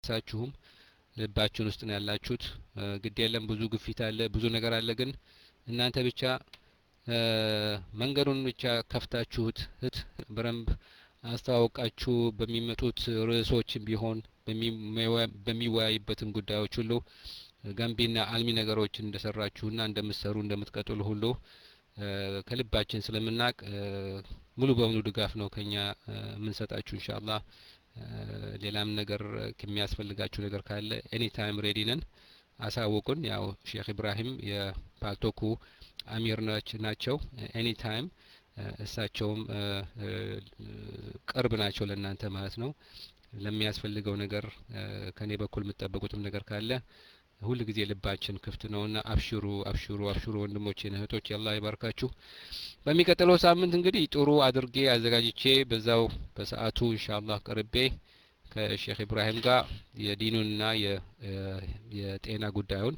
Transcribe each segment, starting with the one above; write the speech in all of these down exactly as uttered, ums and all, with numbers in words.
ሳችሁም ልባችሁን ውስጥ ነው ያላችሁት ግድ የለም ብዙ ግፊት አለ ብዙ ነገር አለ ግን እናንተ ብቻ መንገዱን ብቻ ከፍታችሁት በረምብ አስተዋውቃችሁ በሚመጡት ርዕሶችም ቢሆን በሚወያይበትም ጉዳዮች ሁሉ ገንቢና አልሚ ነገሮችን እንደሰራችሁና እንደምትሰሩ እንደምትቀጥሉ ሁሉ ከልባችን ስለምናቅ ሙሉ በሙሉ ድጋፍ ነው ከኛ ምን ሰጣችሁ ኢንሻአላህ ሌላም ነገር ከሚያስፈልጋችሁ ነገር ካለ ኤኒ ታይም ሬዲ ነን አሳውቁን ያው ሼክ ኢብራሂም የፓልቶኩ አሚር ናቸው ኤኒ ታይም እሳቸውም ቅርብ ናቸው ለእናንተ ማለት ነው ለሚያስፈልገው ነገር ከኔ በኩል የምትጠብቁትም ነገር ካለ ሁሉ ጊዜ ልባችን ክፍት ነውና አብሽሩ አብሽሩ አብሽሩ ወንድሞቼ እህቶቼ አላህ ይባርካችሁ በሚቀጥለው ሳምንት እንግዲህ ጥሩ አድርጌ አዘጋጅቼ በዛው በሰዓቱ ኢንሻአላህ ቀርቤ ከሼክ ኢብራሂም ጋር የዲኑንና የጤና ጉዳዩን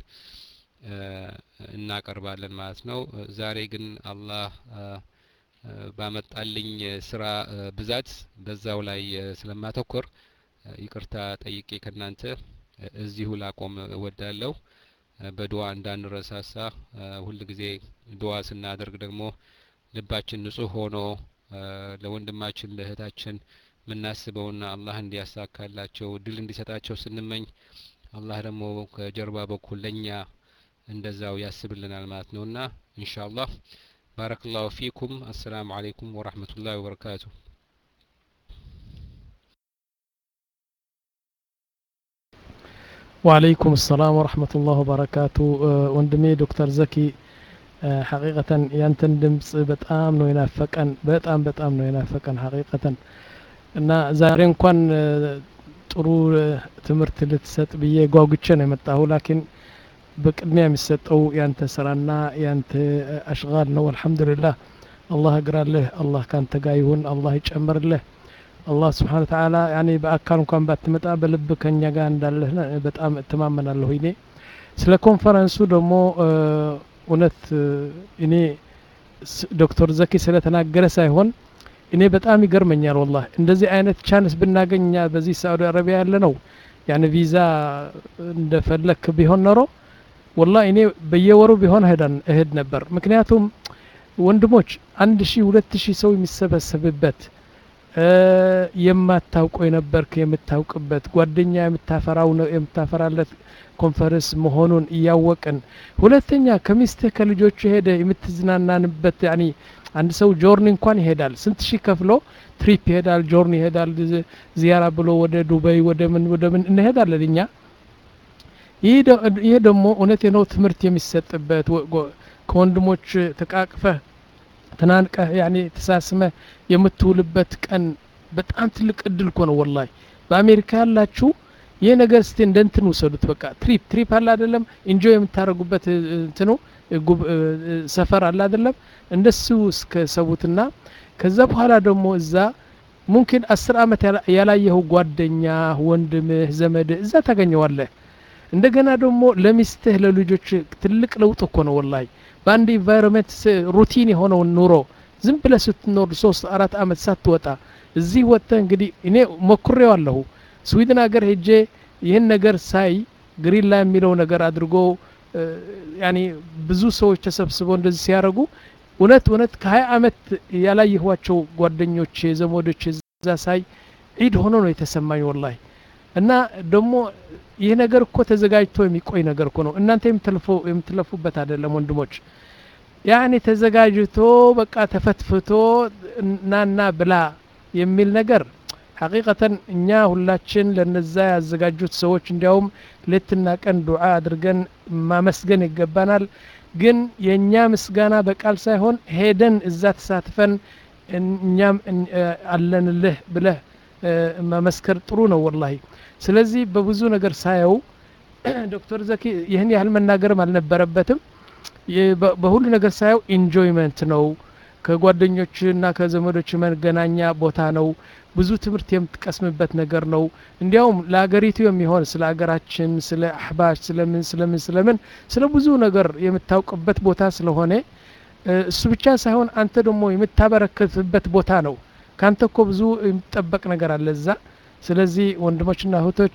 እናቀርባለን ማለት ነው ዛሬ ግን አላህ ባመጣልኝ ስራ ብዛት በዛው ላይ ስለማተኮር ይቅርታ ጠይቄ ከናንተ እዚሁ ላቆም ወዳለው በዱዓ እንዳንረሳሳ ሁሉ ጊዜ ዱዓ ስናደርግ ደግሞ ልባችን ንጹህ ሆኖ ለወንድማችን ለእህታችን ምናስበውና አላህ እንዲያሳካላቸው ድል እንዲሰጣቸው ስንመኝ አላህ ደግሞ ከጀርባ በኩል ለኛ እንደዛው ያስብልናል ማለት ነውና ኢንሻአላህ ባረከላሁ ፊኩም አሰላሙ አለይኩም ወራህመቱላሂ ወበረካቱ وعليكم السلام ورحمة الله وبركاته وندمي دكتور زكي حقيقة ينتن دمس بتأم نو ينافقن بتأم بتأم نو ينافقن حقيقة እና ዛሬ እንኳን ጥሩ ትምህርት ልትሰጥ ብዬ ጓጉቼ ነው የመጣሁ ላኪን በቅድሚያ የሚሰጠው ያንተ ስራና ያንተ አሽጋል ነው አልহামዱሊላህ አላህ እግራለህ አላህ ካንተ ጋር ይሁን አላህ ይጨምርልህ አላህ Subhanahu Wa Ta'ala ያኔ በአካል እንኳን ባትመጣ በልብ ከኛ ጋር እንዳለህ በጣም እተማመናለሁ እኔ ስለ ኮንፈረንሱ ደግሞ እውነት እኔ ዶክተር ዘኪ ስለተናገረ ሳይሆን እኔ በጣም ይገርመኛል والله እንደዚህ አይነት ቻንስ ብናገኛ በዚህ ሳውዲ አረቢያ ያለ ነው ያኔ ቪዛ እንደፈለክ ቢሆን ኖሮ والله እኔ በየወሩ ቢሆን ሄደን እሄድ ነበር ምክንያቱም ወንድሞች አንድ ሺህ ሁለት ሺህ ሰው የሚሰበሰብበት የማታውቀው የነበርክ የምታውቅበት ጓደኛ የምታፈራው ነው የምታፈራለት ኮንፈረንስ መሆኑን እያወቅን ሁለተኛ ከሚስትህ ከልጆቹ ሄደ የምትዝናናንበት ያኒ አንድ ሰው ጆርኒ እንኳን ይሄዳል ስንት ሺህ ከፍሎ ትሪፕ ይሄዳል ጆርኒ ይሄዳል ዚያራ ብሎ ወደ ዱባይ ወደ ምን ወደ ምን እንሄዳለን እኛ ይሄ ደግሞ እውነቴ ነው ትምህርት የሚሰጥበት ከወንድሞች ተቃቅፈህ ተናንቀህ ያኒ ተሳስመህ የምትውልበት ቀን በጣም ትልቅ እድል እኮ ነው والله በአሜሪካ ያላችሁ ይሄ ነገር እስቲ እንደንትን ወሰዱት በቃ ትሪፕ ትሪፕ አለ አይደለም ኢንጆይ የምታረጉበት እንትኑ ሰፈር አለ አይደለም እንደሱ እስከ ሰቡትና ከዛ በኋላ ደግሞ እዛ ሙምኪን አስር አመት ያላየው ጓደኛ ወንድምህ ዘመድ እዛ ታገኘዋለህ እንደገና ደግሞ ለሚስትህ ለልጆች ትልቅ ለውጥ እኮ ነው والله በአንድ ኢንቫይሮንመንት ሩቲን የሆነው ኑሮ ዝም ብለህ ስትኖር ሶስት አራት አመት ሳትወጣ እዚህ ወጥተህ እንግዲህ እኔ ሞክሬዋለሁ ስዊድን ሀገር ሄጄ ይሄን ነገር ሳይ ግሪን ላይ የሚለው ነገር አድርጎ ያኒ ብዙ ሰዎች ተሰብስበው እንደዚህ ሲያረጉ እውነት እውነት ከ20 አመት ያላየኋቸው ጓደኞቼ ዘመዶቼ እዛ ሳይ ዒድ ሆኖ ነው የተሰማኝ والله እና ደግሞ ይሄ ነገር እኮ ተዘጋጅቶ የሚቆይ ነገር እኮ ነው እናንተ የምትለፉ የምትለፉበት አይደለም ወንድሞች ያኒ ተዘጋጅቶ በቃ ተፈትፍቶ ናና ብላ የሚል ነገር ሐቂቀተን እኛ ሁላችን ለነዛ ያዘጋጁት ሰዎች እንዲያውም ለትና ቀን ዱዓ አድርገን ማመስገን ይገባናል ግን የኛ ምስጋና በቃል ሳይሆን ሄደን እዛ ተሳትፈን እኛም አለንልህ ብለህ ማመስከር ጥሩ ነው والله ስለዚህ በብዙ ነገር ሳየው ዶክተር ዘኪ ይሄን ያህል መናገርም አልነበረበትም በሁሉ ነገር ሳየው ኢንጆይመንት ነው ከጓደኞችና ከዘመዶች መገናኛ ቦታ ነው ብዙ ትምህርት የምትቀስምበት ነገር ነው እንዲያውም ለሀገሪቱ የሚሆን ስለ ሀገራችን ስለ አህባሽ ስለምን ስለምን ስለምን ስለ ብዙ ነገር የምታውቅበት ቦታ ስለሆነ እሱ ብቻ ሳይሆን አንተ ደግሞ የምታበረከትበት ቦታ ነው ካንተ እኮ ብዙ የሚጠበቅ ነገር አለ እዛ ስለዚህ ወንድሞችና እህቶች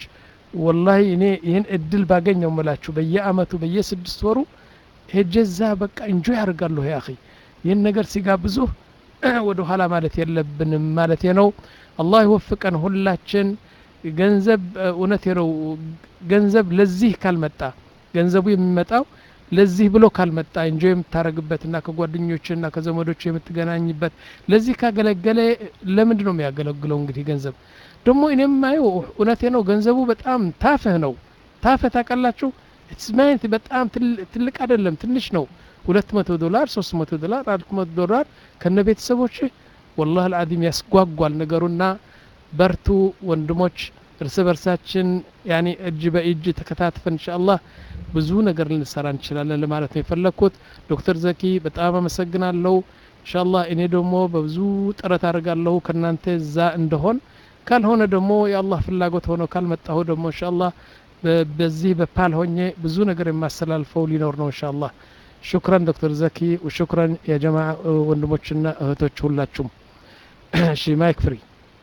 ወላሂ እኔ ይህን እድል ባገኘው መላችሁ በየአመቱ በየስድስት ወሩ ሄጀዛ በቃ እንጆይ ያደርጋለሁ ያ አኺ ይህን ነገር ሲጋብዙ ወደ ኋላ ማለት የለብንም ማለት ነው አላህ ይወፍቀን ሁላችን ገንዘብ እውነቴ ነው ገንዘብ ለዚህ ካልመጣ ገንዘቡ የሚመጣው ለዚህ ብሎ ካልመጣ እንጆይ የምታረግበትና ከጓደኞችና ከዘመዶች የምትገናኝበት ለዚህ ካገለገለ ለምንድን ነው የሚያገለግለው እንግዲህ ገንዘብ ደግሞ እኔም ማየው እውነቴ ነው ገንዘቡ በጣም ታፈህ ነው ታፈህ ታቀላችሁ ስማይንት በጣም ትልቅ አይደለም ትንሽ ነው ሁለት መቶ ዶላር ሶስት መቶ ዶላር አራት መቶ ዶላር ከነ ቤተሰቦች والله العظيم ያስጓጓል ነገሩና በርቱ ወንድሞች እርስ በርሳችን ያኒ እጅ በእጅ ተከታትፈን ኢንሻአላህ ብዙ ነገር ልንሰራ እንችላለን ለማለት ነው የፈለኩት ዶክተር ዘኪ በጣም አመሰግናለሁ ኢንሻአላህ እኔ ደግሞ በብዙ ጥረት አደርጋለሁ ከናንተ ዛ እንደሆን ካልሆነ ደግሞ የአላህ ፍላጎት ሆኖ ካልመጣሁ ደግሞ ኢንሻአላህ በዚህ በፓል ሆኜ ብዙ ነገር የማስተላልፈው ሊኖር ነው ኢንሻአላህ شكرا دكتور زكي وشكرا يا جماعه ወንድሞችና እህቶች ሁላችሁም እሺ ማይክ ፍሪ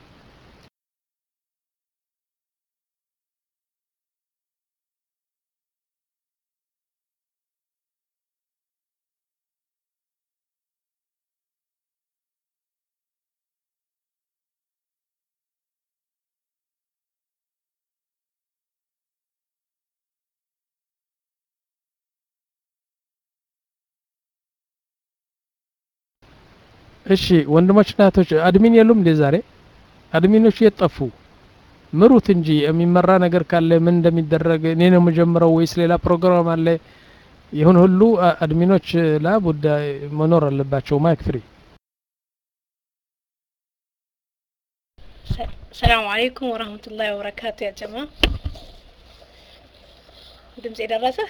እሺ ወንድሞች እናቶች አድሚን የሉም እንደ ዛሬ አድሚኖች የጠፉ ምሩት እንጂ የሚመራ ነገር ካለ ምን እንደሚደረግ እኔ ነው መጀመሪያው ወይስ ሌላ ፕሮግራም አለ ይሁን ሁሉ አድሚኖች ላቡዳ መኖር አለባቸው ማይክ ፍሪ السلام عليكم ورحمة الله وبركاته يا جماعة دمز إلى الرسة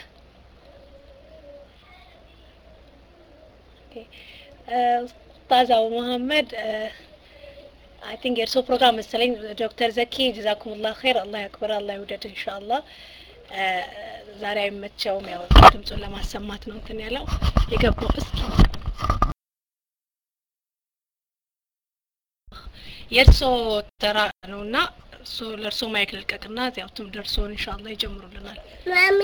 أستاذ أبو محمد I think يرسو program السلين دكتور زكي جزاكم الله خير الله أكبر الله يودد إن شاء الله ዛሬ አይመቸውም ያው ድምጹን ለማሰማት ነው እንትን ያለው የገባው እስኪ የርሶ ተራ ነውና ሶ ለርሶ ማይክ ልቀቅና ያው ትም ደርሶን ኢንሻአላህ ይጀምሩልናል ማሚ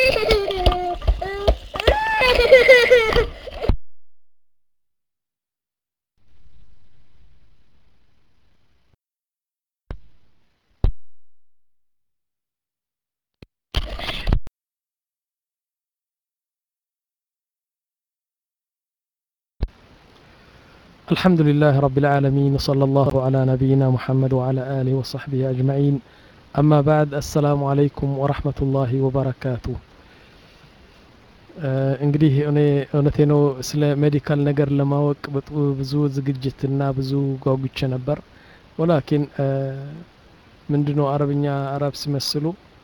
الحمد لله رب العالمين وصلى الله على نبينا محمد وعلى آله وصحبه أجمعين أما بعد السلام عليكم ورحمة الله وبركاته እንግዲህ እኔ እውነቴ ነው ስለ ሜዲካል ነገር ለማወቅ ብዙ ዝግጅትና ብዙ ጓጉቼ ነበር ወላኪን ምንድነው አረብኛ አረብ ሲመስሉ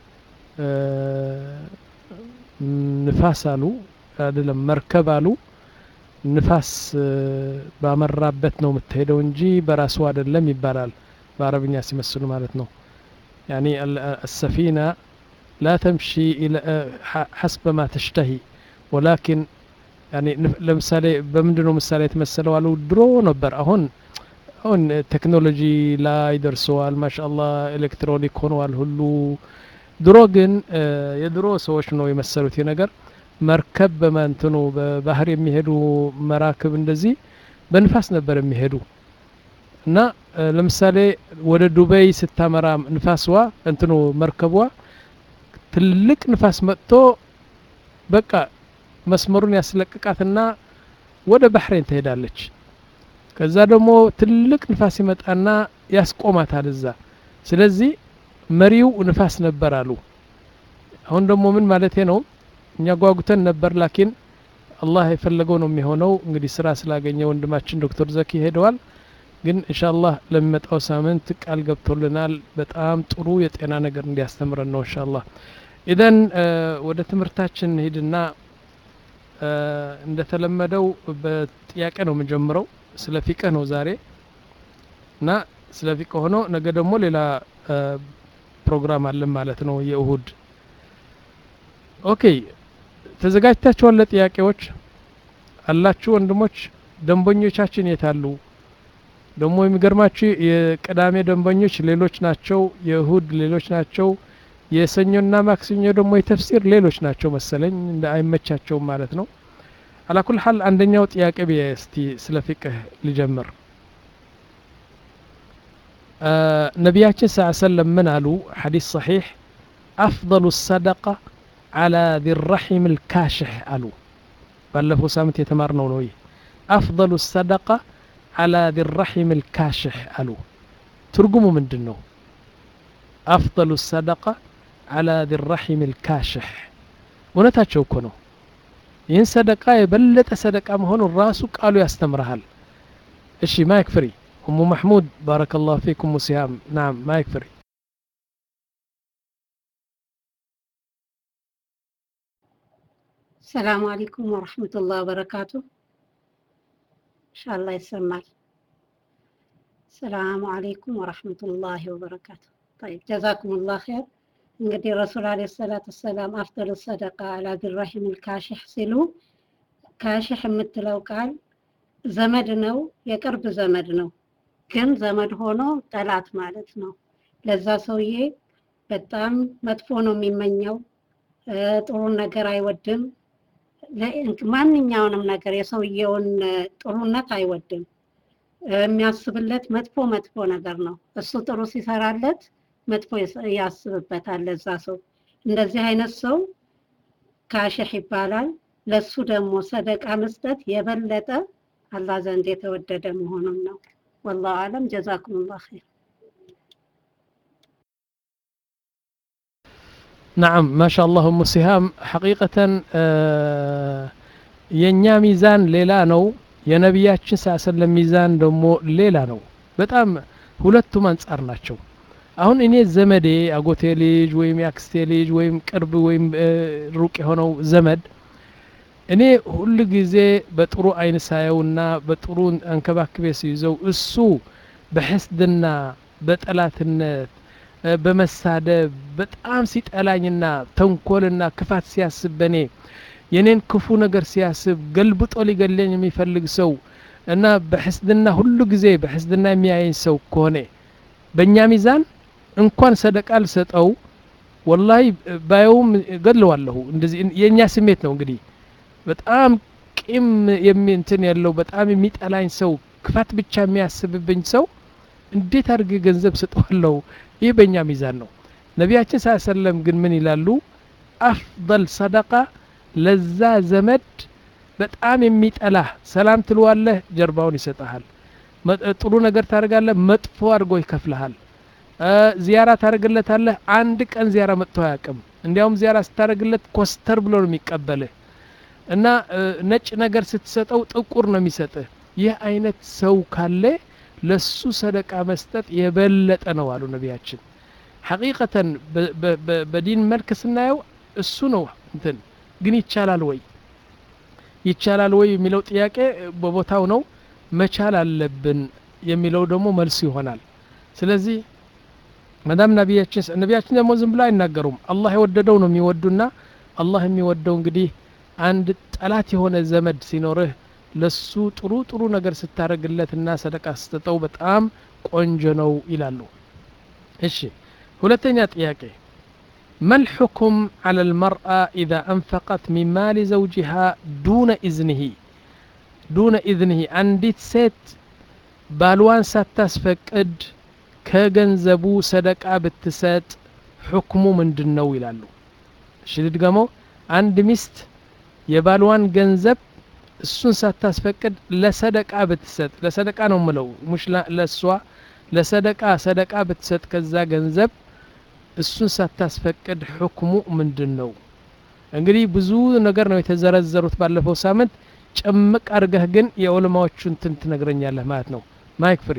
ንፋስ አሉ አይደለም መርከብ አሉ ንፋስ ባመራበት ነው የምትሄደው እንጂ በራሱ አይደለም ይባላል በአረብኛ ሲመስሉ ማለት ነው يعني السفينة لا تمشي إلى حسب ما تشتهي ولكن يعني لمثال بمندنو مثال يتمثلوا على درو نبر أهون أهون تكنولوجي لا يدرسوا ما شاء الله إلكترونيك هون هلو دروجن يدرو سوش نو يمثلوا تينجر መርከብ በማንተኑ በባህር የሚሄዱ መራከብ እንደዚህ በንፋስ ነበር የሚሄዱ እና ለምሳሌ ወደ ዱባይ ስታመራ ንፋስዋ እንትኑ መርከቧ ትልቅ ንፋስ መጥቶ በቃ መስመሩን ያስለቅቃትና ወደ ባህሬን ትሄዳለች ከዛ ደግሞ ትልቅ ንፋስ ይመጣና ያስቆማታል እዛ ስለዚህ መሪው ንፋስ ነበር አሉ አሁን ደግሞ ምን ማለት ነው እኛ ጓጉተን ነበር ላኪን አላህ የፈለገው ነው የሚሆነው እንግዲህ ስራ ስላገኘ ወንድማችን ዶክተር ዘኪ ሄደዋል ግን ኢንሻአላህ ለሚመጣው ሳምንት ቃል ገብቶልናል በጣም ጥሩ የጤና ነገር እንዲያስተምረን ነው ኢንሻአላህ ኢደን ወደ ትምርታችን ሄድና እንደተለመደው በጥያቄ ነው የምንጀምረው ስለ ፊቅህ ነው ዛሬ እና ስለ ፊቅህ ሆኖ ነገ ደግሞ ሌላ ፕሮግራም አለ ማለት ነው የእሁድ ኦኬ ተዘጋጅታችኋል ለጥያቄዎች አላችሁ ወንድሞች ደንበኞቻችን የታሉ ደሞ የሚገርማችሁ የቅዳሜ ደንበኞች ሌሎች ናቸው የእሁድ ሌሎች ናቸው የሰኞና ማክሰኞ ደግሞ የተፍሲር ሌሎች ናቸው መሰለኝ እንደ አይመቻቸውም ማለት ነው። على كل حال አንደኛው ጥያቄ በስቲ ስለ ፍቅህ ልጀምር። ነቢያችን ሰለላሁ ዐለይሂ ወሰለም ምን አሉ? ሐዲስ ሰሒሕ አፍضل الصدقة على ذي الرحم الكاشح አሉ። ባለፈው ሳምንት የተማርነው ነው ይህ أفضل الصدقة على ذي الرحم الكاشح አሉ። ትርጉሙ ምንድን ነው? أفضل الصدقة على ذي الرحم الكاشح እውነታቸው እኮ ነው። ይህን ሰደቃ የበለጠ ሰደቃ መሆኑን ራሱ ቃሉ ያስተምርሃል። እሺ ማይክ ፍሪ ኡሙ መሕሙድ ባረከላሁ ፊኩም ሙሲያም ናም ማይክ ፍሪ السلام عليكم ورحمة الله وبركاته إن شاء الله يسمعك. السلام عليكم ورحمة الله وبركاته. طيب جزاكم الله خير. እንግዲህ ረሱል አለይሂ ሰላቱ ወሰላም አፍደሉ ሰደቃ አላ ዚራሂም الካሽህ ሲሉ ካሽህ የምትለው ቃል ዘመድ ነው፣ የቅርብ ዘመድ ነው። ግን ዘመድ ሆኖ ጠላት ማለት ነው። ለዛ ሰውዬ በጣም መጥፎ ነው የሚመኘው፣ ጥሩ ነገር አይወድም። ማንኛውንም ነገር የሰውየውን ጥሩነት አይወድም። የሚያስብለት መጥፎ መጥፎ ነገር ነው። እሱ ጥሩ ሲሰራለት መጥፎ ያስብበታል ለዛ ሰው። እንደዚህ አይነት ሰው ካሽህ ይባላል። ለሱ ደግሞ ሰደቃ መስጠት የበለጠ አላህ ዘንድ የተወደደ መሆኑን ነው። والله أعلم جزاكم الله خير. نعم ما شاء الله أم سهام حقيقة የኛ ሚዛን ሌላ ነው፣ የነቢያችን ሰለላሁ ዐለይሂ ወሰለም ሚዛን ደግሞ ሌላ ነው። በጣም ሁለቱም አንጻር ናቸው። አሁን እኔ ዘመዴ አጎቴ ልጅ ወይም ያክስቴ ልጅ ወይም ቅርብ ወይም ሩቅ የሆነው ዘመድ እኔ ሁሉ ጊዜ በጥሩ አይን ሳየውና በጥሩ አንከባክቤ ሲይዘው እሱ በሕስድና በጠላትነት በመሳደብ በጣም ሲጠላኝና ተንኮልና ክፋት ሲያስብ በኔ የኔን ክፉ ነገር ሲያስብ ገልብጦ ሊገለኝ የሚፈልግ ሰው እና በሕስድና ሁሉ ጊዜ በሕስድና የሚያየኝ ሰው ከሆነ በእኛ ሚዛን እንኳን ሰደቃ ልሰጠው ወላሂ ባየውም ገድለዋለሁ። እንደዚህ የኛ ስሜት ነው እንግዲህ በጣም ቂም የሚንትን ያለው በጣም የሚጠላኝ ሰው ክፋት ብቻ የሚያስብብኝ ሰው እንዴት አድርጌ ገንዘብ ሰጠዋለሁ? ይህ በእኛ ሚዛን ነው። ነቢያችን ሰለላሁ ዐለይሂ ወሰለም ግን ምን ይላሉ? አፍضل ሰደቃ ለዛ ዘመድ በጣም የሚጠላህ ሰላም ትለዋለህ፣ ጀርባውን ይሰጣሃል። ጥሩ ነገር ታደርጋለህ፣ መጥፎ አድርጎ ይከፍልሃል። ዚያራ ታደርግለታለህ፣ አንድ ቀን ዚያራ መጥቶ አያውቅም። እንዲያውም ዚያራ ስታደርግለት ኮስተር ብሎ ነው የሚቀበልህ እና ነጭ ነገር ስትሰጠው ጥቁር ነው የሚሰጥህ። ይህ አይነት ሰው ካለ ለሱ ሰደቃ መስጠት የበለጠ ነው አሉ ነቢያችን። ሐቂቀተን በዲን መልክ ስናየው እሱ ነው እንትን ግን ይቻላል ወይ ይቻላል ወይ የሚለው ጥያቄ በቦታው ነው። መቻል አለብን የሚለው ደግሞ መልስ ይሆናል። ስለዚህ መዳም ነቢያችን ነቢያችን ደግሞ ዝም ብሎ አይናገሩም። አላህ የወደደው ነው የሚወዱና አላህ የሚወደው እንግዲህ አንድ ጠላት የሆነ ዘመድ ሲኖርህ ለሱ ጥሩ ጥሩ ነገር ስታረግለትና ሰደቃ ስትጠው በጣም ቆንጆ ነው ይላሉ። እሺ ሁለተኛ ጥያቄ ما الحكم على المرأة إذا أنفقت من مال زوجها دون إذنه دون إذنه عندت ست بالوان ستسفقد كجنزبو صدقة بتسات حكمه من دنو ይላሉ። እሺ ድገመው። አንድ ሚስት የባልዋን ገንዘብ እሱን ሳታስፈቅድ ለሰደቃ ብትሰጥ ለሰደቃ ነው ምለው ሙሽ ለሷ ለሰደቃ ሰደቃ ብትሰጥ ከዛ ገንዘብ እሱን ሳታስፈቅድ ሁክሙ ምንድነው? እንግዲህ ብዙ ነገር ነው የተዘረዘሩት ባለፈው ሳምንት። ጭምቅ አርገህ ግን የዑለማዎቹን እንትን ትነግረኛለህ ማለት ነው። ማይክ ፍሪ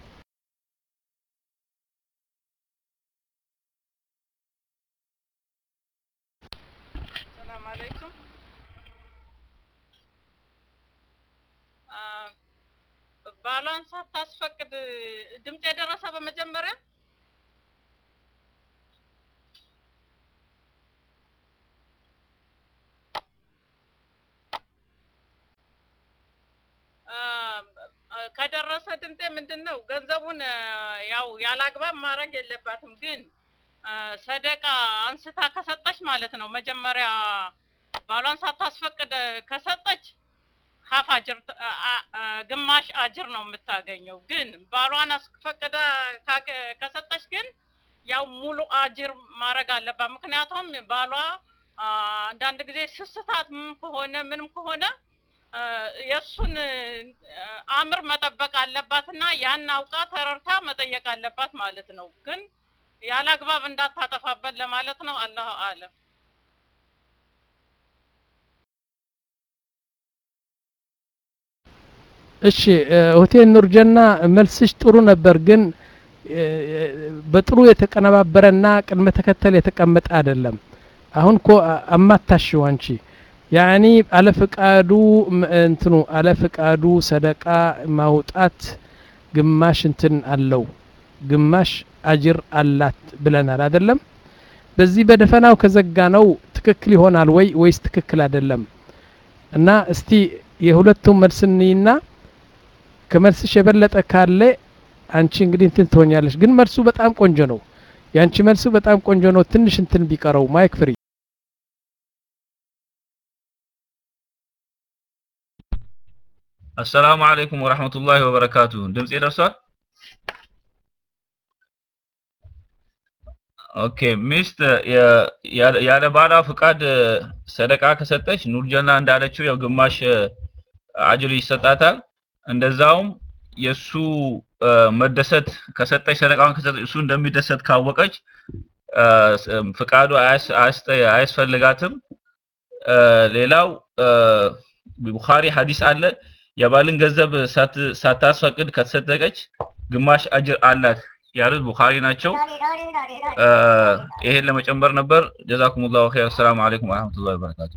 ባላንስ ሳታስፈቅድ ድምጽ የደረሰ በመጀመሪያ ከደረሰ ድምጤ ምንድነው? ገንዘቡን ያው ያላግባብ ማድረግ የለባትም። ግን ሰደቃ አንስታ ከሰጠች ማለት ነው መጀመሪያ ባሏን ሳታስፈቅድ ከሰጠች ሀፍ አጅር ግማሽ አጅር ነው የምታገኘው። ግን ባሏን አስፈቅዳ ከሰጠች ግን ያው ሙሉ አጅር ማድረግ አለባት። ምክንያቱም ባሏ አንዳንድ ጊዜ ስስታት ምን ከሆነ ምንም ከሆነ የሱን አምር መጠበቅ አለባትና ያን አውቃ ተረርታ መጠየቅ አለባት ማለት ነው። ግን ያለ አግባብ እንዳታጠፋበት ለማለት ነው። አላሁ አለም። እሺ ሆቴል ኑርጀና መልስሽ ጥሩ ነበር፣ ግን በጥሩ የተቀነባበረና ቅድመ ተከተል የተቀመጠ አይደለም። አሁን እኮ አማታሽው አንቺ ያኒ አለ ፍቃዱ እንትኑ አለ ፍቃዱ ሰደቃ ማውጣት ግማሽ እንትን አለው ግማሽ አጅር አላት ብለናል አይደለም? በዚህ በደፈናው ከዘጋነው ትክክል ይሆናል ወይ ወይስ ትክክል አይደለም? እና እስቲ የሁለቱም መልስኒና ከመልስሽ የበለጠ ካለ አንቺ እንግዲህ እንትን ትሆኛለሽ። ግን መልሱ በጣም ቆንጆ ነው። ያንቺ መልሱ በጣም ቆንጆ ነው። ትንሽ እንትን ቢቀረው ማይክ ፍሪ። السلام عليكم ورحمة الله وبركاته. دمت إيه درسات؟ أوكي مست يا يا يا لبارا فقاد صدقة كستش نور جنا عند على شو يا جماش عجلي ستاتا عند زاوم يسوع مدرسة كستش صدقة كستش يسوع دم مدرسة كاوكج فقادو عايز عايز عايز فلقاتهم ليلاو ببخاري حديث على የባልን ገንዘብ ሳታስፈቅድ ከተሰጠች ግማሽ አጅር አላት ያሉት ቡኻሪ ናቸው። ይሄን ለመጨመር ነበር። ጀዛኩሙላሁ ኸይር። ሰላም አለይኩም ወራህመቱላሂ ወበረካቱ።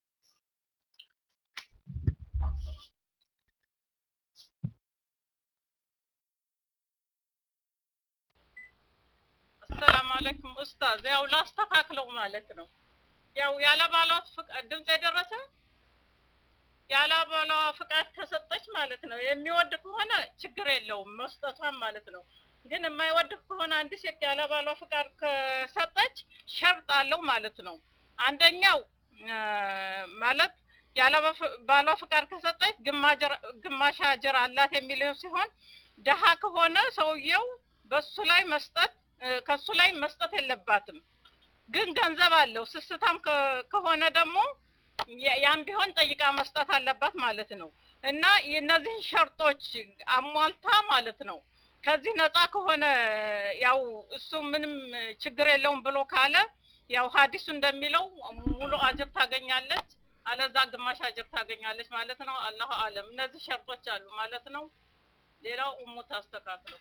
ሰላም አለይኩም ኡስታዝ። ያው ላስተካክለው ማለት ነው። ያው ያለ ባሏት ፍቃድ ድምጽ የደረሰ ያለ ባሏ ፍቃድ ከሰጠች ማለት ነው የሚወድ ከሆነ ችግር የለውም መስጠቷን ማለት ነው። ግን የማይወድ ከሆነ አንድ ሴት ያለ ባሏ ፍቃድ ከሰጠች ሸርጥ አለው ማለት ነው። አንደኛው ማለት ያለ ባሏ ፍቃድ ከሰጠች ግማሽ አጅር አላት የሚለው ሲሆን ደሃ ከሆነ ሰውየው በሱ ላይ መስጠት ከሱ ላይ መስጠት የለባትም። ግን ገንዘብ አለው ስስታም ከሆነ ደግሞ ያን ቢሆን ጠይቃ መስጠት አለባት ማለት ነው። እና የነዚህ ሸርጦች አሟልታ ማለት ነው ከዚህ ነፃ ከሆነ ያው እሱ ምንም ችግር የለውም ብሎ ካለ ያው ሐዲሱ እንደሚለው ሙሉ አጅር ታገኛለች፣ አለዛ ግማሽ አጅር ታገኛለች ማለት ነው። አላሁ አለም። እነዚህ ሸርጦች አሉ ማለት ነው። ሌላው ኡሙ ታስተካክለው።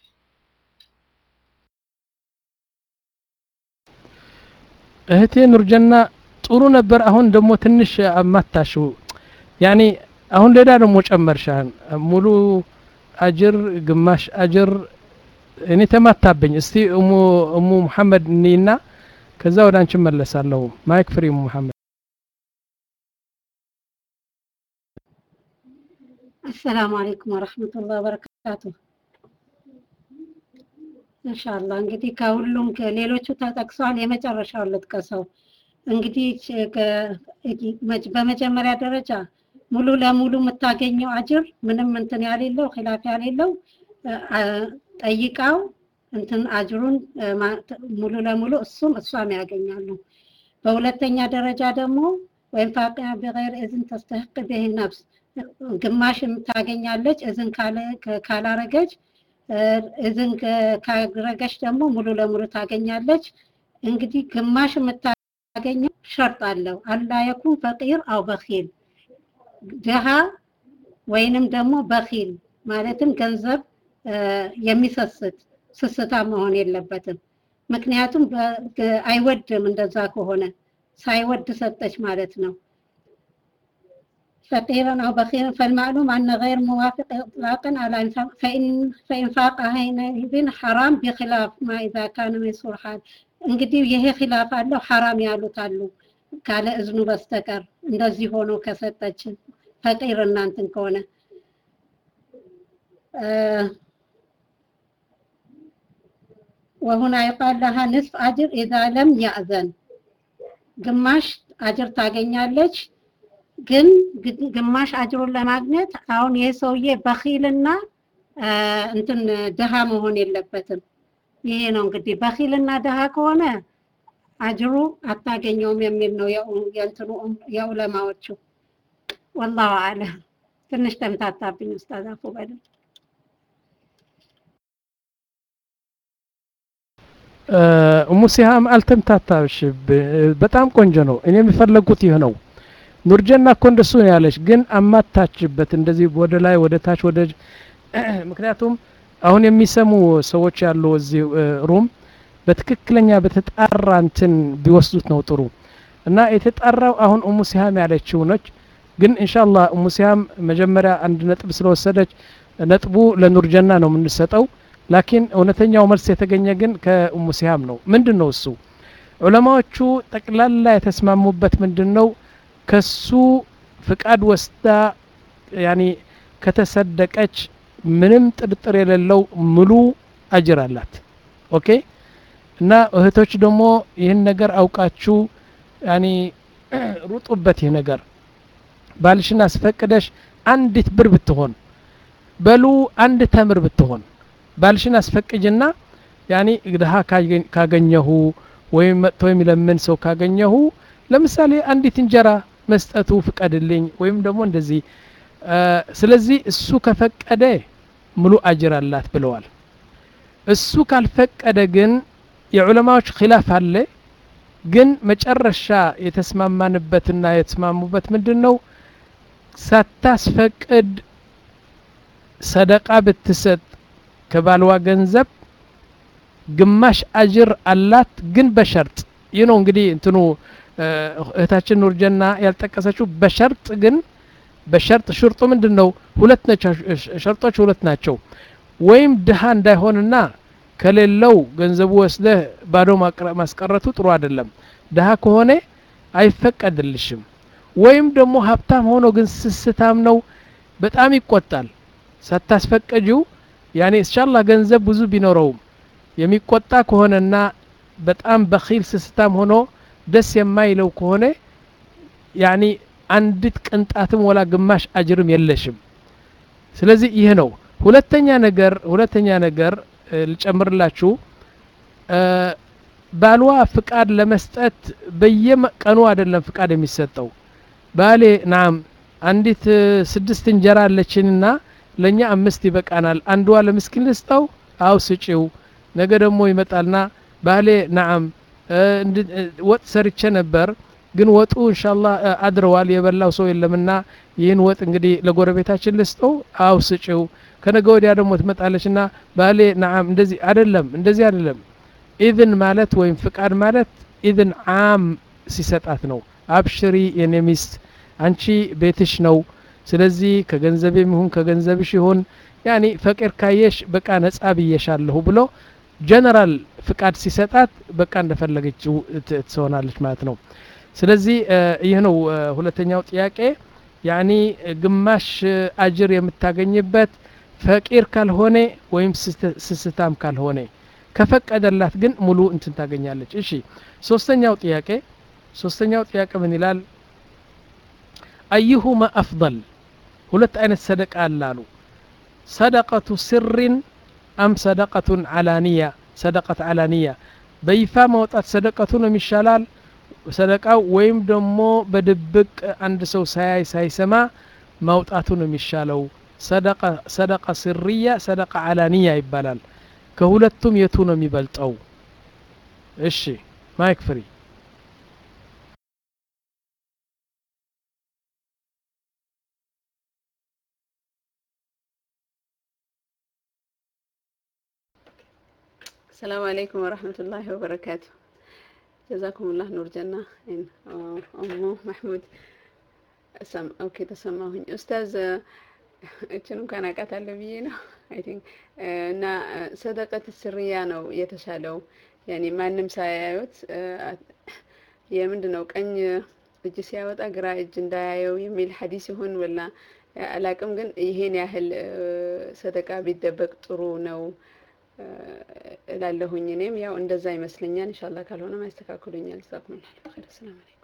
እህቴ ኑርጀና ጥሩ ነበር። አሁን ደግሞ ትንሽ አማታሽው ያኒ አሁን ሌላ ደግሞ ጨመርሻን ሙሉ አጅር ግማሽ አጅር እኔ ተማታብኝ። እስቲ እሙ እሙ መሐመድ ኒና ከዛ ወደ አንቺ መለሳለሁ። ማይክ ፍሪ እሙ መሐመድ። السلام عليكم ورحمة الله وبركاته. إن شاء الله እንግዲህ ከሁሉም ከሌሎቹ ተጠቅሷል። የመጨረሻው ልጥቀሰው። እንግዲህ በመጀመሪያ ደረጃ ሙሉ ለሙሉ የምታገኘው አጅር ምንም እንትን ያሌለው ኺላፍ ያሌለው ጠይቃው እንትን አጅሩን ሙሉ ለሙሉ እሱም እሷም ያገኛሉ። በሁለተኛ ደረጃ ደግሞ ወይም ፋቂያ በغير اذن تستحق به النفس ግማሽ ታገኛለች። እዝን ካለ ካላረገች እዝን ካረገች ደግሞ ሙሉ ለሙሉ ታገኛለች። እንግዲህ ግማሽ የምታገኘው ሸርጥ አለው። አላ يكون فقير او بخيل ደሃ ወይንም ደግሞ በኺል ማለትም ገንዘብ የሚሰስት ስስታ መሆን የለበትም። ምክንያቱም አይወድም እንደዛ ከሆነ ሳይወድ ሰጠች ማለት ነው። فقيرا أو بخيلا فالمعلوم أن غير موافق إطلاقا على فإن فإنفاق حينئذ حرام بخلاف ما إذا كان ميسور حال. እንግዲህ ይሄ ኺላፍ አለው حرام ያሉት አሉ ካለ እዝኑ በስተቀር እንደዚህ ሆኖ ከሰጠች ፈቂር እናንተን ከሆነ وهنا يقال لها نصف أجر إذا لم يأذن ግማሽ አጅር ታገኛለች ግን ግማሽ አጅሩን ለማግኘት አሁን ይሄ ሰውዬ በኺልና እንትን ደሃ መሆን የለበትም ይሄ ነው እንግዲህ በኺልና ደሃ ከሆነ አጅሩ አታገኘውም የሚል ነው የእንትኑ የዑለማዎቹ والله اعلم ትንሽ ተምታታብኝ ኡስታዝ አፉ በል ኡሙ ሲሃም አልተምታታሽ በጣም ቆንጆ ነው እኔ የምፈልጉት ይሄ ነው ኑርጀና እኮ እንደሱ ነው ያለሽ ግን አማታችበት እንደዚህ ወደ ላይ ወደ ታች ወደ ምክንያቱም አሁን የሚሰሙ ሰዎች ያሉ እዚህ ሩም በትክክለኛ በተጣራ እንትን ቢወስዱት ነው ጥሩ እና የተጣራው አሁን ኡሙ ሲሃም ያለችው ነች ግን ኢንሻአላህ ኡሙ ሲሃም መጀመሪያ አንድ ነጥብ ስለወሰደች ነጥቡ ለኑርጀና ነው የምንሰጠው ላኪን እውነተኛው መልስ የተገኘ ግን ከኡሙ ሲሃም ነው ምንድነው እሱ ዑለማዎቹ ጠቅላላ የተስማሙበት ምንድነው ከሱ ፍቃድ ወስዳ ያኒ ከተሰደቀች ምንም ጥርጥር የሌለው ሙሉ አጅር አላት ኦኬ እና እህቶች ደግሞ ይህን ነገር አውቃችሁ ያኒ ሩጡበት ይህ ነገር ባልሽና አስፈቅደሽ አንዲት ብር ብትሆን በሉ አንድ ተምር ብትሆን ባልሽን አስፈቅጅና ያኒ እግዳሃ ካገኘሁ ወይም መጥቶ የሚለምን ሰው ካገኘሁ ለምሳሌ አንዲት እንጀራ መስጠቱ ፍቀድልኝ ወይም ደግሞ እንደዚህ ስለዚህ እሱ ከፈቀደ ሙሉ አጅር አላት ብለዋል እሱ ካልፈቀደ ግን የዑለማዎች ኺላፍ አለ ግን መጨረሻ የተስማማንበትና የተስማሙበት ምንድነው ሳታስፈቅድ ሰደቃ ብትሰጥ ከባልዋ ገንዘብ ግማሽ አጅር አላት ግን በሸርጥ ይህ ነው እንግዲህ እንትኑ እህታችን ኑርጀና ያልጠቀሰችው በሸርጥ ግን በሸርጥ ሽርጡ ምንድነው ሁለት ናቸው ሸርጦች ሁለት ናቸው ወይም ድሃ እንዳይሆንና ከሌለው ገንዘቡ ወስደ ባዶ ማስቀረቱ ጥሩ አይደለም ድሃ ከሆነ አይፈቀድልሽም ወይም ደግሞ ሀብታም ሆኖ ግን ስስታም ነው በጣም ይቆጣል ሳታስፈቅጂው ያኔ ኢንሻአላህ ገንዘብ ብዙ ቢኖረውም የሚቆጣ ከሆነና በጣም በኺል ስስታም ሆኖ ደስ የማይለው ከሆነ ያኒ አንዲት ቅንጣትም ወላ ግማሽ አጅርም የለሽም ስለዚህ ይሄ ነው ሁለተኛ ነገር ሁለተኛ ነገር ልጨምርላችሁ ባልዋ ፍቃድ ለመስጠት በየቀኑ አይደለም ፍቃድ የሚሰጠው ባሌ ናም አንዲት ስድስት እንጀራ አለችንና ለኛ አምስት ይበቃናል አንዷ ለምስኪን ልስጠው አው ስጪው ነገ ደግሞ ይመጣልና ባሌ ናም ወጥ ሰርቼ ነበር ግን ወጡ ኢንሻአላህ አድረዋል የበላው ሰው የለምና ይህን ወጥ እንግዲህ ለጎረቤታችን ልስጠው አው ስጪው ከነገ ወዲያ ደግሞ ትመጣለችና ባሌ ናም እንደዚህ አይደለም እንደዚህ አይደለም ኢዝን ማለት ወይም ፍቃድ ማለት ኢዝን ዓም ሲሰጣት ነው አብሽሪ የኔ ሚስት አንቺ ቤትሽ ነው ስለዚህ ከገንዘቤም ይሁን ከገንዘብሽ ይሁን ያኒ ፈቂር ካየሽ በቃ ነጻ ብየሻለሁ ብሎ ጀነራል ፍቃድ ሲሰጣት በቃ እንደፈለገችው ትሆናለች ማለት ነው ስለዚህ ይህ ነው ሁለተኛው ጥያቄ ያኒ ግማሽ አጅር የምታገኝበት ፈቂር ካልሆነ ወይም ስስታም ካልሆነ ከፈቀደላት ግን ሙሉ እንትን ታገኛለች እሺ ሶስተኛው ጥያቄ ሶስተኛው ጥያቄ ምን ይላል ايهما افضل ሁለት አይነት ሰደቃ አላሉ ሰደቀቱ ስርን አም ሰደቀቱን አላኒያ ሰደቀት አላኒያ በይፋ ማውጣት ሰደቀቱ ነው የሚሻላል ሰደቃው ወይም ደግሞ በድብቅ አንድ ሰው ሳያይ ሳይሰማ ማውጣቱ ነው የሚሻለው ሰደቀ ሰደቀ ስርያ ሰደቀ አላኒያ ይባላል ከሁለቱም የቱ ነው የሚበልጠው እሺ ማይክ ፍሪ السلام عليكم ورحمة الله وبركاته جزاكم الله نور جنة أمو محمود سم أوكي تسمعوني أستاذ شنو كان قتل بينا I think نا صدقة السرية نو يتشالو يعني ما نمسا ياوت يمندنو كأن እጅ ሲያወጣ ግራ እጅ እንዳያየው የሚል ሐዲስ ይሁን ወላ አላቅም ግን ይሄን ያህል ሰደቃ ቢደበቅ ጥሩ ነው እላለሁኝ። እኔም ያው እንደዛ ይመስለኛል። ኢንሻአላህ ካልሆነ ማስተካከሉኛል። ጀዛኩም ኸይር። ሰላም አለይኩም።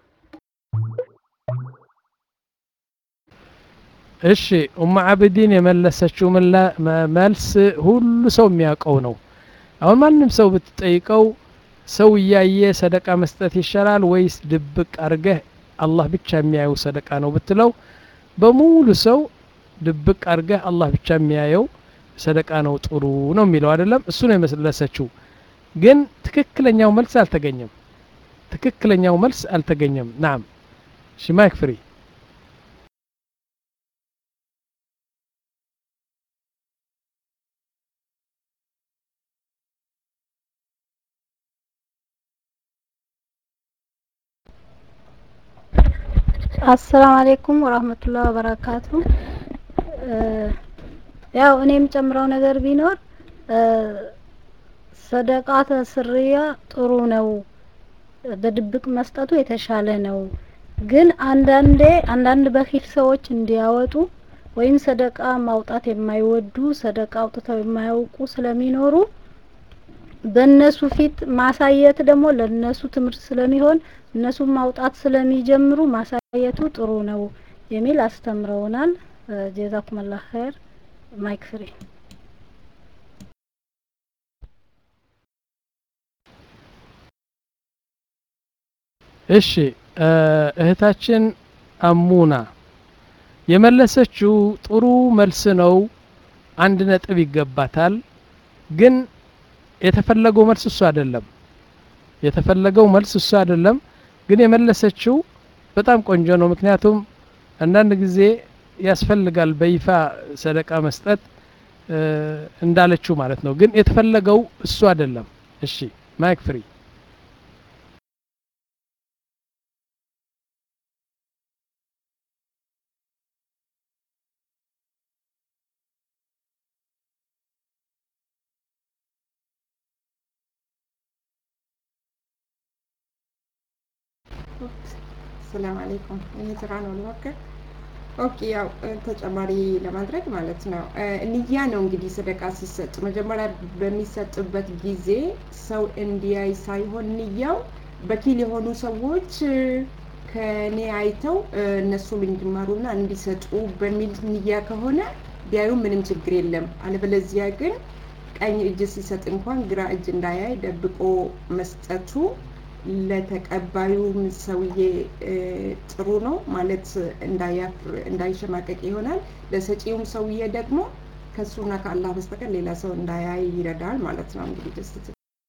እሺ ኡማ አብዲን የመለሰችው መልስ ሁሉ ሰው የሚያውቀው ነው። አሁን ማንም ሰው ብትጠይቀው ሰው እያየ ሰደቃ መስጠት ይሻላል ወይስ ድብቅ አርገህ አላህ ብቻ የሚያየው ሰደቃ ነው ብትለው በሙሉ ሰው ድብቅ አርገህ አላህ ብቻ የሚያየው ሰደቃ ነው ጥሩ ነው የሚለው አይደለም። እሱ ነው የመለሰችው። ግን ትክክለኛው መልስ አልተገኘም። ትክክለኛው መልስ አልተገኘም። ናም ሽማይክ ፍሪ አሰላሙ አለይኩም ወራህመቱላሂ ወበረካቱ። ያው እኔ የምጨምረው ነገር ቢኖር ሰደቃተ ስርያ ጥሩ ነው፣ በድብቅ መስጠቱ የተሻለ ነው። ግን አንዳንዴ አንዳንድ በኺል ሰዎች እንዲያወጡ ወይም ሰደቃ ማውጣት የማይወዱ ሰደቃ አውጥተው የማያውቁ ስለሚኖሩ በእነሱ ፊት ማሳየት ደግሞ ለነሱ ትምህርት ስለሚሆን እነሱ ማውጣት ስለሚጀምሩ ማሳየቱ ጥሩ ነው የሚል አስተምረውናል። ጀዛኩሙላህ ኸይር። ማይክ ፍሪ። እሺ እህታችን አሙና የመለሰችው ጥሩ መልስ ነው። አንድ ነጥብ ይገባታል። ግን የተፈለገው መልስ እሱ አይደለም። የተፈለገው መልስ እሱ አይደለም። ግን የመለሰችው በጣም ቆንጆ ነው። ምክንያቱም አንዳንድ ጊዜ ያስፈልጋል በይፋ ሰደቃ መስጠት እንዳለችው ማለት ነው። ግን የተፈለገው እሱ አይደለም። እሺ ማይክ ፍሪ። ሰላም አለይኩም። እኔ ስራ ነው ልሞክር። ኦኬ ያው ተጨማሪ ለማድረግ ማለት ነው ንያ ነው እንግዲህ ሰደቃ ሲሰጥ መጀመሪያ በሚሰጥበት ጊዜ ሰው እንዲያይ ሳይሆን ንያው በኪል የሆኑ ሰዎች ከኔ አይተው እነሱም እንዲማሩና እንዲሰጡ በሚል ንያ ከሆነ ቢያዩ ምንም ችግር የለም። አለበለዚያ ግን ቀኝ እጅ ሲሰጥ እንኳን ግራ እጅ እንዳያይ ደብቆ መስጠቱ ለተቀባዩ ሰውዬ ጥሩ ነው ማለት እንዳያፍር እንዳይሸማቀቅ ይሆናል። ለሰጪውም ሰውዬ ደግሞ ከሱና ከአላህ በስተቀር ሌላ ሰው እንዳያይ ይረዳል ማለት ነው። እንግዲህ ደስት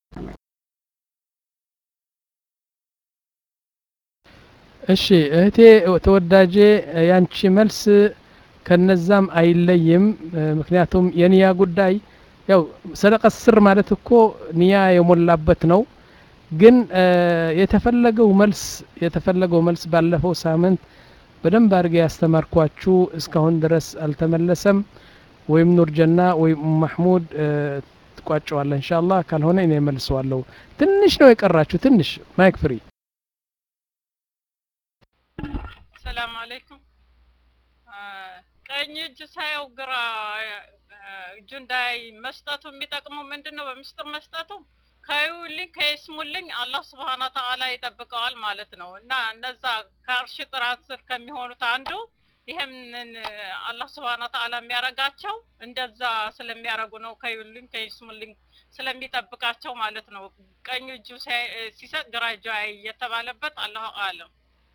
እሺ እህቴ ተወዳጄ ያንቺ መልስ ከነዛም አይለይም። ምክንያቱም የኒያ ጉዳይ ያው ሰደቃ ስር ማለት እኮ ኒያ የሞላበት ነው። ግን የተፈለገው መልስ የተፈለገው መልስ ባለፈው ሳምንት በደንብ አድርጌ ያስተማርኳችሁ እስካሁን ድረስ አልተመለሰም። ወይም ኑርጀና ወይም ማህሙድ ትቋጨዋለህ ኢንሻአላህ። ካልሆነ እኔ መልሰዋለሁ። ትንሽ ነው የቀራችሁ፣ ትንሽ ማይክ ፍሪ። ሰላም አለይኩም። ቀኝ እጅ ሳያው ግራ እጁ እንዳይ መስጠቱ የሚጠቅመው ምንድነው? በምስጢር መስጠቱ ከይውልኝ ከይስሙልኝ አላህ ስብሐነ ወተዓላ ይጠብቀዋል ማለት ነው። እና እነዛ ከአርሽ ጥራት ስር ከሚሆኑት አንዱ ይሄም አላህ ስብሐነ ወተዓላ የሚያረጋቸው እንደዛ ስለሚያረጉ ነው። ከይውልኝ ከይስሙልኝ ስለሚጠብቃቸው ማለት ነው። ቀኝ እጁ ሲሰጥ ግራ እጁ አይ የተባለበት አላሁ አለም።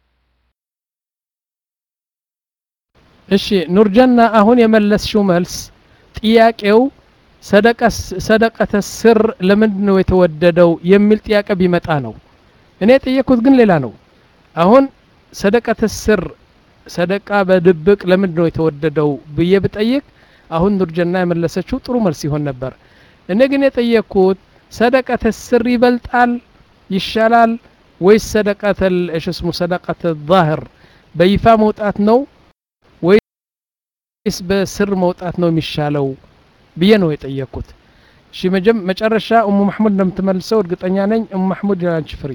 እሺ ኑርጀና አሁን የመለስሽው መልስ ጥያቄው ሰደቀስ ሰደቀተ ስር ለምንድን ነው የተወደደው የሚል ጥያቄ ቢመጣ ነው። እኔ ጠየቅኩት ግን ሌላ ነው። አሁን ሰደቀተ ስር ሰደቃ በድብቅ ለምንድን ነው የተወደደው ብዬ ብጠይቅ አሁን ኑርጀና የመለሰችው ጥሩ መልስ ይሆን ነበር። እኔ ግን የጠየቅኩት ሰደቀተ ስር ይበልጣል ይሻላል ወይስ ሰደቀተ እሺ ስሙ ሰደቀተ ዛህር በይፋ መውጣት ነው ወይስ በስር መውጣት ነው የሚሻለው ብዬ ነው የጠየቅኩት። እሺ መጨረሻ ኡሙ መሐሙድ እንደምትመልሰው እርግጠኛ ነኝ። ኡሙ መሐሙድ አንቺ ፍሪ።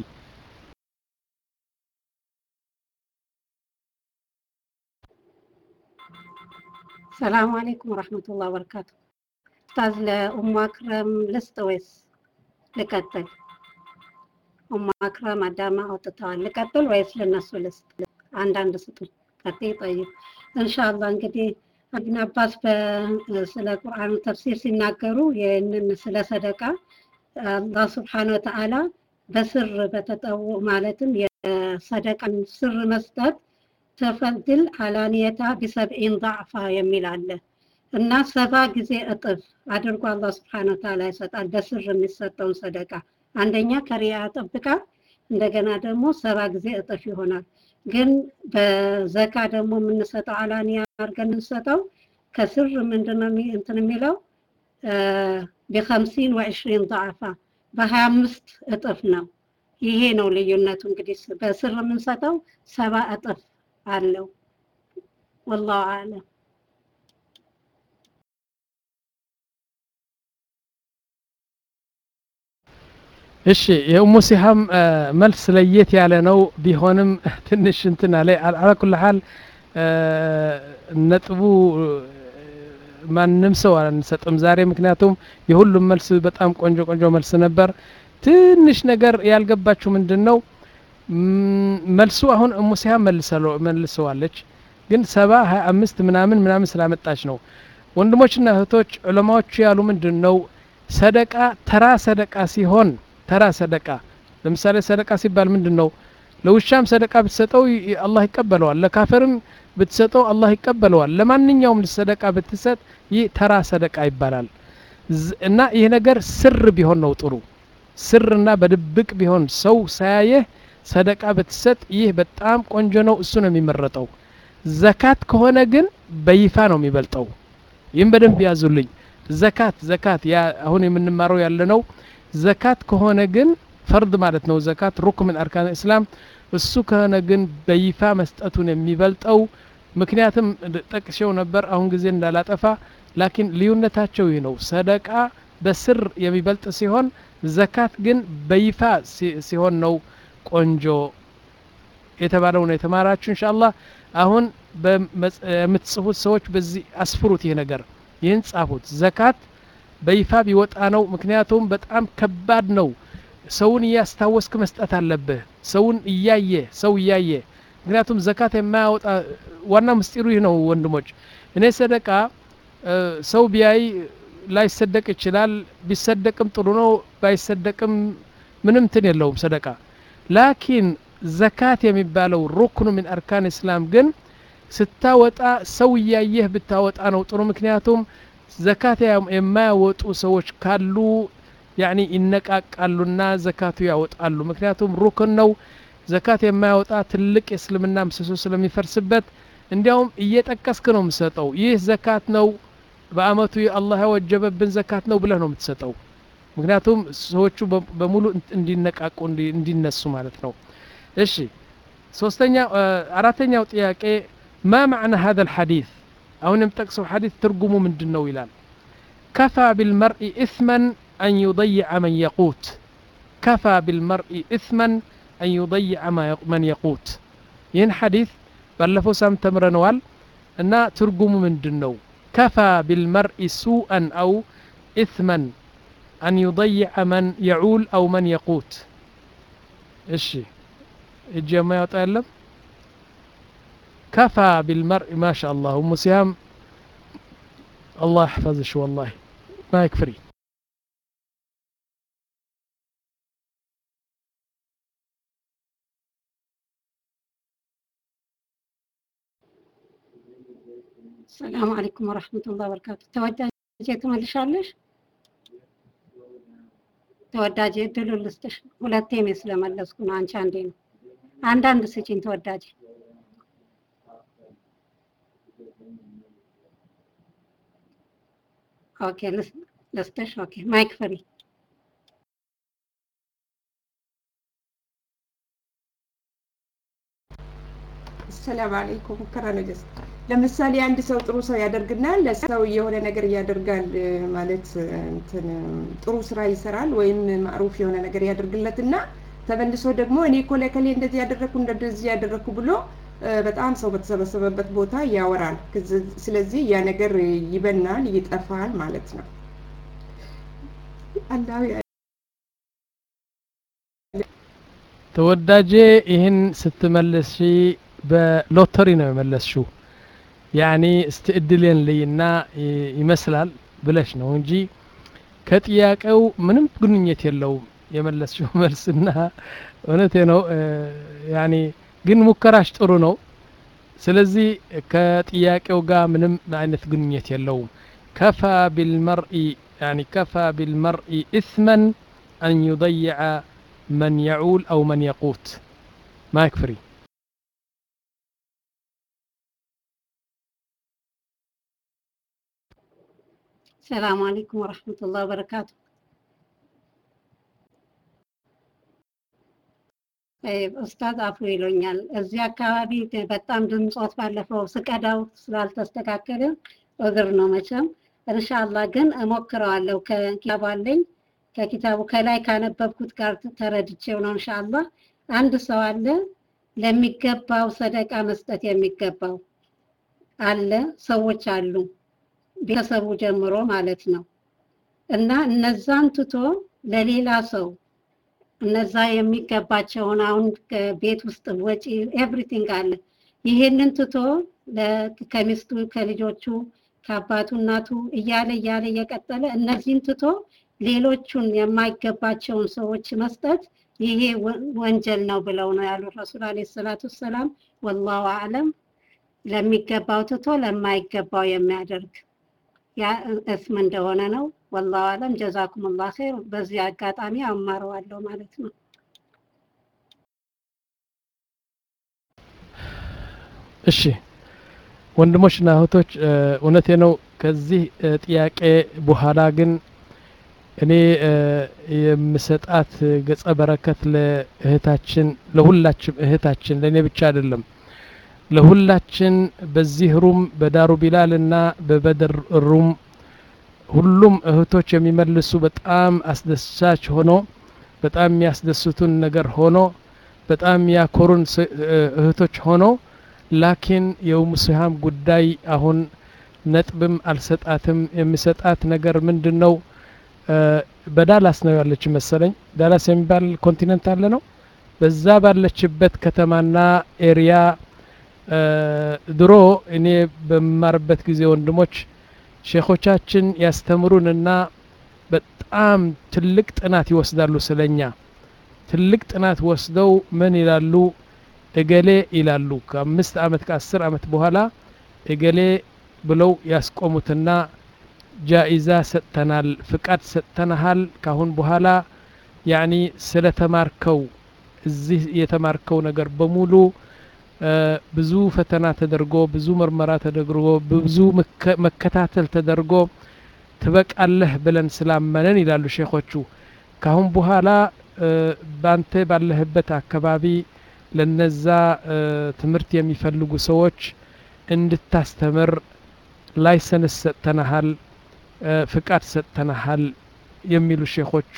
ሰላም አለይኩም ወራህመቱላሂ ወበረካቱ። ኡስታዝ ለኡሙ አክረም ልስጥ ወይስ ልቀጥል? ኡሙ አክረም አዳማ አውጥተዋል። ልቀጥል ወይስ ለነሱ ልስጥ? አንዳንድ ስጡኝ። ቀጥይ ጠይብ። ኢንሻአላህ እንግዲህ ኢብኑ አባስ ስለ ቁርአኑ ተፍሲር ሲናገሩ ይህንን ስለ ሰደቃ አላህ ሱብሓነሁ ወተዓላ በስር በተጠው ማለትም የሰደቃን ስር መስጠት ተፈድል አላኒየታ ቢሰብዒን ضعፋ የሚል አለ እና ሰባ ጊዜ እጥፍ አድርጎ አላህ ሱብሓነሁ ወተዓላ ይሰጣል በስር የሚሰጠውን ሰደቃ። አንደኛ ከሪያ ጠብቃ እንደገና ደግሞ ሰባ ጊዜ እጥፍ ይሆናል። ግን በዘካ ደግሞ የምንሰጠው አላኒያ አድርገን የምንሰጠው ከስር ምንድነው እንትን የሚለው በ50 و20 ضعፋ በሀያ አምስት እጥፍ ነው። ይሄ ነው ልዩነቱ። እንግዲህ በስር የምንሰጠው ሰባ እጥፍ አለው። والله اعلم። እሺ የኡሙ ሲሃም መልስ ለየት ያለ ነው ቢሆንም ትንሽ እንትን አለ على كل حال ነጥቡ ማንም ሰው አንሰጥም ዛሬ ምክንያቱም የሁሉም መልስ በጣም ቆንጆ ቆንጆ መልስ ነበር። ትንሽ ነገር ያልገባችሁ ምንድነው መልሱ አሁን ኡሙ ሲሃም መልሰለው መልሰዋለች ግን ሰባ ሃያ አምስት ምናምን ምናምን ስላመጣች ነው። ወንድሞችና እህቶች ዑለማዎቹ ያሉ ምንድነው ሰደቃ ተራ ሰደቃ ሲሆን ተራ ሰደቃ ለምሳሌ ሰደቃ ሲባል ምንድነው ለውሻም ሰደቃ ብትሰጠው አላህ ይቀበለዋል፣ ለካፈርም ብትሰጠው አላህ ይቀበለዋል። ለማንኛውም ሰደቃ ብትሰጥ ይህ ተራ ሰደቃ ይባላል። እና ይህ ነገር ስር ቢሆን ነው ጥሩ። ስርና በድብቅ ቢሆን ሰው ሳያየህ ሰደቃ ብትሰጥ ይህ በጣም ቆንጆ ነው፣ እሱ ነው የሚመረጠው። ዘካት ከሆነ ግን በይፋ ነው የሚበልጠው። ይህም በደንብ ያዙልኝ። ዘካት ዘካት ያ አሁን የምንማረው ያለነው ዘካት ከሆነ ግን ፈርድ ማለት ነው። ዘካት ሩክን ምን አርካን እስላም እሱ ከሆነ ግን በይፋ መስጠቱን የሚበልጠው ምክንያቱም ጠቅሼው ነበር አሁን ጊዜ እንዳላጠፋ ላኪን ልዩነታቸው ይህ ነው። ሰደቃ በስር የሚበልጥ ሲሆን ዘካት ግን በይፋ ሲሆን ነው ቆንጆ የተባለው ነው የተማራችሁ ኢንሻአላህ። አሁን በምትጽፉት ሰዎች በዚህ አስፍሩት ይሄ ነገር ይህን ጻፉት። ዘካት በይፋ ቢወጣ ነው ምክንያቱም በጣም ከባድ ነው። ሰውን እያስታወስክ መስጠት አለብህ። ሰውን እያየ ሰው እያየ ምክንያቱም ዘካት የማያወጣ ዋና ምስጢሩ ይህ ነው ወንድሞች። እኔ ሰደቃ ሰው ቢያይ ላይሰደቅ ይችላል፣ ቢሰደቅም ጥሩ ነው፣ ባይሰደቅም ምንም እንትን የለውም ሰደቃ። ላኪን ዘካት የሚባለው ሩክኑ ምን አርካን እስላም ግን ስታወጣ ሰው እያየህ ብታወጣ ነው ጥሩ። ምክንያቱም ዘካት የማያወጡ ሰዎች ካሉ ያኒ ይነቃቃሉና ዘካቱ ያወጣሉ። ምክንያቱም ሩክን ነው። ዘካት የማያወጣ ትልቅ የእስልምና ምሰሶ ስለሚፈርስበት እንዲያውም እየጠቀስክ ነው የምትሰጠው። ይህ ዘካት ነው በአመቱ አላህ ያወጀበብን ዘካት ነው ብለህ ነው የምትሰጠው። ምክንያቱም ሰዎቹ በሙሉ እንዲነቃቁ እንዲነሱ ማለት ነው። እሺ ሶስተኛ አራተኛው ጥያቄ ما معنى هذا الحديث አሁን የምጠቅሰው ሐዲስ ትርጉሙ ምንድነው ይላል። كفى بالمرء إثما أن يضيع من يقوت كفى بالمرء إثما أن يضيع من يقوت ይህን ሐዲስ ባለፈው ሳምንት ተምረነዋል እና ትርጉሙ ምንድነው? كفى بالمرء سوءا أو إثما أن يضيع من يعول أو من يقوت እሺ እጅ የማያወጣ የለም። كفى بالمرء ما شاء الله أم سهام الله يحفظش والله ما يكفري. السلام عليكم ورحمة الله وبركاته. ተወዳጄ ትመልሻለሽ? ተወዳጄ እድሉ ልስጥሽ። ሁለቴ ነው ስለመለስኩ ነው። አንቺ አንዴ ነው። አንዳንድ ስጪኝ ተወዳጄ። ኦኬ ልስጥሽ። ኦኬ ማይክ ፍሪ። ሰላም አለይኩም ከራነጀስ ለምሳሌ አንድ ሰው ጥሩ ሰው ያደርግና ለሰው የሆነ ነገር ያደርጋል ማለት እንትን ጥሩ ስራ ይሰራል ወይም ማዕሩፍ የሆነ ነገር ያደርግለትና ተመልሶ ደግሞ እኔ እኮ ለከሌ እንደዚህ ያደረኩ እንደዚህ ያደረኩ ብሎ በጣም ሰው በተሰበሰበበት ቦታ ያወራል። ስለዚህ ያ ነገር ይበናል ይጠፋል ማለት ነው። አላህ ተወዳጄ ይህን ስትመልሺ በሎተሪ ነው የመለስሽው። ያኒ እስቲ እድልን ልይና ይመስላል ብለሽ ነው እንጂ ከጥያቄው ምንም ግንኙነት የለውም የመለስሽው መልስና እውነቴ ነው። ያኒ ግን ሙከራሽ ጥሩ ነው። ስለዚህ ከጥያቄው ጋር ምንም አይነት ግንኙነት የለውም። ከፋ ቢልመርኢ ያኒ ከፋ ቢልመርኢ ኢስመን አን يضيع من يعول أو من يقوت ما يكفري. السلام عليكم ورحمة الله وبركاته. طيب أستاذ عفو ይሉኛል እዚህ አካባቢ በጣም ድምጾት ባለፈው ስቀዳው ስላልተስተካከለ እግር ነው መቼም ኢንሻአላህ ግን እሞክረዋለሁ ከኪታቡ አለኝ ከኪታቡ ከላይ ካነበብኩት ጋር ተረድቼው ነው ኢንሻአላህ። አንድ ሰው አለ ለሚገባው ሰደቃ መስጠት የሚገባው አለ ሰዎች አሉ ቤተሰቡ ጀምሮ ማለት ነው እና እነዛን ትቶ ለሌላ ሰው እነዛ የሚገባቸውን አሁን ቤት ውስጥ ወጪ ኤቭሪቲንግ አለ ይሄንን ትቶ ከሚስቱ ከልጆቹ ከአባቱ እናቱ እያለ እያለ እየቀጠለ እነዚህን ትቶ ሌሎቹን የማይገባቸውን ሰዎች መስጠት ይሄ ወንጀል ነው ብለው ነው ያሉት ረሱል አለይሂ ሰላቱ ሰላም። ወላሁ አለም ለሚገባው ትቶ ለማይገባው የሚያደርግ ያ እስም እንደሆነ ነው። ወላሁ አለም ጀዛኩሙላህ ኸይር። በዚህ አጋጣሚ አማረዋለሁ ማለት ነው። እሺ ወንድሞችና እህቶች እውነቴ ነው። ከዚህ ጥያቄ በኋላ ግን እኔ የምሰጣት ገጸ በረከት ለእህታችን ለሁላችን እህታችን ለኔ ብቻ አይደለም ለሁላችን በዚህ ሩም በዳሩ ቢላልና በበድር ሩም ሁሉም እህቶች የሚመልሱ በጣም አስደሳች ሆኖ በጣም የሚያስደስቱን ነገር ሆኖ በጣም ያኮሩን እህቶች ሆኖ ላኪን የኡሙ ሲሃም ጉዳይ አሁን ነጥብም አልሰጣትም። የሚሰጣት ነገር ምንድነው? በዳላስ ነው ያለች መሰለኝ። ዳላስ የሚባል ኮንቲኔንት አለ ነው። በዛ ባለችበት ከተማና ኤሪያ ድሮ እኔ በመማርበት ጊዜ ወንድሞች ሼኾቻችን ያስተምሩንና በጣም ትልቅ ጥናት ይወስዳሉ ስለኛ። ትልቅ ጥናት ወስደው ምን ይላሉ? እገሌ ይላሉ ከአምስት አመት ከአስር አመት በኋላ እገሌ ብለው ያስቆሙትና ጃኢዛ ሰጥተናል ፍቃድ ሰጥተናል ካሁን በኋላ ያኒ ስለተማርከው እዚህ የተማርከው ነገር በሙሉ ብዙ ፈተና ተደርጎ ብዙ ምርመራ ተደርጎ ብዙ መከታተል ተደርጎ ትበቃለህ ብለን ስላመነን ይላሉ ሼኾቹ። ካሁን በኋላ ባንተ ባለህበት አካባቢ ለነዛ ትምህርት የሚፈልጉ ሰዎች እንድታስተምር ላይሰንስ ሰጥተናል ፍቃድ ሰጥተናል የሚሉ ሼኾቹ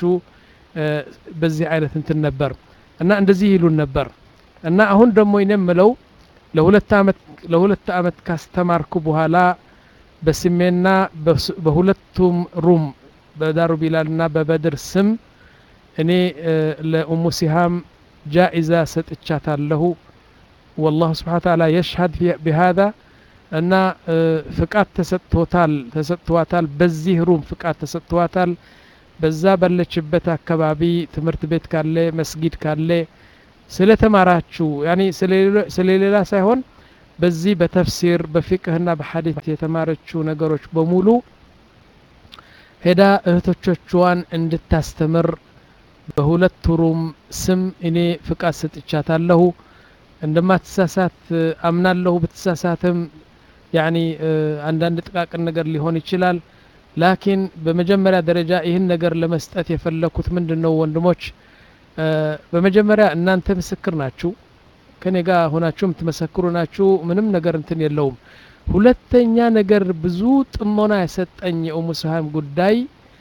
በዚህ አይነት እንትን ነበር እና እንደዚህ ይሉን ነበር። እና አሁን ደግሞ ይነምለው ለሁለት አመት ለሁለት አመት ካስተማርኩ በኋላ በስሜና በሁለቱም ሩም በዳሩ ቢላልና በበድር ስም እኔ ለኡሙ ሲሃም ጃኢዛ ሰጥቻታለሁ። والله سبحانه وتعالى يشهد بهذا እና ፍቃድ ተሰጥቷታል ተሰጥቷታል በዚህ ሩም ፍቃድ ተሰጥቷታል። በዛ ባለችበት አካባቢ ትምህርት ቤት ካለ መስጊድ ካለ ስለተማራችሁ ያኒ ስለሌላ ሳይሆን በዚህ በተፍሲር በፊቅህና በሐዲስ የተማረችው ነገሮች በሙሉ ሄዳ እህቶቿን እንድታስተምር በሁለት ሩም ስም እኔ ፍቃድ ሰጥቻታለሁ። እንደማትሳሳት አምናለሁ። ብትሳሳትም ያኒ አንዳንድ ጥቃቅን ነገር ሊሆን ይችላል። ላኪን በመጀመሪያ ደረጃ ይህን ነገር ለመስጠት የፈለኩት ምንድነው ወንድሞች በመጀመሪያ እናንተ ምስክር ናችሁ ከኔ ጋር ሆናችሁ የምትመሰክሩ ናችሁ። ምንም ነገር እንትን የለውም። ሁለተኛ ነገር ብዙ ጥሞና የሰጠኝ የኡሙ ሲሃም ጉዳይ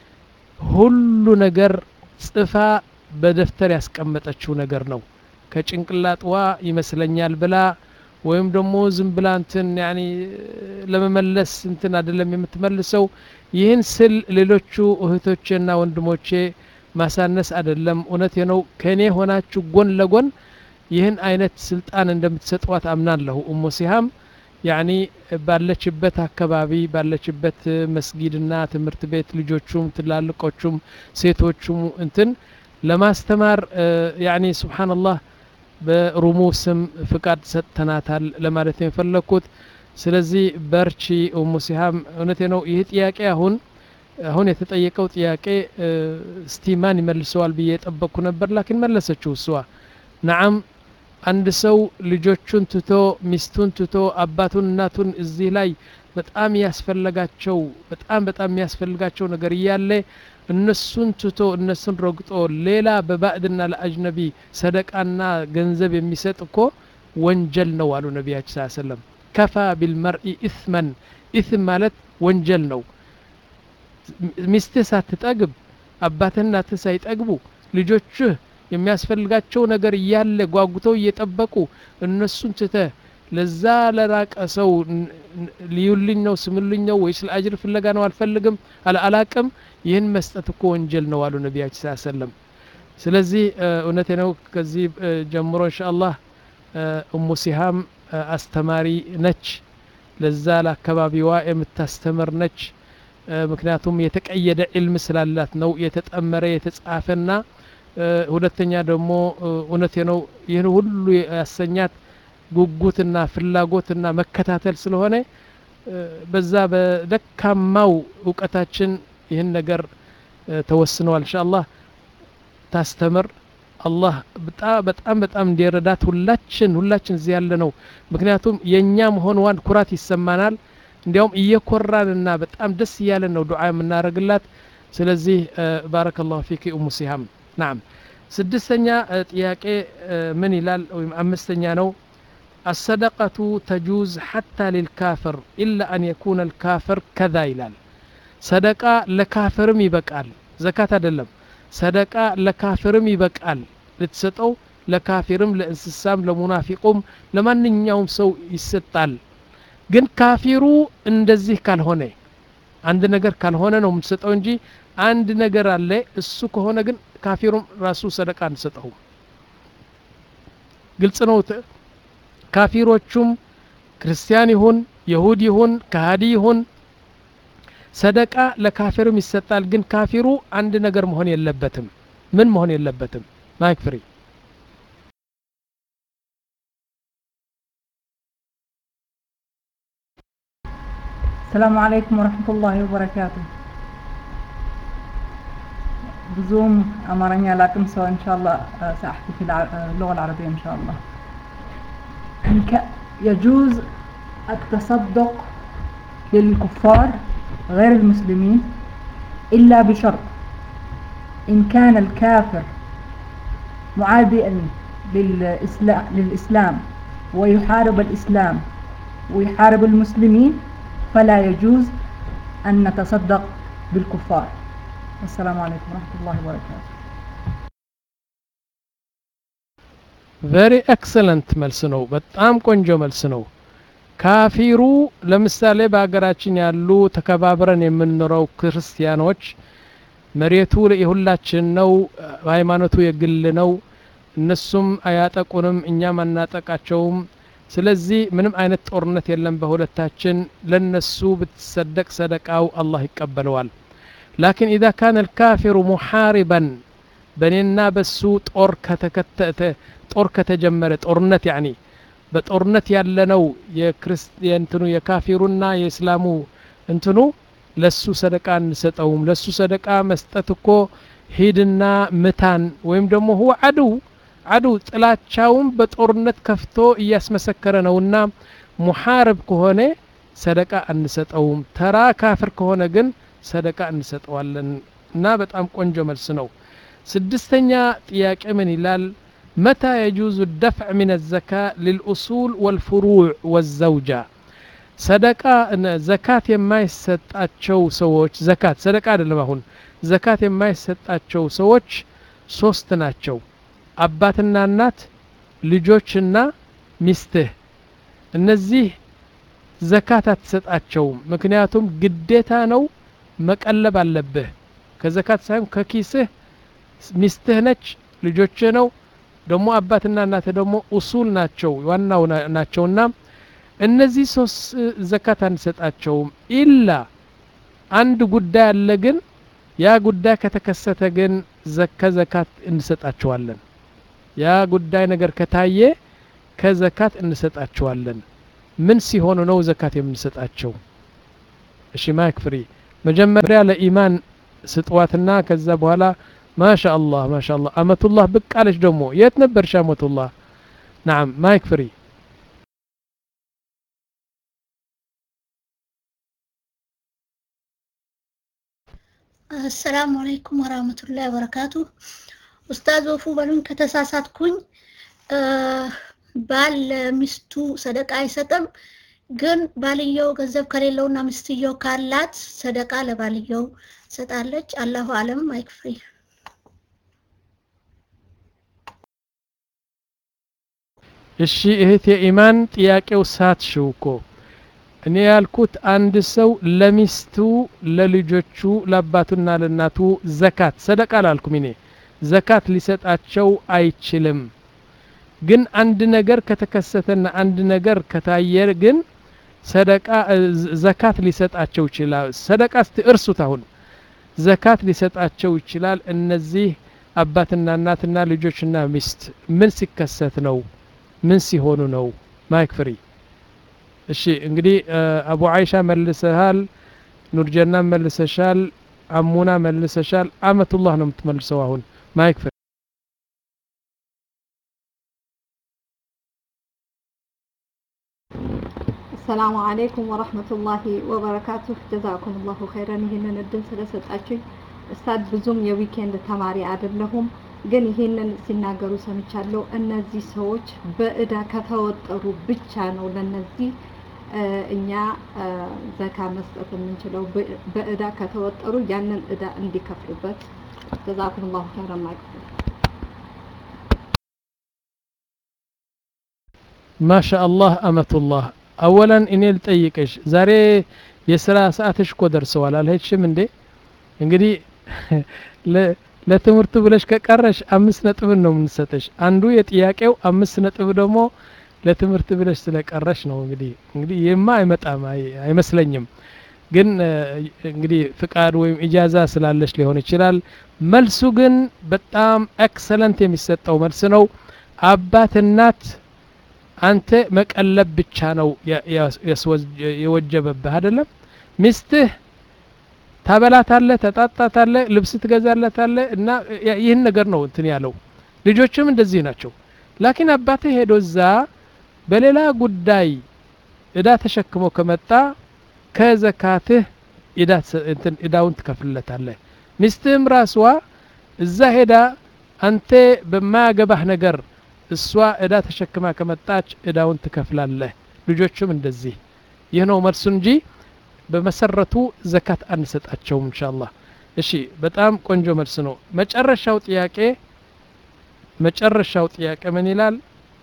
ሁሉ ነገር ጽፋ በደፍተር ያስቀመጠችው ነገር ነው። ከጭንቅላጥዋ ይመስለኛል ብላ ወይም ደግሞ ዝም ብላ እንትን ያኒ ለመመለስ እንትን አይደለም የምትመልሰው ይህን ስል ሌሎቹ እህቶቼና ወንድሞቼ ማሳነስ አይደለም እውነቴ ነው ከኔ ሆናችሁ ጎን ለጎን ይህን አይነት ስልጣን እንደምትሰጧት አምናለሁ ኡሙ ሲሃም ያኒ ባለችበት አካባቢ ባለችበት መስጊድና ትምህርት ቤት ልጆቹም ትላልቆቹም ሴቶቹም እንትን ለማስተማር ያኒ ሱብሃንአላህ በሩሙስም ፍቃድ ሰጥተናታል ለማለት ነው የፈለኩት ስለዚህ በርቺ ኡሙ ሲሃም እውነቴ ነው ይህ ጥያቄ አሁን አሁን የተጠየቀው ጥያቄ ስቲማን ይመልሰዋል ብዬ ጠበቅኩ ነበር ላኪን መለሰችው እሷ ነዓም አንድ ሰው ልጆቹን ትቶ ሚስቱን ትቶ አባቱን እናቱን እዚህ ላይ በጣም ያስፈልጋቸው በጣም በጣም ያስፈልጋቸው ነገር ይያለ እነሱን ትቶ እነሱን ረግጦ ሌላ በባዕድና ለአጅነቢ ሰደቃና ገንዘብ የሚሰጥ እኮ ወንጀል ነው አሉ ነቢያችን ሰለላሁ ዐለይሂ ወሰለም ከፋ ቢልመርኢ ኢስመን ኢስም ማለት ወንጀል ነው ሚስትህ ሳትጠግብ አባትህ እናትህ ሳይጠግቡ ልጆችህ የሚያስፈልጋቸው ነገር እያለ ጓጉተው እየጠበቁ እነሱን ትተህ ለዛ ለራቀ ሰው ሊዩልኝ ነው ስምልኝ ነው ወይስ ለአጅር ፍለጋ ነው አልፈልግም አላላቅም ይህን መስጠት እኮ ወንጀል ነው አሉ ነቢያችን ሰለላሁ ዐለይሂ ወሰለም ስለዚህ እውነቴ ነው ከዚህ ጀምሮ ኢንሻአላህ ኡሙ ሲሃም አስተማሪ ነች ለዛ ለአካባቢዋ የምታስተምር ነች ምክንያቱም የተቀየደ ዒልም ስላላት ነው የተጠመረ የተጻፈና ሁለተኛ ደግሞ እውነቴ ነው ይህን ሁሉ ያሰኛት ጉጉትና ፍላጎትና መከታተል ስለሆነ በዛ በደካማው ዕውቀታችን ይህን ነገር ተወስነዋል ኢንሻአላህ ታስተምር አላህ በጣም በጣም እንዲረዳት ሁላችን ሁላችን እዚህ ያለ ነው ምክንያቱም የኛ መሆንዋን ኩራት ይሰማናል እንዲያውም እየኮራንና በጣም ደስ እያለን ነው ዱዓ የምናደርግላት ስለዚህ ባረከላሁ ፊኪ ኡሙ ሲሃም نعم ስድስተኛ ጥያቄ ምን ይላል ወይም አምስተኛ ነው الصدقة تجوز حتى للكافر إلا أن يكون الكافر كذا ይላል ሰደቃ ለካፍርም ይበቃል ዘካት አይደለም ሰደቃ ለካፍርም ይበቃል ልትሰጠው ለካፊርም ለእንስሳም ለሙናፊቁም ለማንኛውም ሰው ይሰጣል ግን ካፊሩ እንደዚህ ካልሆነ አንድ ነገር ካልሆነ ነው የምትሰጠው እንጂ አንድ ነገር አለ እሱ ከሆነ ግን ካፊሩም ራሱ ሰደቃ አንሰጠው ግልጽ ነው ካፊሮቹም ክርስቲያን ይሁን ይሁዲ ይሁን ከሃዲ ይሁን ሰደቃ ለካፊርም ይሰጣል ግን ካፊሩ አንድ ነገር መሆን የለበትም ምን መሆን የለበትም ማይክ ፍሪ السلام عليكم ورحمة الله وبركاته بزوم أمرني لكم سواء إن شاء الله سأحكي في اللغة العربية إن شاء الله يجوز التصدق للكفار غير المسلمين إلا بشرط إن كان الكافر معاديا للإسلام ويحارب الإسلام ويحارب المسلمين فلا يجوز أن نتصدق بالكفار والسلام عليكم ورحمة الله وبركاته very excellent መልስ ነው በጣም ቆንጆ መልስ ነው ካፊሩ ለምሳሌ በአገራችን ያሉ ተከባብረን የምንኖረው ክርስቲያኖች መሬቱ የሁላችን ነው ሃይማኖቱ የግል ነው እነሱም አያጠቁንም እኛም አናጠቃቸውም ስለዚህ ምንም አይነት ጦርነት የለም በሁለታችን ለነሱ ብትሰደቅ ሰደቃው አላህ ይቀበለዋል لكن إذا كان الكافر محاربا بنينا بسو طور كتكتت طور كتجمرت ጦርነት يعني በጦርነት ያለነው የክርስቲያንቱ የካፊሩና የእስላሙ እንትኑ ለሱ ሰደቃ እንሰጠውም ለሱ ሰደቃ መስጠት እኮ ሂድና ምታን ወይም ደግሞ هو عدو عدو ጥላቻውን በጦርነት ከፍቶ እያስመሰከረ ነውና ሙሐረብ ከሆነ ሰደቃ እንሰጠውም ተራ ካፍር ከሆነ ግን ሰደቃ እንሰጠዋለን እና በጣም ቆንጆ መልስ ነው ስድስተኛ ጥያቄ ምን ይላል متى يجوز الدفع من الزكاة للأصول والفروع والزوجة صدقة زكاة ما يستطيعوا سووش زكاة صدقة لما هون زكاة ما يستطيعوا سووش سوستناتشو أباتنا النات لجوشنا مسته እነዚህ ዘካት አትሰጣቸውም ምክንያቱም ግዴታ ነው መቀለብ አለብህ ከዘካት ሳይሆን ከኪስህ ሚስትህ ነች ልጆችህ ነው ደግሞ አባትና እናት ደግሞ ኡሱል ናቸው ዋናው ናቸውና እነዚህ ሶስት ዘካት አንሰጣቸውም ኢላ አንድ ጉዳይ አለ ግን ያ ጉዳይ ከተከሰተ ግን ዘካ ዘካት እንሰጣቸዋለን ያ ጉዳይ ነገር ከታየ ከዘካት እንሰጣቸዋለን ምን ሲሆኑ ነው ዘካት የምንሰጣቸው እሺ ማይክ ፍሪ መጀመሪያ ለኢማን ስጥዋትና ከዛ በኋላ ማሻአላህ ማሻአላህ አመቱላህ በቃለች ደግሞ የት ነበርሽ አመቱላህ نعم ማይክ ፍሪ السلام عليكم ورحمة الله وبركاته أستاذ وفو بلون كتساساتكوኝ ባል ሚስቱ ሰደቃ አይሰጥም ግን ባልየው ገንዘብ ከሌለውና ሚስትየው ካላት ሰደቃ ለባልየው ሰጣለች አላሁ አለም ማይክ ፍሪ እሺ እህት የኢማን ጥያቄው ሳትሽው እኮ እኔ ያልኩት አንድ ሰው ለሚስቱ ለልጆቹ ለአባቱና ለእናቱ ዘካት ሰደቃ ላልኩም እኔ ዘካት ሊሰጣቸው አይችልም ግን አንድ ነገር ከተከሰተና አንድ ነገር ከታየ ግን ሰደቃ ዘካት ሊሰጣቸው ይችላል ሰደቃ እርሱት አሁን ዘካት ሊሰጣቸው ይችላል እነዚህ አባትና እናትና ልጆችና ሚስት ምን ሲከሰት ነው ምን ሲሆኑ ነው ማይክ ፍሪ እሺ እንግዲህ አቡ አይሻ መልሰሃል ኑርጀና መልሰሻል አሙና መልሰሻል አመቱላህ ነው የምትመልሰው አሁን ማይክ ፍሪ السلام عليكم ورحمة الله وبركاته جزاكم الله خيرا ይሄንን እድል ስለሰጣችሁኝ ኡስታዝ ብዙም የዊኬንድ ተማሪ አይደለሁም ግን ይሄንን ሲናገሩ ሰምቻለሁ እነዚህ ሰዎች በእዳ ከተወጠሩ ብቻ ነው ለነዚህ እኛ ዘካ መስጠት የምንችለው በእዳ ከተወጠሩ ያንን እዳ እንዲከፍሉበት جزاكم الله خيرا ما شاء الله أمة الله اولا እኔ ልጠይቅሽ ዛሬ የሥራ ሰዓትሽ እኮ ደርሰዋል አልሄድሽም እንዴ እንግዲህ ለትምህርቱ ብለሽ ከቀረሽ አምስት ነጥብ ነው የምንሰጥሽ አንዱ የጥያቄው አምስት ነጥብ ደግሞ ለትምህርት ብለሽ ስለቀረሽ ነው እንግዲህ እንግዲህ የማ አይመጣም አይመስለኝም ግን እንግዲህ ፍቃድ ወይም ኢጃዛ ስላለሽ ሊሆን ይችላል መልሱ ግን በጣም ኤክሰለንት የሚሰጠው መልስ ነው አባት እናት አንተ መቀለብ ብቻ ነው የወጀበብህ አይደለም ሚስትህ ታበላታለህ ተጣጣታለህ ልብስ ትገዛለታለህ እና ይህን ነገር ነው እንትን ያለው ልጆችም እንደዚህ ናቸው ላኪን አባትህ ሄዶዛ በሌላ ጉዳይ እዳ ተሸክሞ ከመጣ ከዘካትህ እዳ እንትን እዳውን ትከፍልለታለህ ሚስትህም ራስዋ እዛ ሄዳ አንተ በማያገባህ ነገር እሷ እዳ ተሸክማ ከመጣች እዳውን ትከፍላለህ ልጆችም እንደዚህ ይህ ነው መልሱ እንጂ በመሰረቱ ዘካት አንሰጣቸውም ኢንሻአላህ እሺ በጣም ቆንጆ መልስ ነው መጨረሻው ጥያቄ መጨረሻው ጥያቄ ምን ይላል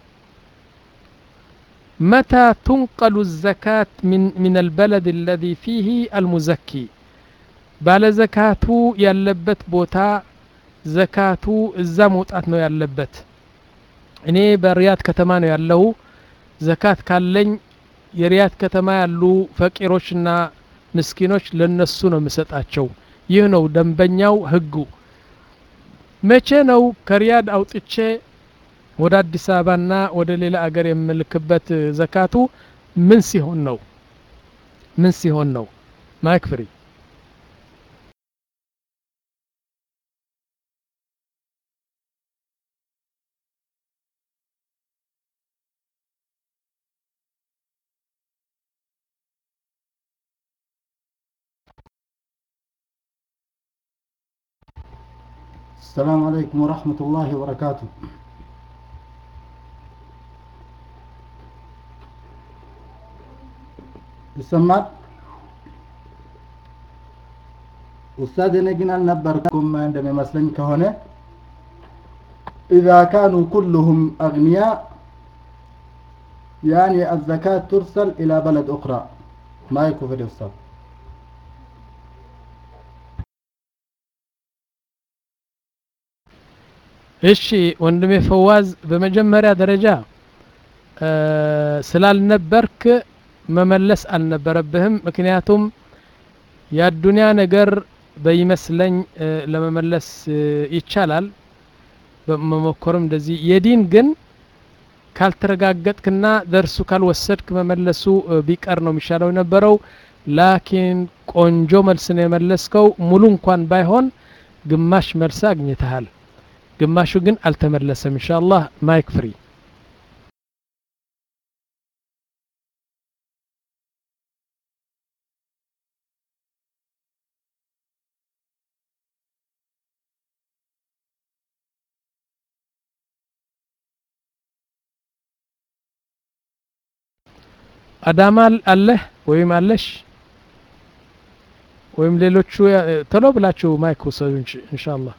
متى تنقل الزكاة من من البلد الذي فيه المزكي ባለ ዘካቱ ያለበት ቦታ ዘካቱ እዛ መውጣት ነው ያለበት እኔ በሪያድ ከተማ ነው ያለው ዘካት ካለኝ የሪያድ ከተማ ያሉ ፈቂሮችና ምስኪኖች ለነሱ ነው መስጣቸው ይህ ነው ደንበኛው ህጉ መቼ ነው ከሪያድ አውጥቼ ወደ አዲስ አበባና ወደ ሌላ አገር የምልክበት ዘካቱ ምን ሲሆን ነው ምን ሲሆን ነው ማይክ ፍሪ السلام عليكم ورحمة الله وبركاته يسمع أستاذ نجنا نبركم عندما مسلم كهنا إذا كانوا كلهم أغنياء يعني الزكاة ترسل إلى بلد أخرى ما يكون في الإفصال. እሺ ወንድሜ ፈዋዝ በመጀመሪያ ደረጃ ስላልነበርክ መመለስ አልነበረብህም። ምክንያቱም የአዱንያ ነገር በይመስለኝ ለመመለስ ይቻላል በመሞከርም እንደዚህ የዲን ግን ካልተረጋገጥክና ደርሱ ካልወሰድክ መመለሱ ቢቀር ነው የሚሻለው የነበረው። ላኪን ቆንጆ መልስ ነው የመለስከው። ሙሉ እንኳን ባይሆን ግማሽ መልስ አግኝተሃል። ግማሹ ግን አልተመለሰም። ኢንሻአላህ ማይክ ፍሪ። አዳማል አለህ ወይም አለሽ ወይም ሌሎቹ ተሎ ብላችሁ ማይክ ወሰዱ ኢንሻአላህ።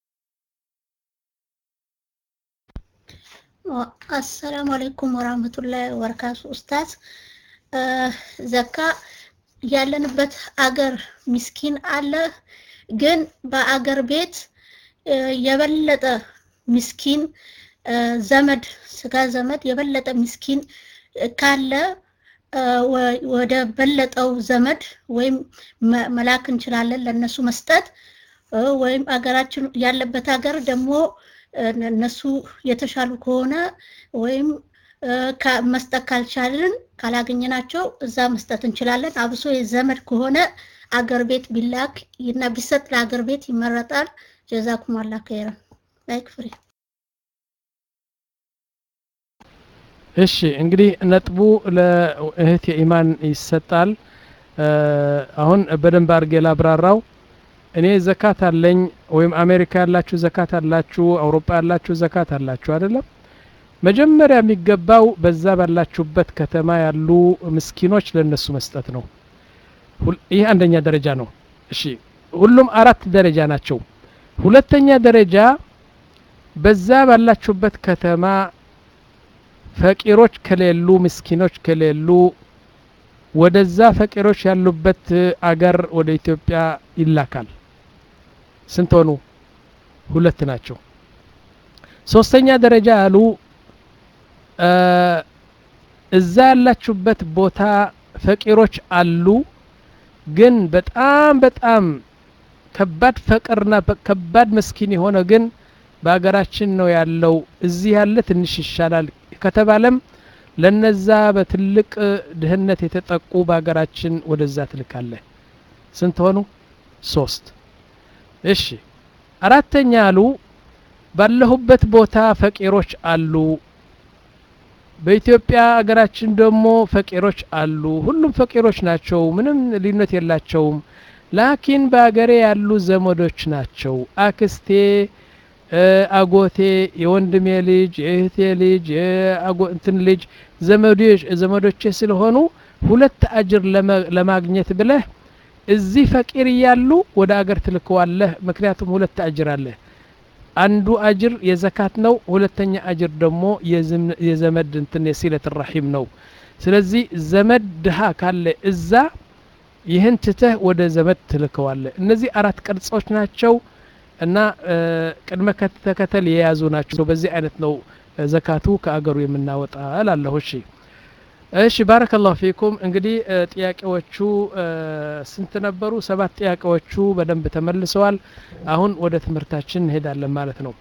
አሰላሙ አለይኩም ወራህመቱላሂ ወበረካቱ። ኡስታዝ ዘካ ያለንበት አገር ምስኪን አለ፣ ግን በአገር ቤት የበለጠ ምስኪን ዘመድ ስጋ ዘመድ የበለጠ ምስኪን ካለ ወደ በለጠው ዘመድ ወይም መላክ እንችላለን ለነሱ መስጠት፣ ወይም አገራችን ያለበት አገር ደግሞ እነሱ የተሻሉ ከሆነ ወይም መስጠት ካልቻልን ካላገኘናቸው እዛ መስጠት እንችላለን። አብሶ የዘመድ ከሆነ አገር ቤት ቢላክ እና ቢሰጥ ለአገር ቤት ይመረጣል። ጀዛኩም አላህ ኸይራን። ላይክ ፍሪ። እሺ እንግዲህ ነጥቡ ለእህት የኢማን ይሰጣል። አሁን በደንብ አድርጌ ላብራራው። እኔ ዘካት አለኝ ወይም አሜሪካ ያላችሁ ዘካት አላችሁ፣ አውሮፓ ያላችሁ ዘካት አላችሁ አይደለም? መጀመሪያ የሚገባው በዛ ባላችሁበት ከተማ ያሉ ምስኪኖች ለነሱ መስጠት ነው። ይህ አንደኛ ደረጃ ነው። እሺ ሁሉም አራት ደረጃ ናቸው። ሁለተኛ ደረጃ በዛ ባላችሁበት ከተማ ፈቂሮች ከሌሉ ምስኪኖች ከሌሉ ወደዛ ፈቂሮች ያሉበት አገር ወደ ኢትዮጵያ ይላካል። ስንት ሆኑ? ሁለት ናቸው። ሶስተኛ ደረጃ አሉ እዛ ያላችሁበት ቦታ ፈቂሮች አሉ፣ ግን በጣም በጣም ከባድ ፈቅርና ከባድ መስኪን የሆነ ግን በአገራችን ነው ያለው፣ እዚህ ያለ ትንሽ ይሻላል ከተባለም ለነዛ በትልቅ ድህነት የተጠቁ በአገራችን ወደዛ ትልካለህ። ስንት ሆኑ? ሶስት። እሺ አራተኛ አሉ ባለሁበት ቦታ ፈቂሮች አሉ፣ በኢትዮጵያ አገራችን ደግሞ ፈቂሮች አሉ። ሁሉም ፈቂሮች ናቸው፣ ምንም ልዩነት የላቸውም። ላኪን በአገሬ ያሉ ዘመዶች ናቸው። አክስቴ፣ አጎቴ፣ የወንድሜ ልጅ፣ የእህቴ ልጅ፣ የአጎንትን ልጅ ዘመዶች ዘመዶቼ ስለሆኑ ሁለት አጅር ለማግኘት ብለህ እዚህ ፈቂር ያሉ ወደ አገር ትልከዋለህ። ምክንያቱም ሁለት አጅር አለ። አንዱ አጅር የዘካት ነው፣ ሁለተኛ አጅር ደግሞ የዘመድ እንትን የሲለት ረሂም ነው። ስለዚህ ዘመድ ድሃ ካለ እዛ ይህን ትተህ ወደ ዘመድ ትልከዋለህ። እነዚህ አራት ቅርጾች ናቸው እና ቅድመ ተከተል የያዙ ናቸው። በዚህ አይነት ነው ዘካቱ ከአገሩ የምናወጣ እላለሁ። እሺ እሺ ባረከላሁ ፊኩም። እንግዲህ ጥያቄዎቹ ስንት ነበሩ? ሰባት ጥያቄዎቹ በደንብ ተመልሰዋል። አሁን ወደ ትምህርታችን እንሄዳለን ማለት ነው።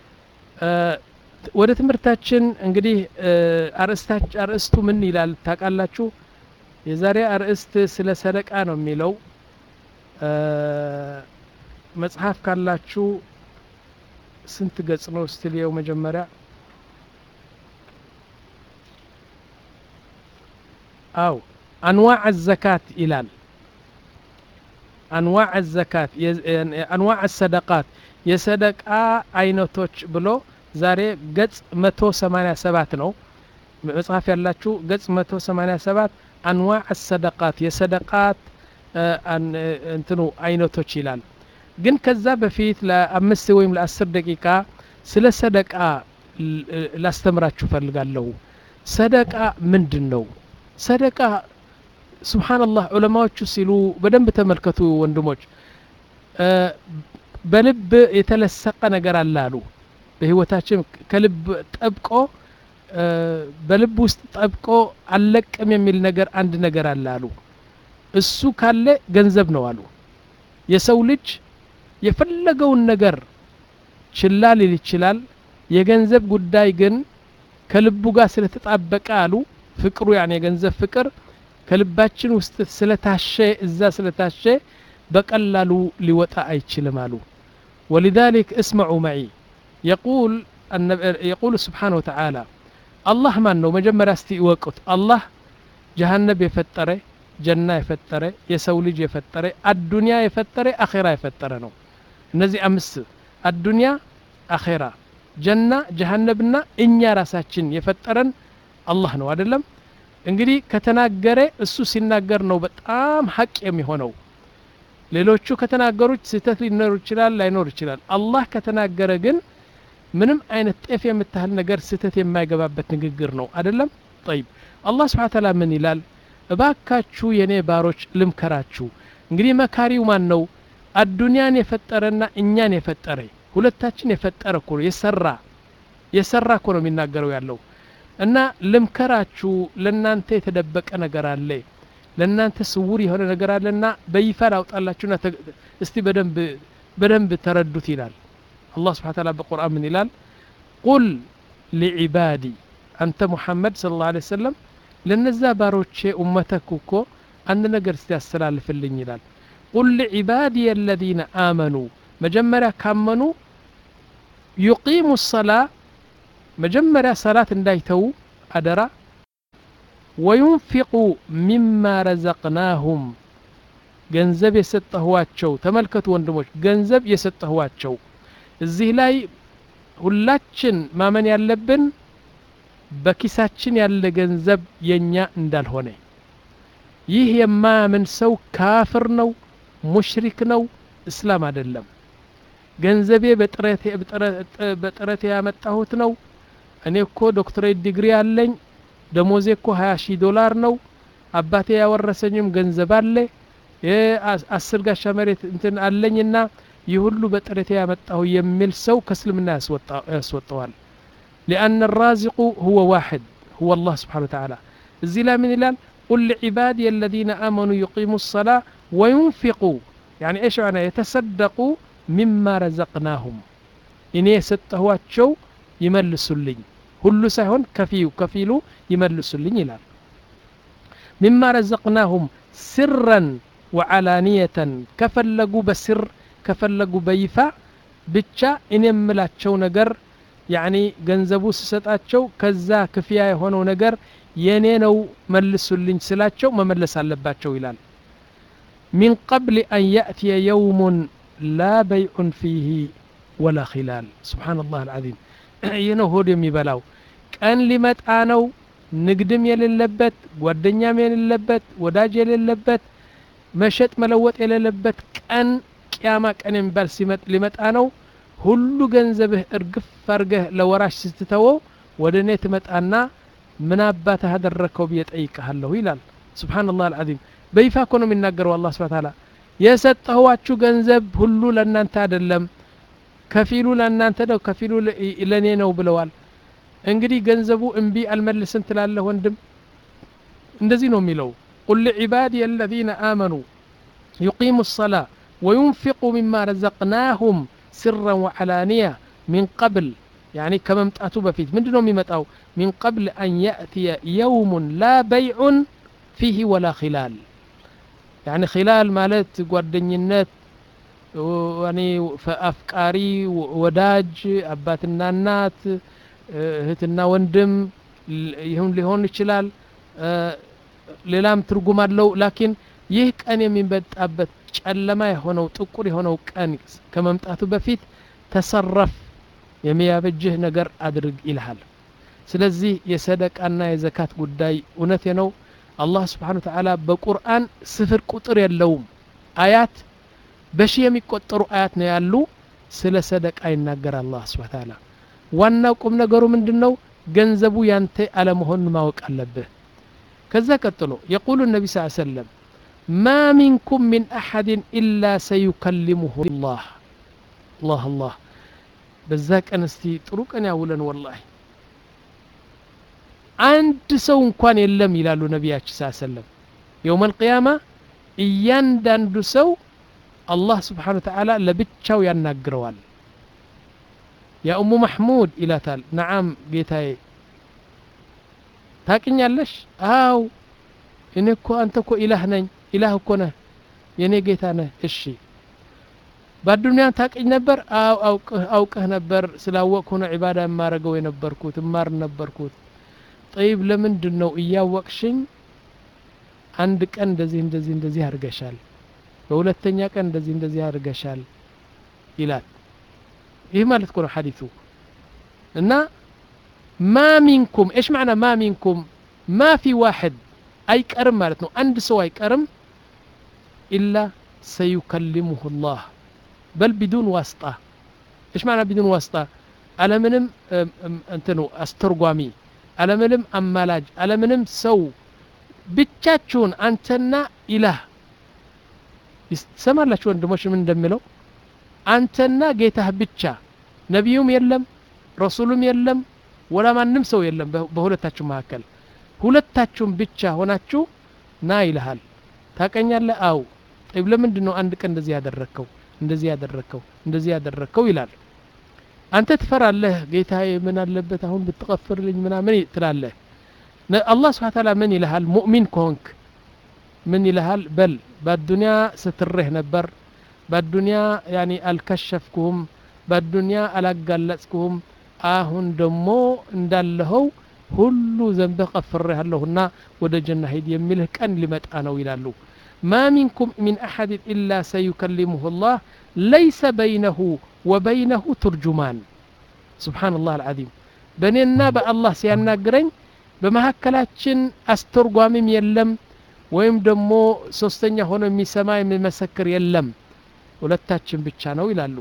ወደ ትምህርታችን እንግዲህ አርእስታችን አርእስቱ ምን ይላል ታውቃላችሁ? የዛሬ አርእስት ስለ ሰደቃ ነው የሚለው። መጽሐፍ ካላችሁ ስንት ገጽ ነው ስትልየው መጀመሪያ? አው አንዋዕ الزكاة ይላል። አንዋዕ الزكاة አንዋዕ الصدقات የሰደቃ አይነቶች ብሎ ዛሬ ገጽ መቶ ሰማንያ ሰባት ነው። መጽሐፍ ያላችሁ ገጽ መቶ ሰማንያ ሰባት አንዋዕ الصدقات የሰደቃት እንትኑ አይነቶች ይላል። ግን ከዛ በፊት ለአምስት ወይም ለአስር ደቂቃ ስለ ሰደቃ ላስተምራችሁ ፈልጋለሁ። ሰደቃ ምንድነው? ሰደቃ ሱብሃንአላህ ዑለማዎቹ ሲሉ በደንብ ተመልከቱ ወንድሞች። በልብ የተለሰቀ ነገር አለ አሉ። በህይወታችን ከልብ ጠብቆ በልብ ውስጥ ጠብቆ አለቅም የሚል ነገር አንድ ነገር አለ አሉ። እሱ ካለ ገንዘብ ነው አሉ። የሰው ልጅ የፈለገውን ነገር ችላ ሊል ይችላል። የገንዘብ ጉዳይ ግን ከልቡ ጋር ስለተጣበቀ አሉ ፍቅሩ ያኔ የገንዘብ ፍቅር ከልባችን ውስጥ ስለታሸ እዛ ስለታሸ በቀላሉ ሊወጣ አይችልም አሉ። ولذلك اسمعوا معي يقول يقول سبحانه وتعالى الله ማን ነው? መጀመሪያ እስቲ ይወቁት። አላህ ጀሃነም የፈጠረ ጀና የፈጠረ የሰው ልጅ የፈጠረ አዱንያ የፈጠረ አኺራ የፈጠረ ነው። እነዚህ አምስት አዱንያ፣ አኺራ፣ ጀና፣ ጀሃነምና እኛ ራሳችን የፈጠረን አላህ ነው አይደለም? እንግዲህ ከተናገረ እሱ ሲናገር ነው በጣም ሐቅ የሚሆነው። ሌሎቹ ከተናገሩት ስህተት ሊኖር ይችላል ላይኖር ይችላል። አላህ ከተናገረ ግን ምንም አይነት ጤፍ የምታህል ነገር ስህተት የማይገባበት ንግግር ነው አይደለም? طيب አላህ Subhanahu Wa Ta'ala ምን ይላል? እባካችሁ የኔ ባሮች ልምከራችሁ። እንግዲህ መካሪው ማን ነው? አዱንያን የፈጠረና እኛን የፈጠረ ሁለታችን የፈጠረ እኮ የሰራ የሰራ እኮ ነው የሚናገረው ያለው። እና ልምከራችሁ ለናንተ የተደበቀ ነገር አለ፣ ለናንተ ስውር የሆነ ነገር አለና በይፋ አውጣላችሁና እስቲ በደንብ በደንብ ተረዱት ይላል አላህ Subhanahu Wa Ta'ala በቁርአን ምን ይላል? ቁል لعبادي አንተ ሙሐመድ ሰለላሁ ዐለይሂ ወሰለም ለነዛ ባሮቼ ኡመተክ እኮ አንድ ነገር እስቲ ያስተላልፍልኝ ይላል። ቁል لعبادي الذين آمنوا መጀመሪያ ካመኑ يقيم الصلاة መጀመሪያ ሰላት እንዳይተው አደራ وينفقوا مما رزقناهم ገንዘብ የሰጠኋቸው ተመልከቱ ወንድሞች ገንዘብ የሰጠኋቸው እዚህ ላይ ሁላችን ማመን ያለብን በኪሳችን ያለ ገንዘብ የኛ እንዳልሆነ። ይህ የማያምን ሰው ካፍር ነው፣ ሙሽሪክ ነው፣ እስላም አይደለም። ገንዘቤ በጥረቴ በጥረቴ ያመጣሁት ነው። እኔ እኮ ዶክተሬት ዲግሪ አለኝ፣ ደሞዜ እኮ ሃያ ሺህ ዶላር ነው፣ አባቴ ያወረሰኝም ገንዘብ አለ፣ አስር ጋሻ መሬት እንትን አለኝና ይህ ሁሉ በጥረቴ ያመጣሁ የሚል ሰው ከእስልምና ያስወጣዋል። لأن الرازق هو واحد هو الله سبحانه وتعالى. እዚህ ላይ ምን ይላል? قل لعبادي الذين آمنوا يقيموا الصلاة وينفقوا يعني ايش معنى يتصدقوا مما رزقناهم እኔ የሰጠኋቸው ይመልሱልኝ ሁሉ ሳይሆን ከፊው ከፊሉ ይመልሱልኝ ይላል። مما رزقناهم سرا وعلانية ከፈለጉ በስር ከፈለጉ በይፋ ብቻ እኔ የምላቸው ነገር ያኒ ገንዘቡ ሲሰጣቸው ከዛ ክፍያ የሆነው ነገር የኔ ነው መልሱልኝ ስላቸው መመለስ አለባቸው ይላል። من قبل أن يأتي يوم لا بيع فيه ولا خلال سبحان الله العظيم ينو هود የሚበላው ቀን ሊመጣ ነው ንግድም የሌለበት ጓደኛም የሌለበት ወዳጅ የሌለበት መሸጥ መለወጥ የሌለበት ቀን ቂያማ ቀን የሚባል ሲመጥ ሊመጣ ነው። ሁሉ ገንዘብህ እርግፍ አርገህ ለወራሽ ስትተወው ወደኔ ትመጣና ምን አባትህ አደረከው ብየጠይቅሃለሁ ይላል። ሱብሃንአላህ አልዓዚም በይፋ እኮ ነው የሚናገረው አላህ ሱብሃነሁ ወተዓላ። የሰጠኋችሁ ገንዘብ ሁሉ ለናንተ አይደለም፣ ከፊሉ ለናንተ ነው፣ ከፊሉ ለኔ ነው ብለዋል። እንግዲህ ገንዘቡ እምቢ አልመልስም ትላለህ ወንድም? እንደዚህ ነው የሚለው قل لعبادي الذين آمنوا يقيموا الصلاة وينفقوا مما رزقناهم سرا وعلانية من قبل يعني كما متأتوا بفيت من دونهم يمتأوا من قبل أن يأتي يوم لا بيع فيه ولا خلال يعني خلال مالت قردنينات يعني فأفكاري وداج أباتنا النات هتنا وندم يهون لهون الشلال ሌላም ትርጉም አለው። ላኪን ይህ ቀን የሚበጣበት ጨለማ የሆነው ጥቁር የሆነው ቀን ከመምጣቱ በፊት ተሰረፍ የሚያበጅህ ነገር አድርግ ይልሃል። ስለዚህ የሰደቃና የዘካት ጉዳይ እውነት ነው። አላህ Subhanahu Wa Ta'ala በቁርአን ስፍር ቁጥር የለውም አያት በሺ የሚቆጠሩ አያት ነው ያሉ ስለ ሰደቃ ይናገራል አላህ Subhanahu Wa Ta'ala። ዋናው ቁም ነገሩ ምንድነው? ገንዘቡ ያንተ አለመሆኑን ማወቅ አለብህ። ከዛ ቀጥሎ የቁሉ ነቢ ስ ሰለም ማ ሚንኩም ሚን አሐድን ኢላ ሰዩከልሙሁ ላህ አላህ አላህ። በዛ ቀን እስቲ ጥሩ ቀን ያውለን ወላሂ። አንድ ሰው እንኳን የለም ይላሉ ነቢያችን ስ ሰለም የውም አልቅያማ እያንዳንዱ ሰው አላህ ስብሓን ወተዓላ ለብቻው ያናግረዋል። ያ ኡሙ ማሕሙድ ይላታል። ነዓም ጌታዬ ታቅኛለሽ? አው እኔ እኮ አንተ እኮ ኢላህ ነኝ። ኢላህ እኮ ነህ የኔ ጌታ ነህ። እሺ በዱንያ ታቅኝ ነበር? አው አውቅህ አውቅህ ነበር። ስላወቅሁ ነው ዒባዳ የማረገው የነበርኩት እማር ነበርኩት። ጠይብ ለምንድን ነው እያወቅሽኝ አንድ ቀን እንደዚህ እንደዚህ እንደዚህ አድርገሻል፣ በሁለተኛ ቀን እንደዚህ እንደዚህ አድርገሻል ይላል። ይህ ማለት እኮ ነው ሐዲሱ። እና ማ ሚንኩም ايش معنى ما منكم ما في واحد አይቀርም ማለት ነው። አንድ ሰው አይቀርም ኢላ ሰዩከልሙሁ الله بل بدون واسطة. ايش معنى بدون واسطة؟ አለምንም እንትኑ አስተርጓሚ፣ አለምንም አማላጅ፣ አለምንም ሰው ብቻችሁን አንተና ኢላህ። ይሰማላችሁ ወንድሞች ምን እንደሚለው? አንተና ጌታህ ብቻ፣ ነቢዩም የለም ረሱሉም የለም ወላ ማንም ሰው የለም በሁለታችሁ መካከል። ሁለታችሁም ብቻ ሆናችሁ ና ይልሃል። ታቀኛለህ? አው طيب ለምንድን ነው አንድ ቀን እንደዚህ ያደረከው እንደዚህ ያደረከው እንደዚህ ያደረከው ይላል። አንተ ትፈራለህ። ጌታዬ ምን አለበት አሁን ብትቀፍርልኝ ምናምን ትላለህ። አላህ ስብሐ ወተዓላ ምን ይልሃል? ሙእሚን ከሆንክ ምን ይልሃል? በል በዱንያ ስትርህ ነበር፣ በዱንያ ያኒ አልከሸፍኩም፣ በዱንያ አላጋለጽኩም፣ አሁን ደሞ እንዳለኸው ሁሉ ዘንበህ ቀፍሬሃለሁና ወደ ጀና ሂድ የሚልህ ቀን ሊመጣ ነው ይላሉ። ማ ሚንኩም ሚን አሐድን ኢላ ሰዩከልሙሁ ላህ ለይሰ በይነሁ ወበይነሁ ቱርጁማን። ሱብሓነላህ አልዓዚም። በእኔና በአላህ ሲያናግረኝ በመካከላችን አስተርጓሚም የለም ወይም ደግሞ ሶስተኛ ሆኖ የሚሰማ የሚመሰክር የለም፣ ሁለታችን ብቻ ነው ይላሉ።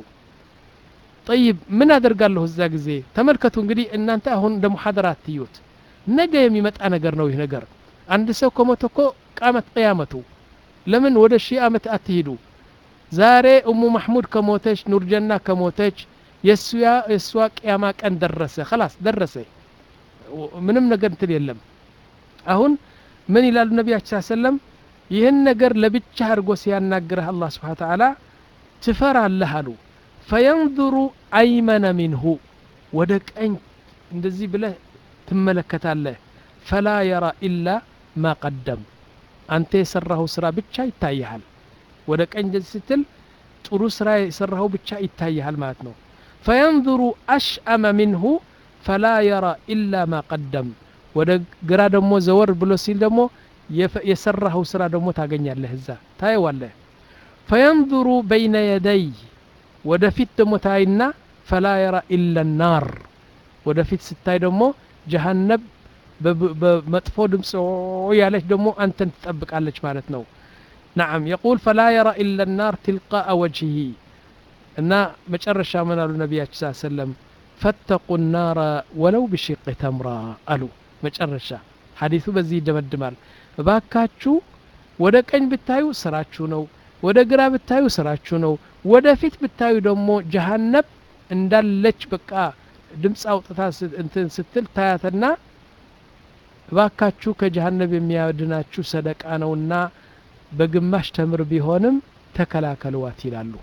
طيب ምን አደርጋለሁ እዛ ጊዜ? ተመልከቱ እንግዲህ እናንተ አሁን እንደ ሙሐደራ አትዩት። ነገ የሚመጣ ነገር ነው ይህ ነገር። አንድ ሰው ከሞተ እኮ ቃመት ቅያመቱ። ለምን ወደ ሺህ ዓመት አትሄዱ? ዛሬ ኡሙ ማሕሙድ ከሞተች፣ ኑርጀና ከሞተች የሱያ የሷ ቅያማ ቀን ደረሰ። خلاص ደረሰ። ምንም ነገር እንትን የለም። አሁን ምን ይላሉ ነቢያችን ሰለላሁ ዐለይሂ ወሰለም? ይህን ነገር ለብቻ አድርጎ ሲያናግርህ አላህ ሱብሓነሁ ወተዓላ ትፈራለህ አሉ። ፈየንዙሩ አይመነ ሚንሁ ወደ ቀኝ እንደዚህ ብለህ ትመለከታለህ። ፈላ የራ ኢላ ማ ቀደም አንተ የሰራኸው ስራ ብቻ ይታይሃል። ወደ ቀኝ እንደዚህ ስትል ጥሩ ስራ የሰራኸው ብቻ ይታይሃል ማለት ነው። ፈየንዙሩ አሽአመ ሚንሁ ፈላ የራ ኢላ ማ ቀደም ወደ ግራ ደግሞ ዘወር ብሎ ሲል ደግሞ የሰራኸው ስራ ደግሞ ታገኛለህ፣ እዛ ታየዋለህ። ፈየንዙሩ በይነ የደይ ወደፊት ደግሞ ታይና ፈላ የራ ኢላ ናር ወደፊት ስታይ ደግሞ ጀሃነብ በመጥፎ ድምፅ ያለች ደግሞ አንተን ትጠብቃለች ማለት ነው። ነዓም የቁል ፈላ የራ ኢላ ናር ትልቃአ ወጅሂ። እና መጨረሻ ምን አሉ ነቢያችን ሰለላሁ ዐለይሂ ወሰለም? ፈተቁ ናራ ወለው ብሽቅ ተምራ አሉ። መጨረሻ ሐዲሱ በዚህ ይደመድማል። እባካችሁ ወደ ቀኝ ብታዩ ስራችሁ ነው፣ ወደ ግራ ብታዩ ስራችሁ ነው፣ ወደፊት ብታዩ ደግሞ ጀሃነብ እንዳለች በቃ ድምፅ አውጥታ እንትን ስትል ታያትና እባካችሁ ከጀሃነብ የሚያድናችሁ ሰደቃ ነውና በግማሽ ተምር ቢሆንም ተከላከሉዋት ይላሉ።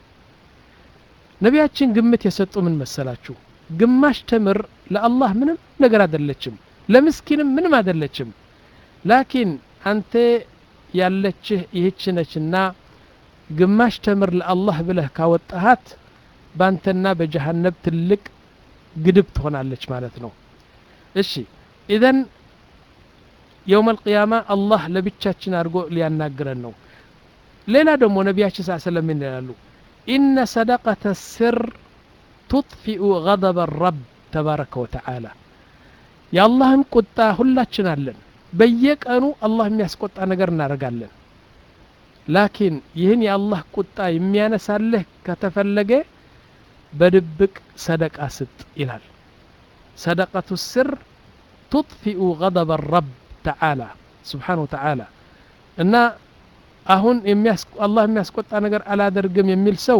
ነቢያችን ግምት የሰጡ ምን መሰላችሁ? ግማሽ ተምር ለአላህ ምንም ነገር አይደለችም፣ ለምስኪንም ምንም አይደለችም። ላኪን አንተ ያለችህ ይህች ነችና ግማሽ ተምር ለአላህ ብለህ ካወጣሃት ባንተና በጀሃነብ ትልቅ ግድብ ትሆናለች ማለት ነው። እሺ ኢዘን የውም አልቅያማ አላህ ለብቻችን አድርጎ ሊያናግረን ነው። ሌላ ደግሞ ነቢያችን ሰለላሁ ዐለይሂ ወሰለም ይላሉ ኢነ ሰደቀተ ስር ቱጥፊኡ ገደበ ረብ ተባረከ ወተዓላ። የአላህን ቁጣ ሁላችን አለን። በየቀኑ አላህ የሚያስቆጣ ነገር እናደርጋለን። ላኪን ይህን የአላህ ቁጣ የሚያነሳልህ ከተፈለገ በድብቅ ሰደቃ ስጥ ይላል። صدقة السر تطفئ غضب الرب تعالى سبحانه وتعالى እና አሁን አላህ የሚያስቆጣ ነገር አላደርግም የሚል ሰው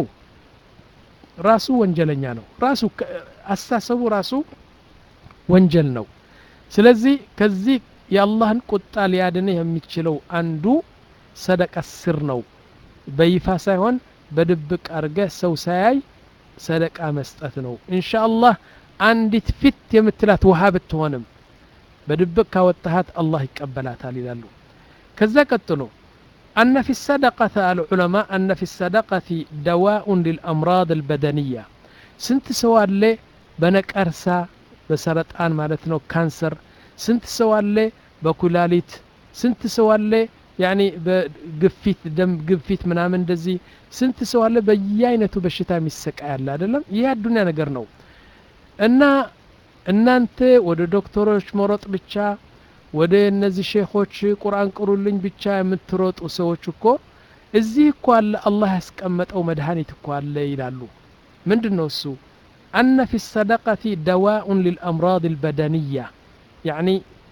ራሱ ወንጀለኛ ነው ራሱ አስተሳሰቡ ራሱ ወንጀል ነው ስለዚህ ከዚህ የአላህን ቁጣ ሊያድን የሚችለው አንዱ ሰደቃ ስር ነው በይፋ ሳይሆን በድብቅ አርገ ሰው ሳያይ ሰደቃ መስጠት ነው ኢንሻአላህ አንዲት ፊት የምትላት ውሃ ብትሆንም በድብቅ ካወጣሃት አላህ ይቀበላታል ይላሉ ከዛ ቀጥሎ أن في الصدقة العلماء أن في الصدقة دواء للأمراض البدنية سنت سوال لي بنك أرسا بسرطان مالتنا كانسر سنت سوال لي بكولاليت سنت سوال لي يعني بقفيت دم قفيت منامن دزي سنت سوال لي بياينتو بشتا ميسك آلا دلم يا الدنيا نقرنو أن أن أنت ود دكتورش مرض بتشا ወደ እነዚህ ሼኾች ቁርአን ቅሩልኝ ብቻ የምትሮጡ ሰዎች እኮ እዚህ እኮ አለ አላህ ያስቀመጠው መድኃኒት እኮ አለ ይላሉ ምንድነው እሱ أن في الصدقة دواء للأمراض البدنية يعني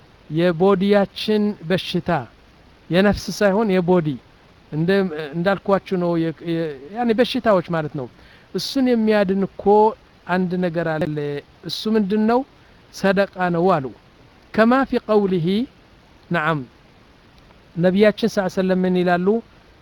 የቦዲያችን በሽታ የነፍስ ሳይሆን የቦዲ እንደ እንዳልኳችሁ ነው يعني በሽታዎች ማለት ነው እሱን የሚያድን እኮ አንድ ነገር አለ እሱ ምንድነው ሰደቃ ነው አሉ كما في قوله نعم نبياتنا صلى الله عليه وسلم من يلالو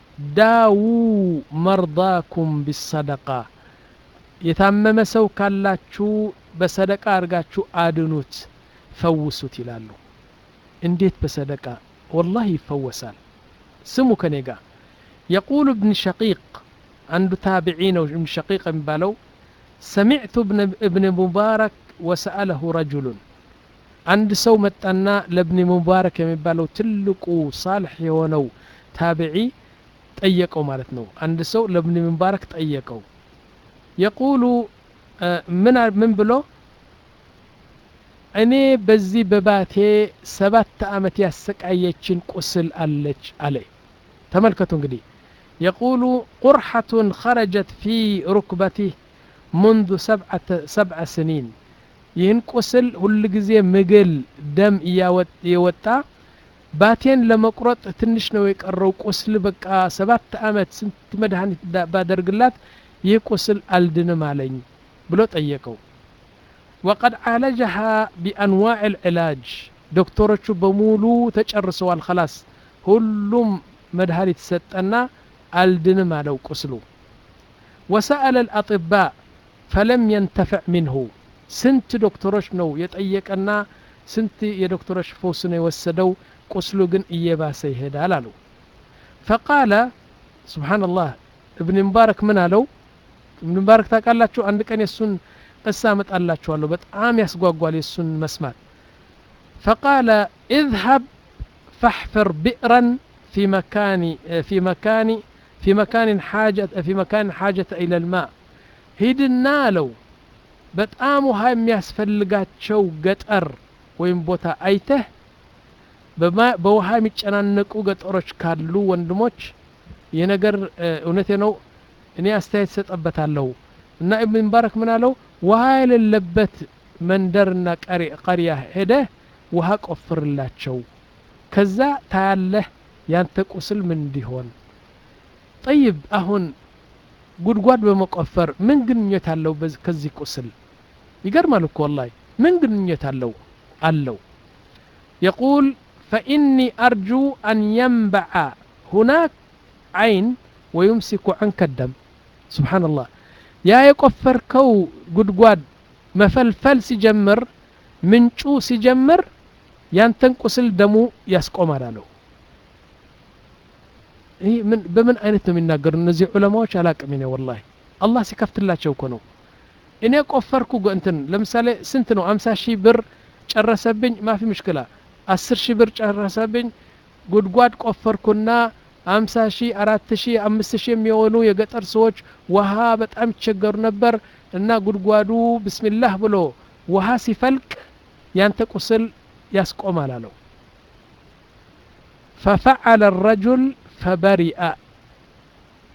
داووا مرضاكم بالصدقة يتمم سو كالاتشو بصدقة أرغاتشو آدنوت فوسوت يلالو انديت بصدقة والله يفوسال سمو كنيقا يقول ابن شقيق عنده تابعين ابن شقيق مبالو سمعت ابن, ابن مبارك وسأله رجل عند سو متنا لابن مبارك የሚባለው ትልቁ صالح የሆነው ታቢዒ ጠየቀው ማለት ነው አንድ ሰው ለابن مبارك ጠየቀው يقول ምን ምን ብሎ እኔ በዚህ በባቴ ሰባት አመት ያሰቃየችን ቁስል አለች አለ ተመልከቱ እንግዲህ يقول قرحة خرجت في ركبته منذ سبعة سبع سنين ይህን ቁስል ሁሉ ጊዜ ምግል ደም እያወጣ ባቴን ለመቁረጥ ትንሽ ነው የቀረው ቁስል በቃ ሰባት አመት ስንት መድኃኒት ባደርግላት ይህ ቁስል አልድንም አለኝ ብሎ ጠየቀው وقد عالجها بانواع العلاج دكتورቹ በሙሉ ተጨርሰዋል خلاص ሁሉም መድኃኒት ሰጠና አልድንም አለው ቁስሉ وسأل الأطباء فلم ينتفع منه ስንት ዶክተሮች ነው የጠየቀና ስንት የዶክተሮች ፈውስ ነው የወሰደው ቁስሉ ግን እየባሰ ይሄዳል አሉ فقال سبحان الله ابن مبارك ምን አለው ابن مبارك ታውቃላችሁ አንድ ቀን የሱን قصه መጣላችኋለሁ በጣም ያስጓጓል የሱን መስማት فقال اذهب فاحفر بئرا في مكان في مكان في مكان حاجه في مكان حاجه الى الماء ሂድና አለው በጣም ውሃ የሚያስፈልጋቸው ገጠር ወይም ቦታ አይተህ በውሃ የሚጨናነቁ ገጠሮች ካሉ ወንድሞች የነገር እውነቴ ነው እኔ አስተያየት ሰጠበታለሁ እና ኢብን ሙባረክ ምን አለው ውሃ የሌለበት መንደርና ቀሪያ ሄደ ውሃ ቆፍርላቸው ከዛ ታያለህ ያንተ ቁስል ምን እንዲሆን طيب አሁን ጉድጓድ በመቆፈር ምን ግንኙነት አለው ከዚህ ቁስል يقرمل እኮ والله من ግንኙነት አለው አለው يقول فإني أرجو أن ينبع هناك عين ويمسك عنك الدم سبحان الله يا يقفركو ጉድጓድ መፈልፈል ሲጀምር ምንጩ ሲጀምር ያንተን ቁስል ደሙ ያስቆማል አለው ይሄ ምን በምን አይነት ነው የሚናገሩ እነዚህ ዑለማዎች አላቅም ነው والله አላህ ሲከፍትላቸው እኮ ነው እኔ ቆፈርኩ እንትን ለምሳሌ ስንት ነው ሃምሳ ሺህ ብር ጨረሰብኝ ማፊ ምሽክላ አስር ሺህ ብር ጨረሰብኝ ጉድጓድ ቆፈርኩና ሃምሳ ሺህ አራት ሺህ አምስት ሺህ የሚሆኑ የገጠር ሰዎች ውሃ በጣም ይቸገሩ ነበር እና ጉድጓዱ ቢስሚላህ ብሎ ውሃ ሲፈልቅ ያንተ ቁስል ያስቆማል አለው ففعل الرجل فبرئ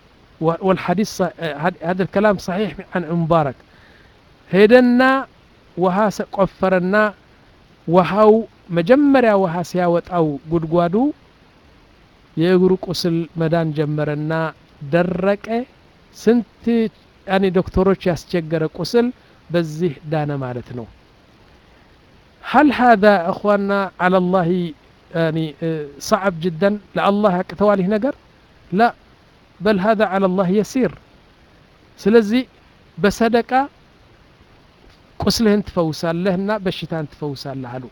والحديث هذا الكلام صحيح عن مبارك ሄደና ውሃ ቆፈረና ውሃው መጀመሪያ ውሃ ሲያወጣው ጉድጓዱ የእግሩ ቁስል መዳን ጀመረና ደረቀ። ስንት ያኔ ዶክተሮች ያስቸገረ ቁስል በዚህ ዳነ ማለት ነው። هل هذا اخواننا على الله يعني صعب جدا لله يقتواله نجر؟ لا، بل هذا على الله يسير. ስለዚህ በሰደቃ ቁስልህን ትፈውሳለህና በሽታን ትፈውሳለህ አሉ።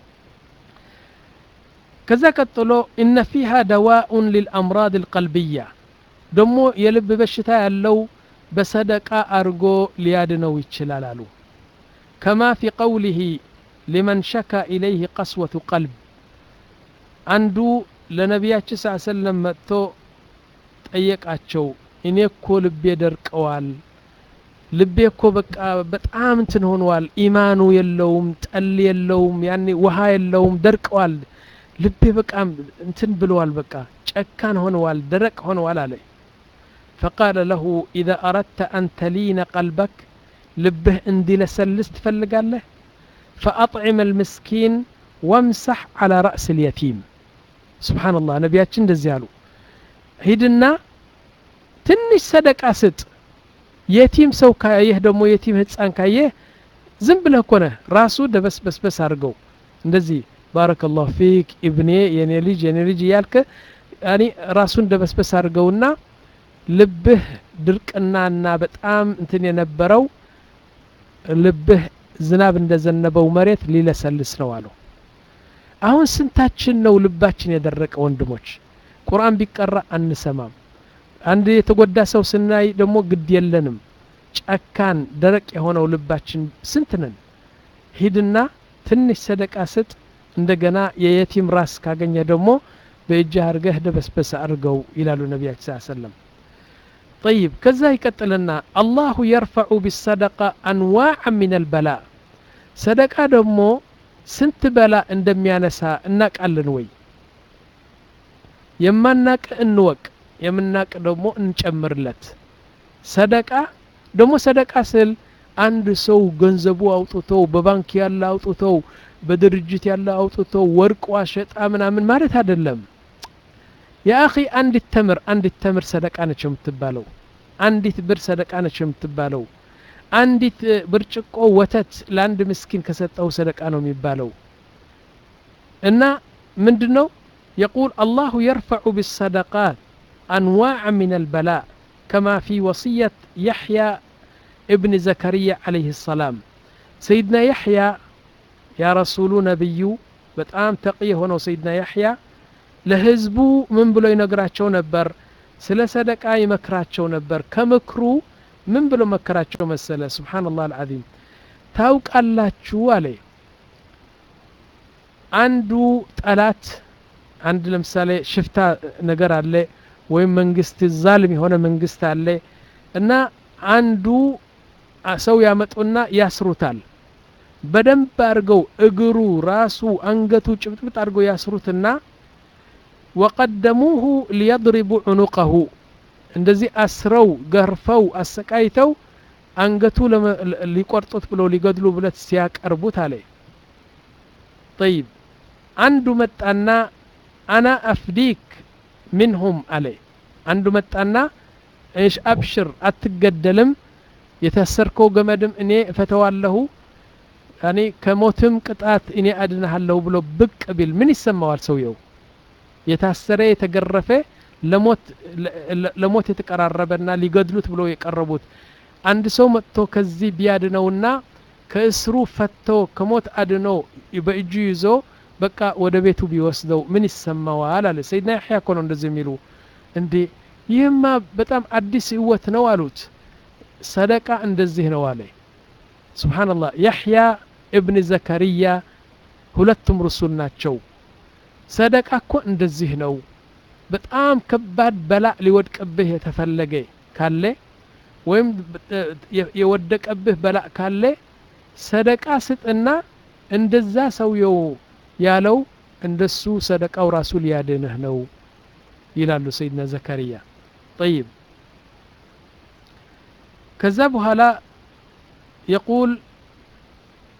ከዛ ቀጥሎ إن فيها دواء للأمراض القلبية ደሞ የልብ በሽታ ያለው በሰደቃ አርጎ ሊያድነው ይችላል አሉ። كما في قوله لمن شكى إليه قسوة قلب አንዱ ለነቢያችን ሰለላሁ ዐለይሂ ወሰለም መጥቶ ጠየቃቸው። እኔ እኮ ልቤ ደርቀዋል፣ ልቤ እኮ በቃ በጣም እንትን ሆኗል፣ ኢማኑ የለውም፣ ጠል የለውም፣ ያኔ ውሃ የለውም፣ ደርቀዋል፣ ልቤ በቃ እንትን ብለዋል፣ በቃ ጨካን ሆነዋል፣ ደረቅ ሆነዋል አለ። فقال له إذا أردت أن تلين قلبك ልብህ እንዲለሰልስ ትፈልጋለህ فأطعم المسكين وامسح على رأس اليتيم. سبحان الله ነቢያችን እንደዚህ አሉ። ሂድና ትንሽ ሰደቃ ስጥ። የቲም ሰው ካየህ ደግሞ የቲም ህፃን ካየህ ዝም ብለህ እኮ ነህ ራሱ ደበስበስበስ አድርገው እንደዚህ ባረከላሁ ፊክ ኢብኔ የኔ ልጅ የኔ ልጅ እያልክ ያኒ ራሱን ደበስበስ አድርገውና ልብህ ድርቅናና በጣም እንትን የነበረው ልብህ ዝናብ እንደዘነበው መሬት ሊለሰልስ ነው አሉ። አሁን ስንታችን ነው ልባችን የደረቀ ወንድሞች? ቁርአን ቢቀራ አንሰማም። አንድ የተጎዳ ሰው ስናይ ደግሞ ግድ የለንም። ጨካን ደረቅ የሆነው ልባችን ስንት ነን? ሂድና ትንሽ ሰደቃ ስጥ። እንደገና የየቲም ራስ ካገኘ ደግሞ በእጅህ አርገህ ደበስበስ አርገው ይላሉ ነቢያችን ሰለላሁ ዐለይሂ ወሰለም። طيب ከዛ ይቀጥልና الله يرفع بالصدقه انواعا من البلاء ሰደቃ ደግሞ ስንት በላ እንደሚያነሳ እናቃለን ወይ? የማናቅ እንወቅ፣ የምናቅ ደግሞ እንጨምርለት። ሰደቃ ደግሞ ሰደቃ ስል አንድ ሰው ገንዘቡ አውጥቶ በባንክ ያለ አውጥቶ በድርጅት ያለ አውጥቶ ወርቅ ዋሸጣ ምናምን ማለት አይደለም። ያ اخي አንዲት ተምር አንዲት ተምር ሰደቃ ነች የምትባለው። አንዲት ብር ሰደቃ ነች የምትባለው። አንዲት ብርጭቆ ወተት ለአንድ ምስኪን ከሰጠው ሰደቃ ነው የሚባለው። እና ምንድነው يقول الله يرفع بالصدقات أنواعا من البلاء كما في وصية يحيى ابن زكريا عليه السلام. سيدنا يحيى يا رسول نبي بتام تقيه هنا سيدنا يحيى لهزبو من بلو ينقراتشو نبر سلا صدقا يمكراتشو نبر كمكرو من بلو مكراتشو مسألة سبحان الله العظيم. تاوك الله شوالي عنده طلات عند لمثال شفتا نجر عليه وين منجست الظالم هنا منجست عليه እና አንዱ ሰው ያመጡና ያስሩታል። በደንብ አርገው እግሩ ራሱ አንገቱ ጭብጥብጥ አርገው ያስሩትና وقدموه ليضربوا عنقه እንደዚህ አስረው ገርፈው አሰቃይተው አንገቱ ሊቆርጡት ብለው ሊገድሉ ብለት ሲያቀርቡት አለ። طيب አንዱ መጣና انا افديك منهم عليه አንዱ መጣና ايش ابشر አትገደልም የተሰርከው ገመድም እኔ ፈተዋለሁ ያኒ ከሞትም ቅጣት እኔ አድነሃለሁ ብሎ ብቅ ቢል ምን ይሰማዋል ሰውየው? የታሰረ የተገረፈ ለሞት ለሞት የተቀራረበና ሊገድሉት ብሎ የቀረቡት አንድ ሰው መጥቶ ከዚህ ቢያድነውና ከእስሩ ፈቶ ከሞት አድኖ በእጁ ይዞ በቃ ወደ ቤቱ ቢወስደው ምን ይሰማዋል አለ። ሰይድና ያህያ እኮ ነው እንደዚህ የሚሉ እንዴ ይህማ በጣም አዲስ ህይወት ነው አሉት። ሰደቃ እንደዚህ ነው አለ። ሱብሃንአላህ ያህያ ኢብኑ ዘከሪያ ሁለቱም ሩሱል ናቸው። ሰደቃ እኮ እንደዚህ ነው። በጣም ከባድ በላ ሊወድቅብህ የተፈለገ ካለ ወይም የወደቀብህ በላ ካለ ሰደቃ ስጥና እንደዛ ሰውየው ያለው እንደሱ ሰደቃው ራሱ ሊያድንህ ነው ይላሉ ሰይድና ዘከሪያ። طيب ከዛ በኋላ يقول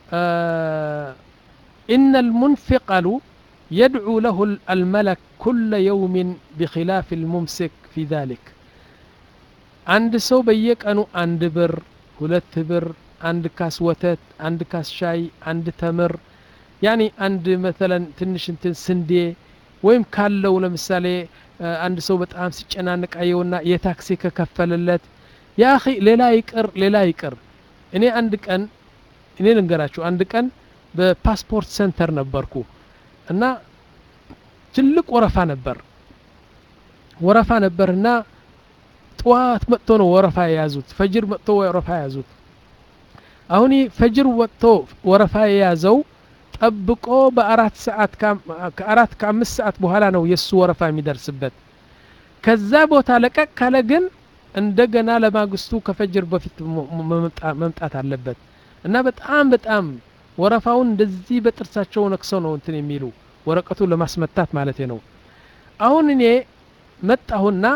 آه إن المنفق قالوا يدعو له الملك كل يوم بخلاف الممسك في ذلك عند سو بيك أنو عند بر ሁለት ብር አንድ ካስ ወተት አንድ ካስ ሻይ አንድ ተምር ያኒ አንድ مثلا ትንሽ እንትን ስንዴ ወይም ካለው ለምሳሌ አንድ ሰው በጣም ሲጨናነቅ አየውና የታክሲ ከከፈለለት ያ اخي ሌላ ይቅር ሌላ ይቅር እኔ አንድ ቀን እኔ ልንገራችሁ አንድ ቀን በፓስፖርት ሴንተር ነበርኩ እና ትልቅ ወረፋ ነበር ወረፋ ነበርና ጠዋት መጥቶ ነው ወረፋ ያዙት ፈጅር መጥቶ ወረፋ ያዙት አሁን ፈጅር ወጥቶ ወረፋ ያዘው ጠብቆ በአራት ሰዓት ከአራት ከአምስት ሰዓት በኋላ ነው የሱ ወረፋ የሚደርስበት ከዛ ቦታ ለቀቅ ካለ ግን እንደገና ለማግስቱ ከፈጅር በፊት መምጣት አለበት እና በጣም በጣም ወረፋውን እንደዚህ በጥርሳቸው ነክሰው ነው እንትን የሚሉ ወረቀቱ ለማስመታት ማለት ነው አሁን እኔ መጣሁና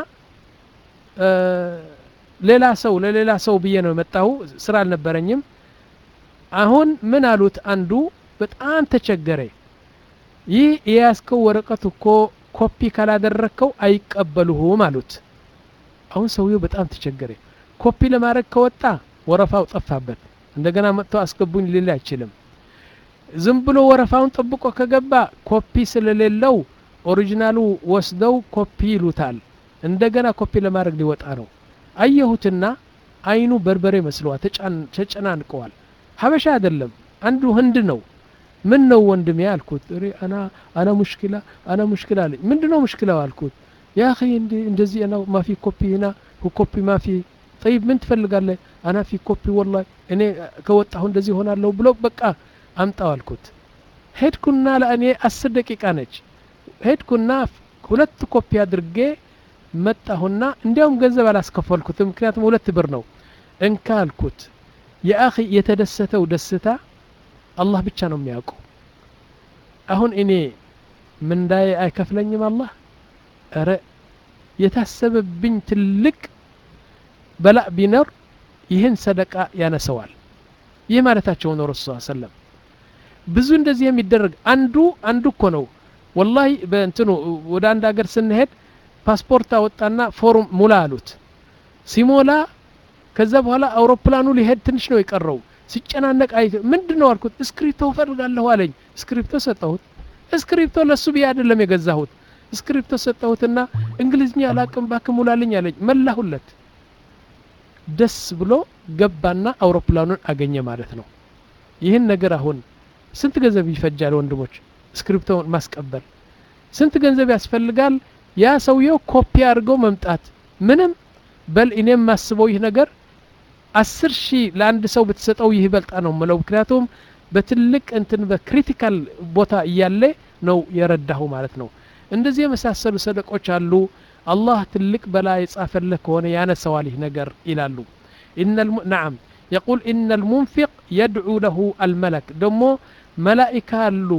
ሌላ ሰው ለሌላ ሰው ብዬ ነው መጣሁ ስራ አልነበረኝም አሁን ምን አሉት አንዱ በጣም ተቸገረ ይህ ያስከው ወረቀቱ እኮ ኮፒ ካላደረከው አይቀበሉህም አሉት አሁን ሰውየው በጣም ተቸገረ ኮፒ ለማድረግ ከወጣ ወረፋው ጠፋበት እንደገና መጥቶ አስገቡኝ ሊል አይችልም ዝም ብሎ ወረፋውን ጠብቆ ከገባ ኮፒ ስለሌለው ኦሪጂናሉ ወስደው ኮፒ ይሉታል እንደገና ኮፒ ለማድረግ ሊወጣ ነው አየሁትና አይኑ በርበሬ መስሏ ተጨናንቀዋል ሀበሻ አይደለም አንዱ ህንድ ነው ምን ነው ወንድሜ አልኩት انا انا مشكله انا مشكله አለኝ ምንድነው مشكله አልኩት يا اخي እንደዚህ انا ما في كوبي هنا وكوبي ما في طيب ምን ትፈልጋለህ انا في كوبي والله እኔ ከወጣሁ እንደዚህ ሆናለሁ ብሎ በቃ አምጣው አልኩት ሄድኩና ለእኔ አስር ደቂቃ ነች ሄድኩና ሁለት ኮፒ አድርጌ መጣሁና እንዲያውም ገንዘብ አላስከፈልኩትም ምክንያቱም ሁለት ብር ነው እንካ አልኩት ያኺ የተደሰተው ደስታ አላህ ብቻ ነው የሚያውቀው አሁን እኔ ምን ዳይ አይከፍለኝም አላህ አረ የታሰበብኝ ትልቅ በላ ቢነር ይህን ሰደቃ ያነሰዋል ይህ ማለታቸው ነው ረሱል ሰለላሁ ብዙ እንደዚህ የሚደረግ አንዱ አንዱ እኮ ነው والله በእንትኑ ወደ አንድ ሀገር ስንሄድ ፓስፖርት አወጣና ፎርም ሙላ አሉት ሲሞላ ከዛ በኋላ አውሮፕላኑ ሊሄድ ትንሽ ነው የቀረው ሲጨናነቅ አይ ምንድነው አልኩት ስክሪፕቶ ፈልጋለሁ አለኝ ስክሪፕቶ ሰጠሁት ስክሪፕቶ ለሱ ቢያ አይደለም የገዛሁት ስክሪፕቶ ሰጠሁትና እንግሊዝኛ አላቅም ባክ ሙላልኝ አለኝ መላሁለት ደስ ብሎ ገባና አውሮፕላኑን አገኘ ማለት ነው ይህን ነገር አሁን ስንት ገንዘብ ይፈጃል ወንድሞች ስክሪፕቶን ማስቀበል ስንት ገንዘብ ያስፈልጋል ያ ሰውየው ኮፒ አድርጎ መምጣት ምንም በል እኔም ማስበው ይህ ነገር አስር ሺህ ለአንድ ሰው ብትሰጠው ይህ ይበልጣ ነው ማለት ምክንያቱም በትልቅ እንትን በክሪቲካል ቦታ እያለ ነው የረዳው ማለት ነው እንደዚህ የመሳሰሉ ሰደቆች አሉ አላህ ትልቅ በላ የጻፈለህ ከሆነ ያነሰዋል ይህ ነገር ይላሉ ان الم... نعم يقول ان المنفق يدعو له الملك دمو ملائكه አሉ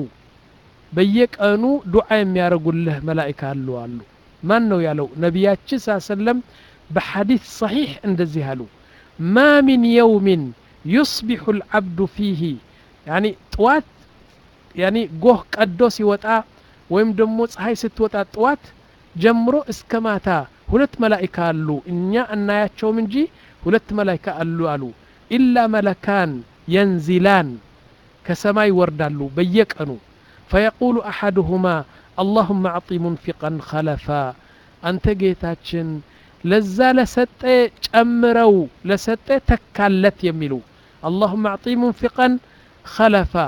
በየቀኑ ዱዓ የሚያረጉልህ መላእክት አሉ አሉ ማን ነው ያለው ነብያችን ሰለም በሐዲስ صحيح እንደዚህ አሉ ما من يوم يصبح العبد فيه يعني طوات يعني ጎህ ቀዶ ሲወጣ ወይም ደግሞ ፀሐይ ስትወጣ طوات ጀምሮ እስከ ማታ ሁለት መላእክት አሉ እኛ እናያቸውም እንጂ ሁለት መላእክት አሉ አሉ إلا ملكان ينزلان ከሰማይ ወርዳሉ በየቀኑ فيقول أحدهما اللهم أعطي منفقا خلفا أنت جيتاتشن لزا لسطة جمرو لسطة تكالت يميلو اللهم أعطي منفقا خلفا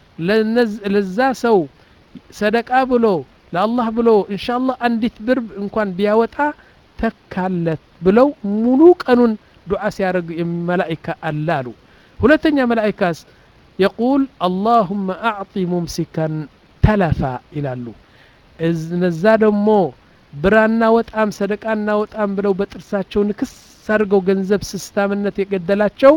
لزا سو صدق أبلو لا الله بلو إن شاء الله أنديت برب إن كان بياوتا تكالت بلو ملوك أنون دعاء سيارج ملائكة اللالو هلتنيا ملائكة يقول اللهم أعطي ممسكا تلفا إلالو إذ نزادوا مو برانا وطعم صدقانا وطعم بلو بترساتشو نكس سرقو ገንዘብ ስስታምነት የገደላቸው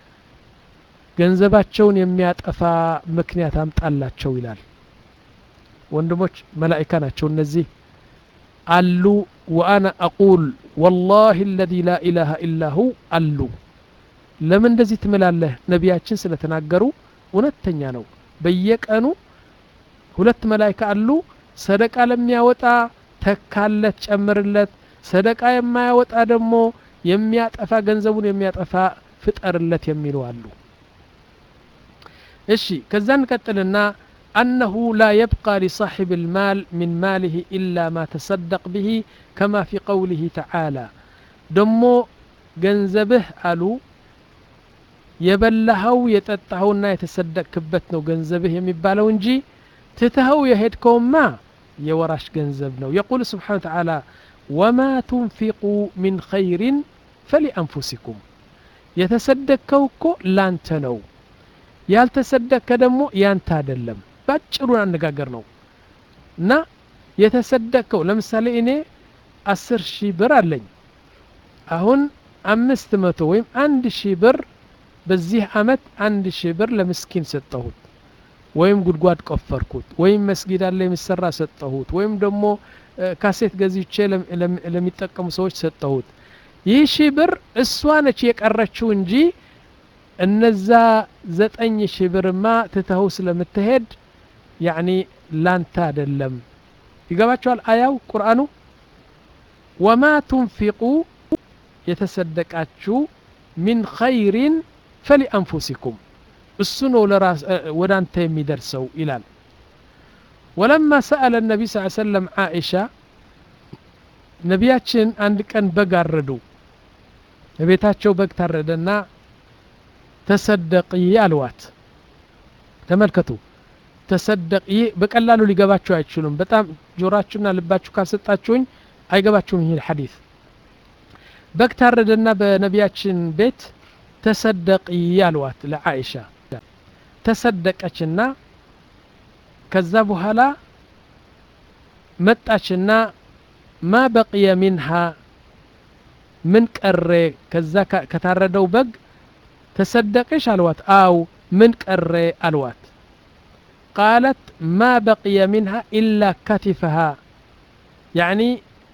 ገንዘባቸውን የሚያጠፋ ምክንያት አምጣላቸው ይላል ወንድሞች መላእክት ናቸው እነዚህ አሉ وانا اقول والله الذي لا اله الا هو አሉ ለምን እንደዚህ ትምላለህ ነብያችን ስለተናገሩ እውነተኛ ነው በየቀኑ ሁለት መላእክት አሉ ሰደቃ ለሚያወጣ ተካለት ጨምርለት ሰደቃ የማያወጣ ደግሞ የሚያጠፋ ገንዘቡን የሚያጠፋ ፍጠርለት የሚሉ አሉ እሺ ከዛን ቀጥልና أنه لا يبقى لصاحب المال من ماله إلا ما تصدق به كما في قوله تعالى دمو ገንዘብህ አሉ የበላኸው የጠጣኸውና የተሰደቅክበት ነው ገንዘብህ የሚባለው እንጂ ትተኸው የሄድከውማ የወራሽ ገንዘብ ነው يقول سبحانه وتعالى وما تنفقوا من خير فلأنفسكم የተሰደቅከው እኮ ላንተ ነው ያልተሰደቅከ ደግሞ ያንተ አይደለም ባጭሩ አነጋገር ነው እና የተሰደቅከው ለምሳሌ እኔ አስር ሺህ ብር አለኝ አሁን አምስት መቶ ወይም አንድ ሺህ ብር በዚህ አመት አንድ ሺህ ብር ለምስኪን ሰጠሁት ወይም ጉድጓድ ቆፈርኩት ወይም መስጊድ አለ የሚሰራ ሰጠሁት ወይም ደግሞ ካሴት ገዝቼ ለሚጠቀሙ ሰዎች ሰጠሁት ይህ ሺህ ብር እሷ ነች የቀረችው እንጂ እነዛ ዘጠኝ ሺህ ብርማ ትተው ስለምትሄድ يعني ላንተ አይደለም ይገባችኋል አያው ቁርአኑ وما تنفقوا የተሰደቃችሁ من خير فلأنفسكم السنو لراس ودانت የሚደርሰው ይላል ولما سأل النبي صلى الله عليه وسلم عائشة ነቢያችን አንድ ቀን በግ አረዱ በቤታቸው በግ ታረደና ተሰደቂ አልዋት ተመልከቱ ተሰደቂ በቀላሉ ሊገባችሁ አይችሉም በጣም ጆራችሁና ልባችሁ ካልሰጣችሁኝ አይገባችሁም ይሄ ሐዲስ በግ ታረደና በነቢያችን ቤት ተሰደቂ አልዋት ለዓኢሻ ተሰደቀችና ከዛ በኋላ መጣችና ما بقي منها من قري كذا كتاردو بق تصدقش الوات او من قري الوات قالت ما بقي منها الا كتفها يعني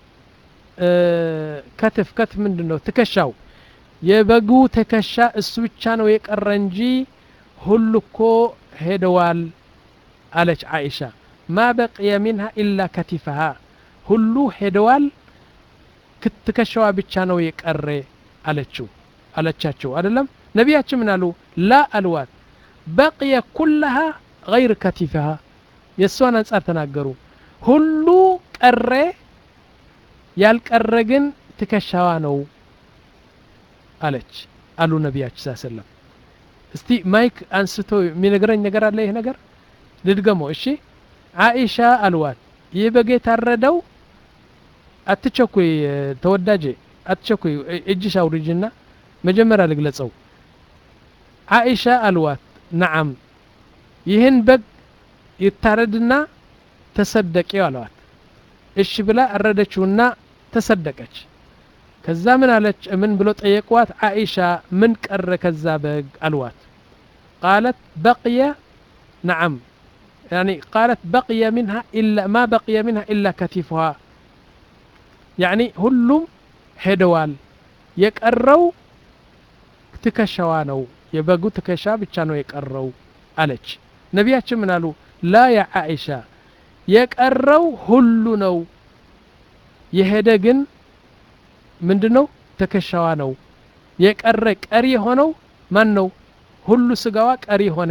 اه كتف كتف ምንድነው ተከሻው የበጉ ተከሻ እሱ ብቻ ነው የቀረ እንጂ ሁሉ እኮ ሄደዋል አለች አይሻ ما بقي منها الا كتفها ሁሉ ሄደዋል ክትከሻዋ ብቻ ነው የቀረ አለችው አለቻቸው አይደለም ነቢያችን ምን አሉ لا الوات بقي كلها غير كتفها የሷን አንጻር ተናገሩ ሁሉ ቀረ ያልቀረ ግን ትከሻዋ ነው አለች አሉ ነቢያችን ሰለላሁ ዐለይሂ ወሰለም እስቲ ማይክ አንስቶ የሚነግረኝ ነገር አለ ይሄ ነገር ልድገመው እሺ አይሻ አልዋት ይበጌ ታረደው አትቸኩይ ተወዳጄ አትቸኩይ እጅሽ አውርጅና መጀመሪያ ልግለጸው አይሻ አልዋት نعم ይህን በግ ይታረድና ተሰደቂው አልዋት እሺ ብላ አረደችውና ተሰደቀች ከዛ ምን አለች ምን ብሎ ጠየቋት አይሻ ምን ቀረ ከዛ በግ አልዋት قالت بقي نعم يعني قالت بقي منها إلا ما بقي منها إلا كتفها يعني ሁሉም ሄደዋል የቀረው ትከሻዋ ነው የበጉ ትከሻ ብቻ ነው የቀረው አለች ነቢያችን ምን አሉ لا يا عائشة የቀረው ሁሉ ነው የሄደ ግን ምንድነው ትከሻዋ ነው የቀረ ቀሪ ሆነው ማን ነው ሁሉ ስጋዋ ቀሪ ሆነ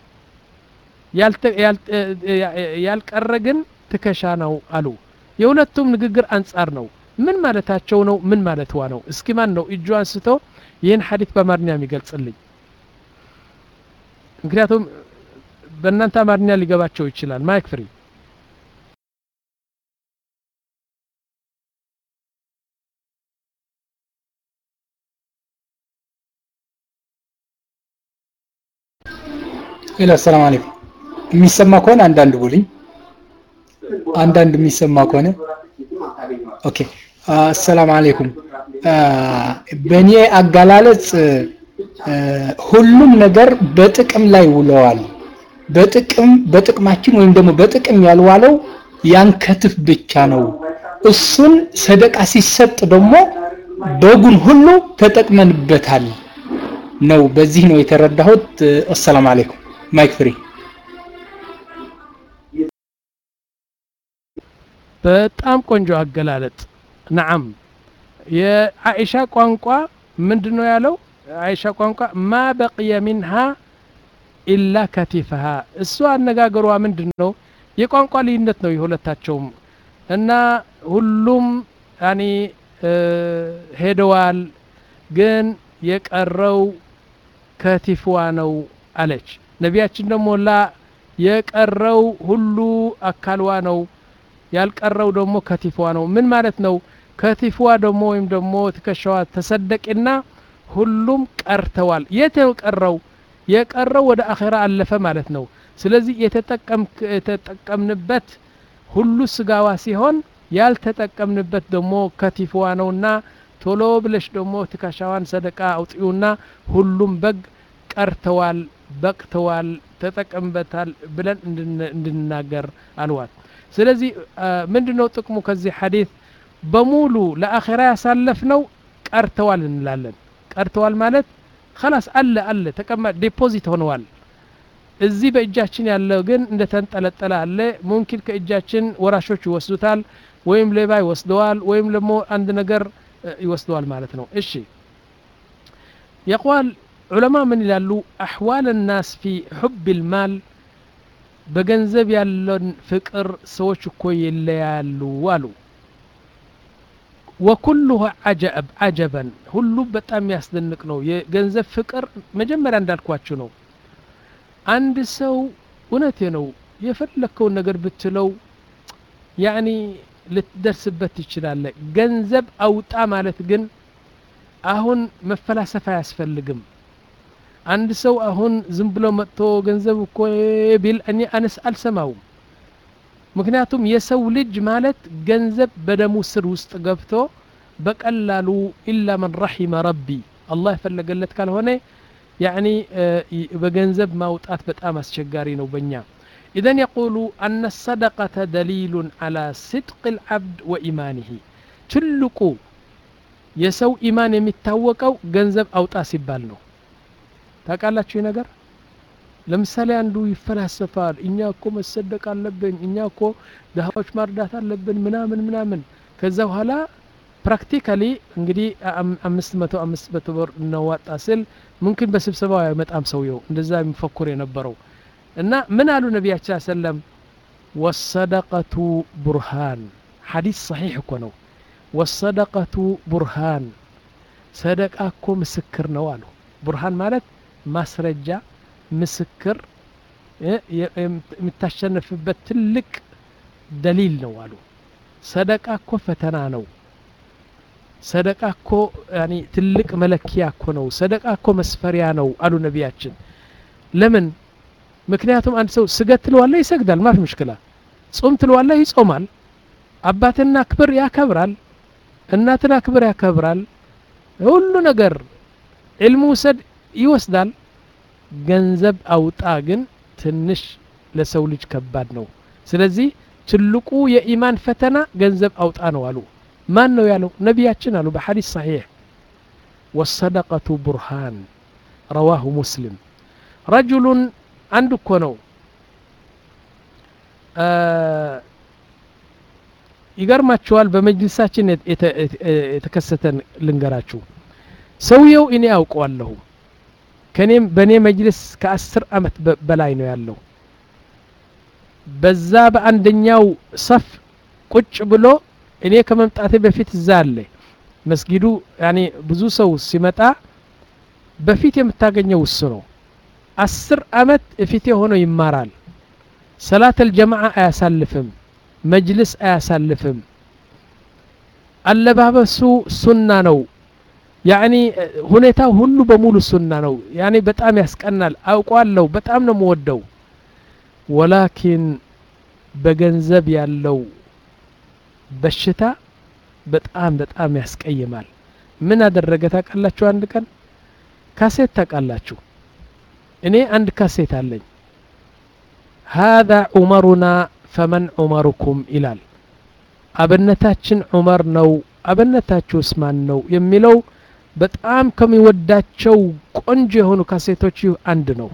ያልቀረ ግን ትከሻ ነው አሉ የሁለቱም ንግግር አንጻር ነው ምን ማለታቸው ነው ምን ማለትዋ ነው እስኪ ማን ነው እጁ አንስቶ ይህን ሐዲስ በአማርኛ የሚገልጽልኝ ምክንያቱም በእናንተ አማርኛ ሊገባቸው ይችላል ማይክ ፍሪ ኢላ ሰላም አለይኩም የሚሰማ ከሆነ አንዳንድ bulኝ አንዳንድ የሚሰማ ከሆነ ኦኬ አሰላሙ አለይኩም በእኔ አጋላለጽ ሁሉም ነገር በጥቅም ላይ ውለዋል በጥቅም በጥቅማችን ወይም ደግሞ በጥቅም ያልዋለው ያንከትፍ ብቻ ነው እሱን ሰደቃ ሲሰጥ ደግሞ በጉን ሁሉ ተጠቅመንበታል ነው በዚህ ነው የተረዳሁት አሰላሙ አለይኩም ማይክ ፍሪ በጣም ቆንጆ አገላለጥ ነዓም የአኢሻ ቋንቋ ምንድነው ያለው አይሻ ቋንቋ ማ በቂየ ሚንሃ ኢላ ከቲፈሃ እሱ አነጋገሯ ምንድነው የቋንቋ ልዩነት ነው የሁለታቸውም እና ሁሉም ያኒ ሄደዋል ግን የቀረው ከቲፍዋ ነው አለች ነቢያችን ደግሞ ላ የቀረው ሁሉ አካልዋ ነው ያልቀረው ደግሞ ከቲፍዋ ነው ምን ማለት ነው ከቲፍዋ ደግሞ ወይም ደግሞ ትከሻዋ ተሰደቅና ሁሉም ቀርተዋል የተቀረው የቀረው ወደ አኺራ አለፈ ማለት ነው ስለዚህ የተጠቀም የተጠቀምንበት ሁሉ ስጋዋ ሲሆን ያልተጠቀምንበት ደግሞ ከቲፍዋ ነውና ቶሎ ብለሽ ደግሞ ትከሻዋን ሰደቃ አውጥዩና ሁሉም በግ ቀርተዋል በቅተዋል ተጠቀምበታል ብለን እንድንናገር አልዋት ስለዚህ ምንድነው ጥቅሙ ከዚህ ሐዲስ በሙሉ ለአኺራ ያሳለፍነው ቀርተዋል እንላለን ቀርተዋል ማለት خلاص አለ አለ ተቀማ ዲፖዚት ሆነዋል እዚህ በእጃችን ያለው ግን እንደ ተንጠለጠለ አለ ሙምኪን ከእጃችን ወራሾች ይወስዱታል ወይም ሌባ ይወስደዋል ወይም ደግሞ አንድ ነገር ይወስደዋል ማለት ነው እሺ يقول علماء من ይላሉ احوال الناس في حب المال በገንዘብ ያለን ፍቅር ሰዎች እኮ ይለያሉ አሉ وكله عجب عجبا ሁሉ በጣም ያስደንቅ ነው የገንዘብ ፍቅር መጀመሪያ እንዳልኳችሁ ነው አንድ ሰው እውነቴ ነው የፈለከው ነገር ብትለው ያኒ ልትደርስበት ይችላል ገንዘብ አውጣ ማለት ግን አሁን መፈላሰፍ አያስፈልግም አንድ ሰው አሁን ዝም ብሎ መጥቶ ገንዘብ እኮ ቢል እኔ አንስ አልሰማው ምክንያቱም የሰው ልጅ ማለት ገንዘብ በደሙ ስር ውስጥ ገብቶ በቀላሉ ኢላ من رحم ربي الله ፈለገለት ካልሆነ ያኒ በገንዘብ ማውጣት በጣም አስቸጋሪ ነው በእኛ اذا يقول ان الصدقه دليل على صدق العبد وايمانه ትልቁ የሰው ኢማን የሚታወቀው ገንዘብ አውጣ ሲባል ነው ታውቃላችሁ ነገር ለምሳሌ አንዱ ይፈላሰፋል እኛ እኮ መሰደቅ አለብን እኛ እኮ ደሃዎች ማርዳት አለብን ምናምን ምናምን ከዛ በኋላ ፕራክቲካሊ እንግዲህ አምስት መቶ አምስት መቶ ብር እናዋጣ ስል ሙምኪን በስብሰባው አይመጣም ሰውየው እንደዛ የሚፈክር የነበረው እና ምን አሉ ነብያችን ሰለም ወሰደቀቱ ቡርሃን ሐዲስ صحيح እኮ ነው ወሰደቀቱ ቡርሃን ሰደቃ እኮ ምስክር ነው አሉ ቡርሃን ማለት ማስረጃ ምስክር የምታሸንፍበት ትልቅ ደሊል ነው አሉ ሰደቃ እኮ ፈተና ነው ሰደቃ እኮ ያኒ ትልቅ መለኪያ እኮ ነው ሰደቃ እኮ መስፈሪያ ነው አሉ ነብያችን ለምን ምክንያቱም አንድ ሰው ስገድ ትለዋለ ይሰግዳል ማፍ ምሽክላ ጾም ትለዋለ ይጾማል አባትና ክብር ያከብራል እናትና ክብር ያከብራል ሁሉ ነገር ilmu ሰድ ይወስዳል ገንዘብ አውጣ ግን ትንሽ ለሰው ልጅ ከባድ ነው ስለዚህ ትልቁ የኢማን ፈተና ገንዘብ አውጣ ነው አሉ ማን ነው ያለው ነብያችን አሉ በሐዲስ صحيح والصدقه برهان رواه مسلم رجل አንድ እኮ ነው ይገርማችኋል በመጅልሳችን የተከሰተን ልንገራችሁ ሰውየው እኔ አውቀዋለሁ ከኔም በኔ መጅልስ ከ10 አመት በላይ ነው ያለው በዛ በአንደኛው ሰፍ ቁጭ ብሎ እኔ ከመምጣቴ በፊት እዛ አለ መስጊዱ ያኒ ብዙ ሰው ሲመጣ በፊት የምታገኘው እሱ ነው አስር አመት እፊቴ ሆኖ ይማራል ሰላት الجماعه አያሳልፍም መጅልስ አያሳልፍም አለባበሱ ሱና ነው ያኒ ሁኔታው ሁሉ በሙሉ ሱና ነው ያኒ በጣም ያስቀናል አውቀዋለሁ በጣም ነው የምወደው ወላኪን በገንዘብ ያለው በሽታ በጣም በጣም ያስቀይማል ምን አደረገ ታውቃላችሁ አንድ ቀን ካሴት ታውቃላችሁ እኔ አንድ ካሴት አለኝ هذا عمرنا فمن عمركم ይላል አብነታችን ዑመር ነው አብነታችሁ ዑስማን ነው የሚለው በጣም ከሚወዳቸው ቆንጆ የሆኑ ካሴቶች አንድ ነው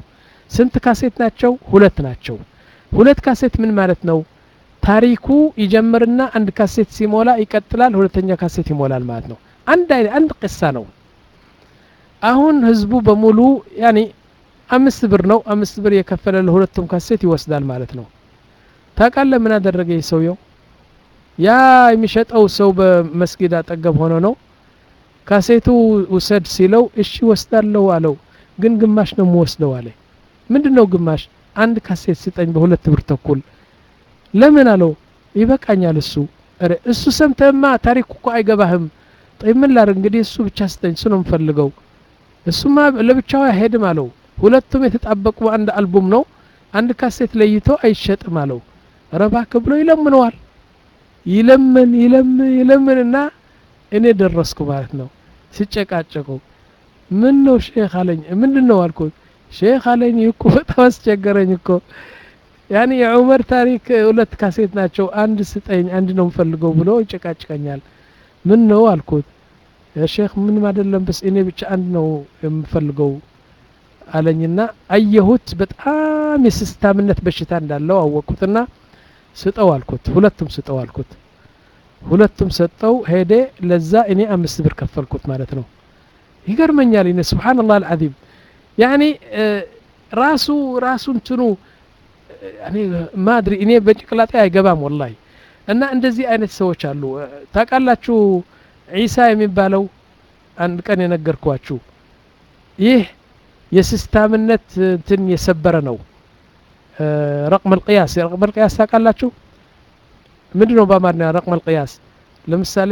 ስንት ካሴት ናቸው? ሁለት ናቸው። ሁለት ካሴት ምን ማለት ነው? ታሪኩ ይጀምርና አንድ ካሴት ሲሞላ ይቀጥላል፣ ሁለተኛ ካሴት ይሞላል ማለት ነው። አንድ አንድ ቅሳ ነው። አሁን ህዝቡ በሙሉ ያኒ አምስት ብር ነው አምስት ብር የከፈለ ለሁለቱም ካሴት ይወስዳል ማለት ነው። ታውቃለህ ምን አደረገ ሰውየው? ያ የሚሸጠው ሰው በመስጊድ አጠገብ ሆኖ ነው። ካሴቱ ውሰድ ሲለው እሺ ወስዳለሁ አለው። ግን ግማሽ ነው የምወስደው አለ። ምንድነው ግማሽ? አንድ ካሴት ስጠኝ በሁለት ብር ተኩል። ለምን አለው? ይበቃኛል እሱ። አረ እሱ ሰምተማ ታሪኩ እኮ አይገባህም። طيب ምን ላድርግ እንግዲህ እሱ ብቻ ስጠኝ፣ እሱ ነው የምፈልገው። እሱማ ለብቻው አይሄድም አለው። ሁለቱም የተጣበቁ አንድ አልቡም ነው። አንድ ካሴት ለይቶ አይሸጥም አለው። ረባክ ብሎ ይለምነዋል። ይለምን ይለምን ይለምንና እኔ ደረስኩ ማለት ነው። ሲጨቃጨቁ ምን ነው ሼክ አለኝ። ምንድነው አልኩት። ሼክ አለኝ እኮ በጣም አስቸገረኝ እኮ ያኒ የዑመር ታሪክ ሁለት ካሴት ናቸው፣ አንድ ስጠኝ፣ አንድ ነው የምፈልገው ብሎ ይጨቃጭቀኛል። ምን ነው አልኩት። ያ ሼክ ምንም አይደለም በስ እኔ ብቻ አንድ ነው የምፈልገው አለኝና አየሁት። በጣም የስስታምነት በሽታ እንዳለው አወቅኩትና ስጠው አልኩት። ሁለቱም ስጠው አልኩት። ሁለቱም ሰጠው ሄደ። ለዛ እኔ አምስት ብር ከፈልኩት ማለት ነው። ይገርመኛል። እኔ ሱብሃንአላህ አልዓዚም ያኒ ራሱ ራሱ እንትኑ እኔ ማድሪ እኔ በጭቅላጤ አይገባም ወላሂ። እና እንደዚህ አይነት ሰዎች አሉ። ታውቃላችሁ ዒሳ የሚባለው አንድ ቀን የነገርኳችሁ ይህ የስስታምነት እንትን የሰበረ ነው። ረቅም القياس ረቅም القياس ታውቃላችሁ? ምንድነው በአማርኛ ረቅም القياس? ለምሳሌ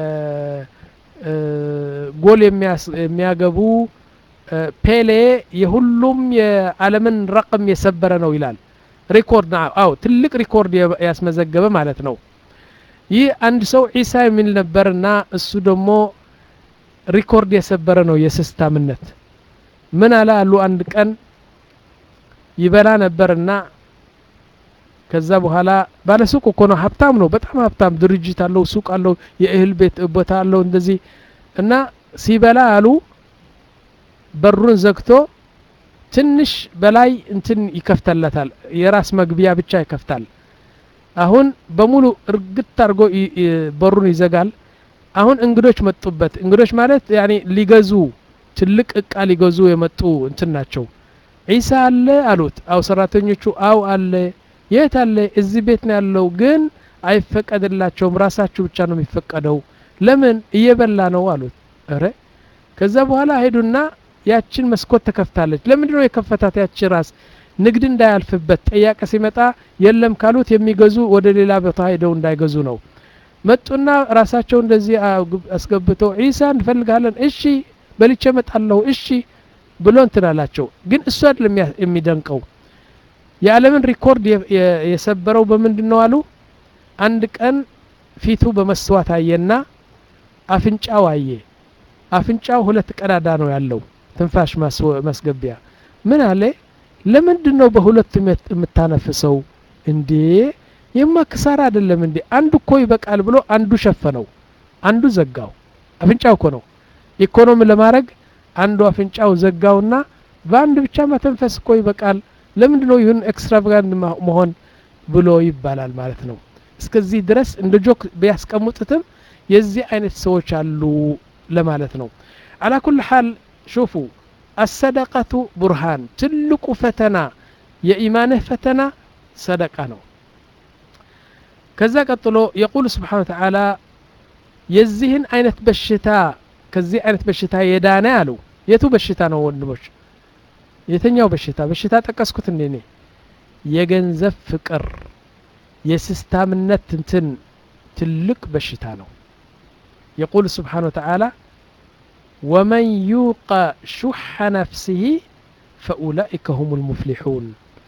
ጎል የሚያገቡ ፔሌ የሁሉም የዓለምን ረቅም የሰበረ ነው ይላል። ሪኮርድ አው ትልቅ ሪኮርድ ያስመዘገበ ማለት ነው። ይህ አንድ ሰው ዒሳ የሚል ነበርና እሱ ደግሞ ሪኮርድ የሰበረ ነው የስስታምነት። ምን አለ አሉ አንድ ቀን ይበላ ነበርና ከዛ በኋላ ባለ ሱቅ እኮ ነው፣ ሀብታም ነው፣ በጣም ሀብታም ድርጅት አለው፣ ሱቅ አለው፣ የእህል ቤት ቦታ አለው እንደዚህ እና ሲበላ አሉ በሩን ዘግቶ ትንሽ በላይ እንትን ይከፍተለታል፣ የራስ መግቢያ ብቻ ይከፍታል። አሁን በሙሉ እርግጥ አድርጎ በሩን ይዘጋል። አሁን እንግዶች መጡበት። እንግዶች ማለት ያኒ ሊገዙ ትልቅ እቃ ሊገዙ የመጡ እንትን ናቸው። ዒሳ አለ አሉት። አው ሰራተኞቹ አው አለ። የት አለ? እዚህ ቤት ነው ያለው፣ ግን አይፈቀድላቸውም፣ ራሳችሁ ብቻ ነው የሚፈቀደው። ለምን? እየበላ ነው አሉት። አረ ከዛ በኋላ ሄዱና ያችን መስኮት ተከፍታለች። ለምንድን ነው የከፈታት? ያቺ ራስ ንግድ እንዳያልፍበት ጠያቀ ሲመጣ የለም ካሉት የሚገዙ ወደ ሌላ ቦታ ሄደው እንዳይገዙ ነው። መጡና ራሳቸው እንደዚህ አስገብተው ዒሳ እንፈልጋለን፣ እሺ በልቼ መጣለሁ፣ እሺ ብሎ እንትን አላቸው። ግን እሱ አይደለም የሚደንቀው። የዓለምን ሪኮርድ የሰበረው በምንድን ነው አሉ። አንድ ቀን ፊቱ በመስዋዕት አየና አፍንጫው አየ። አፍንጫው ሁለት ቀዳዳ ነው ያለው፣ ትንፋሽ ማስገቢያ። ምን አለ? ለምንድን ነው በሁለቱም የምታነፍሰው እንዴ? የማ ክሳራ አይደለም እንዴ? አንዱ እኮ ይበቃል ብሎ አንዱ ሸፈነው፣ አንዱ ዘጋው። አፍንጫው እኮ ነው ኢኮኖሚ ለማድረግ አንዱ አፍንጫው ዘጋውና በአንድ ብቻ መተንፈስ እኮ ይበቃል፣ ለምንድን ነው ይሁን ኤክስትራቫጋንት መሆን ብሎ ይባላል ማለት ነው። እስከዚህ ድረስ እንደ ጆክ ቢያስቀምጡትም የዚህ አይነት ሰዎች አሉ ለማለት ነው። على كل حال شوفوا الصدقة برهان تلك فتنة يا إيمانه فتنة صدقة ነው። ከዛ ቀጥሎ يقول سبحانه وتعالى የዚህን አይነት በሽታ ከዚህ አይነት በሽታ የዳነ አሉ። የቱ በሽታ ነው ወንድሞች? የተኛው በሽታ በሽታ ጠቀስኩት እንዴ? የገንዘብ ፍቅር የስስታምነት እንትን ትልቅ በሽታ ነው። يقول سبحانه وتعالى ومن يوق شح نفسه فأولئك هم المفلحون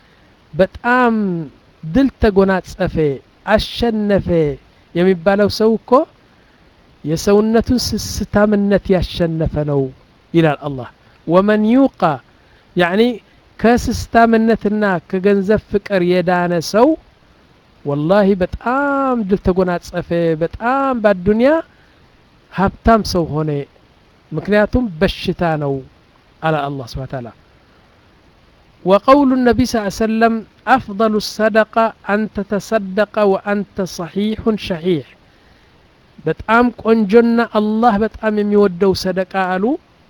በጣም ድል ተጎናጸፈ አሸነፈ የሚባለው ሰው እኮ የሰውነቱን ስስታምነት ያሸነፈ ነው ይላል አላህ። ወመን ዩቃ ያኒ ከስስታምነትና ከገንዘብ ፍቅር የዳነ ሰው ወላሂ በጣም ድል ተጎናጸፈ፣ በጣም በዱንያ ሀብታም ሰው ሆነ። ምክንያቱም በሽታ ነው አለ አላህ ሱብሓነሁ ወተዓላ። وقول النبي صلى الله عليه وسلم أفضل الصدقة أن تتصدق وأنت صحيح شحيح بتأم قنجنا الله بتأم يودو صدقة قالو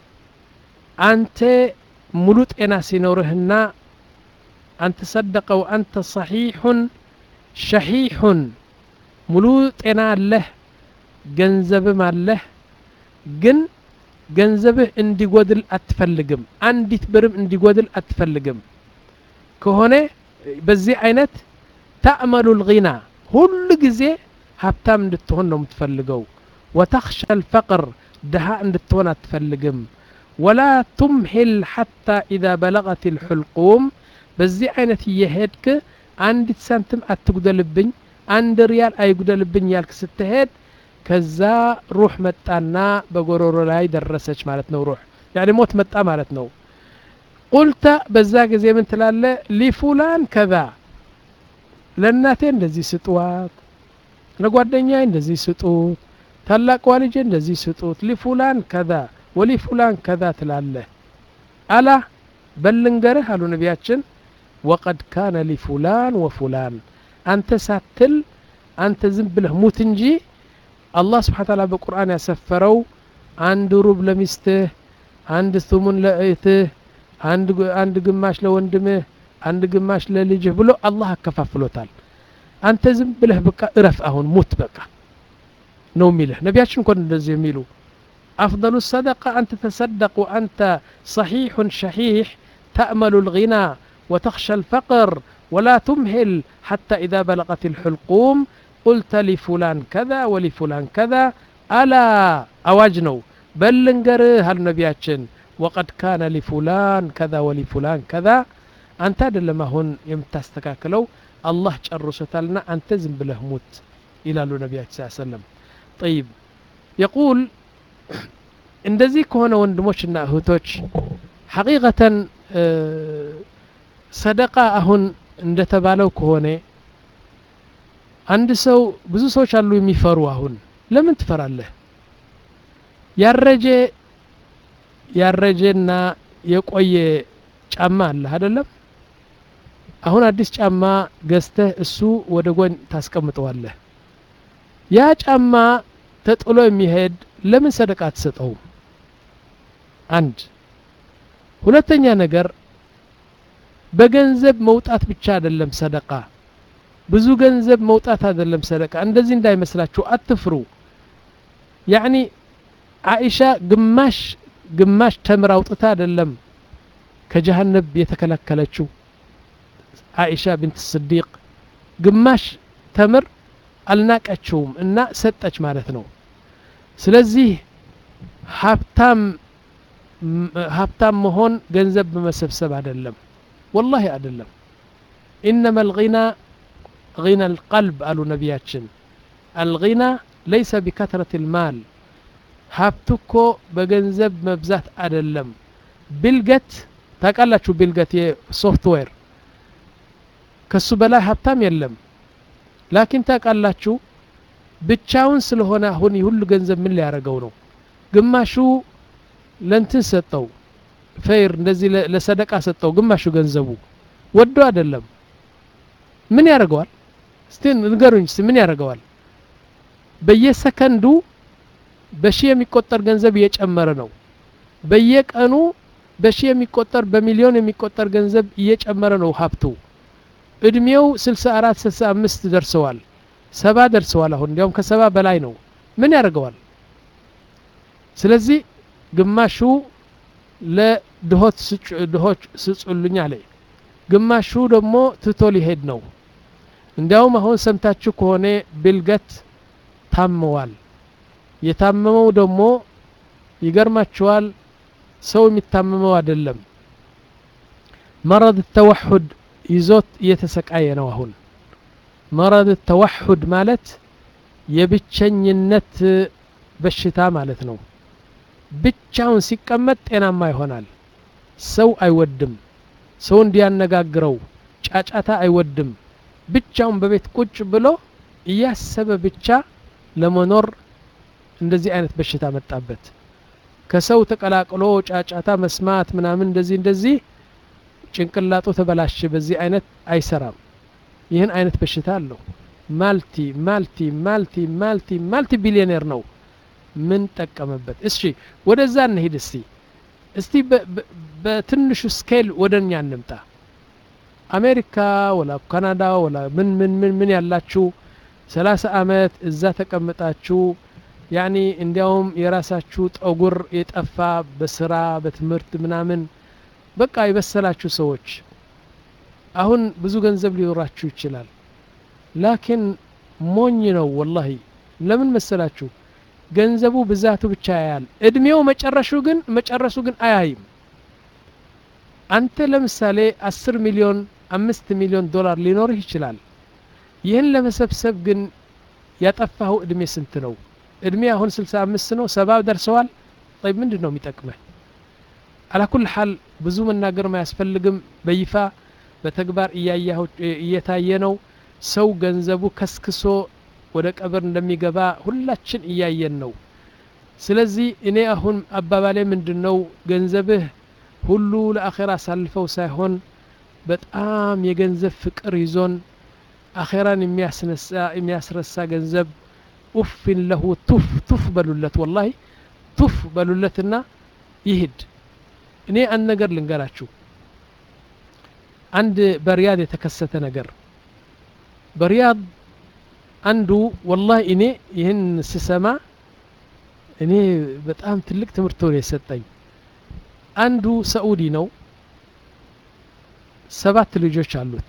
أنت ملوت إنا سينورهنا أن تصدق وأنت صحيح شحيح ملوت إنا الله ገንዘብም አለህ ግን ገንዘብህ እንዲጎድል አትፈልግም አንዲት ብርም እንዲጎድል አትፈልግም ከሆነ በዚህ አይነት ተአመሉ الغنى ሁሉ ጊዜ ሀብታም እንድትሆን ነው የምትፈልገው وتخشى الفقر ድሃ እንድትሆን አትፈልግም ولا تمهل حتى إذا بلغت الحلقوم በዚህ አይነት እየሄድክ አንዲት ሳንቲም አትጉደልብኝ አንድ ሪያል አይጉደልብኝ ያልክ ስትሄድ ከዛ ሩህ መጣና በጎሮሮ ላይ ደረሰች ማለት ነው ሩህ يعني ሞት መጣ ማለት ነው قلت በዛ ጊዜ ምን ትላለ لفلان كذا ለናቴ እንደዚህ ስጧት ለጓደኛዬ እንደዚህ ስጡት ታላቅ ዋልጄ እንደዚህ ስጡት لفلان كذا ولفلان كذا ትላለ አላ በልንገርህ አሉ ነቢያችን وقد كان لفلان وفلان አንተ ሳትል አንተ ዝም ብለህ ሙት እንጂ الله سبحانه وتعالى بالقرآن يسفروا عند روب لمسته عند ثمن لأيته عند عند قماش لوندمه عند قماش للجه بلو الله كفافلو تال أنت زم بله بقى إرف أهون موت بقى نومي له نبياتشن كون እንደዚህ የሚሉ أفضل الصدقة أن تتصدق وأنت صحيح شحيح تأمل الغنى وتخشى الفقر ولا تمهل حتى إذا بلغت الحلقوم قلت لفلان كذا ولفلان كذا ألا أواجنو بل لنقره النبياتشن وقد كان لفلان كذا ولفلان كذا أنت لما هون يمتستكاكلو الله جرستلنا أنت زم بله موت إلى النبي صلى الله عليه وسلم طيب يقول እንደዚህ ከሆነ ወንድሞችና እህቶች حقيقة ሰደቃ አሁን እንደተባለው ከሆነ አንድ ሰው ብዙ ሰዎች አሉ የሚፈሩ አሁን ለምን ትፈራለህ ያረጀ ያረጀና የቆየ ጫማ አለ አይደለም አሁን አዲስ ጫማ ገዝተህ እሱ ወደ ጎን ታስቀምጠዋለህ ያ ጫማ ተጥሎ የሚሄድ ለምን ሰደቃ አትሰጠው አንድ ሁለተኛ ነገር በገንዘብ መውጣት ብቻ አይደለም ሰደቃ ብዙ ገንዘብ መውጣት አይደለም ሰደቃ እንደዚህ እንዳይመስላችሁ አትፍሩ يعني عائشة ግማሽ ግማሽ ተምር አውጥታ አይደለም ከጀሃነም የተከለከለችው عائشة بنت الصديق ግማሽ ተምር አልናቀችውም እና ሰጠች ማለት ነው ስለዚህ ሀብታም ሀብታም መሆን ገንዘብ በመሰብሰብ አይደለም والله አይደለም انما الغنى غنى القلب قالوا نبياتشن الغنى ليس بكثرة المال هابتكو بجنزب مبزات أدلم بلغت تاقالاتشو بلغت سوفت وير كسو بلا هابتام يلم لكن تاقالاتشو بتشاون سلهونا هوني هلو جنزب من اللي يارقونو قماشو لنتن ستو فير نزي لصدقاء ستو قماشو جنزبو ودو أدلم من يارقوال ستين نقرون من يارقوال በየሰከንዱ በሺ የሚቆጠር ገንዘብ እየጨመረ ነው በየቀኑ በሺ የሚቆጠር በሚሊዮን የሚቆጠር ገንዘብ እየጨመረ ነው ሀብቱ እድሜው ስልሳ አራት ስልሳ አምስት ደርሰዋል ሰባ ደርሰዋል አሁን እንዲያውም ከሰባ በላይ ነው ምን ያደርገዋል ስለዚህ ግማሹ ለድሆት ድሆች ስጹልኝ አለ ግማሹ ደግሞ ትቶ ሊሄድ ነው እንዲያውም አሁን ሰምታችሁ ከሆነ ቢልገት ታመዋል የታመመው ደግሞ ይገርማችኋል ሰው የሚታመመው አይደለም مرض التوحد ይዞት እየተሰቃየ ነው አሁን مرض التوحد ማለት የብቸኝነት በሽታ ማለት ነው ብቻውን ሲቀመጥ ጤናማ ይሆናል ሰው አይወድም ሰው እንዲያነጋግረው ጫጫታ አይወድም ብቻውን በቤት ቁጭ ብሎ እያሰበ ብቻ ለመኖር እንደዚህ አይነት በሽታ መጣበት ከሰው ተቀላቅሎ ጫጫታ መስማት ምናምን እንደዚህ እንደዚህ ጭንቅላቱ ተበላሽ በዚህ አይነት አይሰራም ይህን አይነት በሽታ አለው ማልቲ ማልቲ ማልቲ ማልቲ ማልቲ ቢሊዮነር ነው ምን ጠቀመበት እሺ ወደዛ እንሂድ እስቲ እስቲ በትንሹ ስኬል ወደኛ እንምጣ አሜሪካ ወላ ካናዳ ወላ ምን ምን ምን ምን ያላችሁ ሰላሳ አመት እዛ ተቀምጣችሁ ያኒ እንዲያውም የራሳችሁ ጠጉር የጠፋ በስራ በትምህርት ምናምን በቃ ይበሰላችሁ ሰዎች አሁን ብዙ ገንዘብ ሊኖራችሁ ይችላል ላኪን ሞኝ ነው ወላሂ ለምን መሰላችሁ ገንዘቡ ብዛቱ ብቻ ያያል እድሜው መጨረሹ ግን መጨረሱ ግን አያይም አንተ ለምሳሌ አስር ሚሊዮን አምስት ሚሊዮን ዶላር ሊኖርህ ይችላል ይህን ለመሰብሰብ ግን ያጠፋው እድሜ ስንት ነው እድሜ አሁን ስልሳ አምስት ነው ሰባ ደርሰዋል طيب ምንድነው የሚጠቅመህ على كل حال ብዙ መናገር ማያስፈልግም በይፋ በተግባር እያያው እየታየ ነው ሰው ገንዘቡ ከስክሶ ወደ ቀብር እንደሚገባ ሁላችን እያየን ነው ስለዚህ እኔ አሁን አባባሌ ምንድነው ገንዘብህ ሁሉ ለአኺራ ሳልፈው ሳይሆን በጣም የገንዘብ ፍቅር ይዞን አኺራን የሚያስነሳ የሚያስረሳ ገንዘብ ኡፍን ለሁ ቱፍ ቱፍ በሉለት والله ቱፍ በሉለትና ይሄድ እኔ አንድ ነገር ልንገራችሁ አንድ በሪያድ የተከሰተ ነገር በሪያድ አንዱ والله እኔ ይህን ስሰማ እኔ በጣም ትልቅ ትምህርት ነው የሰጠኝ አንዱ ሳኡዲ ነው ሰባት ልጆች አሉት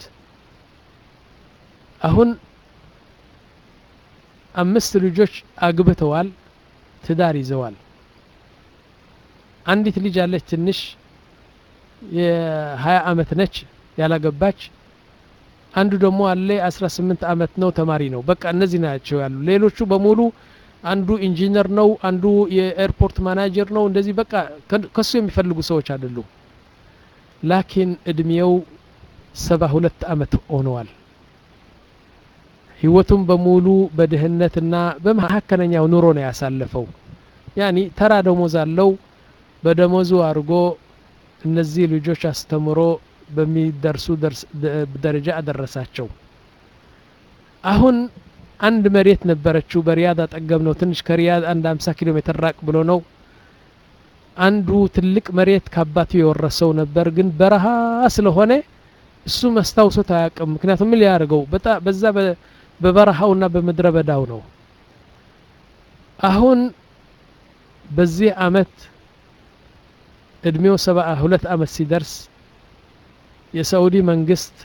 አሁን አምስት ልጆች አግብተዋል ትዳር ይዘዋል አንዲት ልጅ አለች ትንሽ የ20 አመት ነች ያላገባች አንዱ ደግሞ አለ አስራ ስምንት አመት ነው ተማሪ ነው በቃ እነዚህ ናቸው ያሉ ሌሎቹ በሙሉ አንዱ ኢንጂነር ነው አንዱ የኤርፖርት ማናጀር ነው እንደዚህ በቃ ከሱ የሚፈልጉ ሰዎች አይደሉም ላኪን እድሜው ሰባ ሁለት አመት ሆነዋል ህይወቱም በሙሉ በድህነትና በመሐከለኛው ኑሮ ነው ያሳለፈው ያኒ ተራ ደሞዝ አለው በደሞዙ አርጎ እነዚህ ልጆች አስተምሮ በሚደርሱ ደረጃ አደረሳቸው አሁን አንድ መሬት ነበረችው በሪያድ አጠገብ ነው ትንሽ ከሪያድ አንድ ሃምሳ ኪሎ ሜትር ራቅ ብሎ ነው አንዱ ትልቅ መሬት ከአባቱ የወረሰው ነበር ግን በረሃ ስለሆነ እሱ መስታወሱ ታያቀም ምክንያቱም ምን ሊያርገው በዛ በበረሃውና በመድረ በዳው ነው አሁን በዚህ አመት እድሜው ሰባ ሁለት አመት ሲደርስ የሳውዲ መንግስት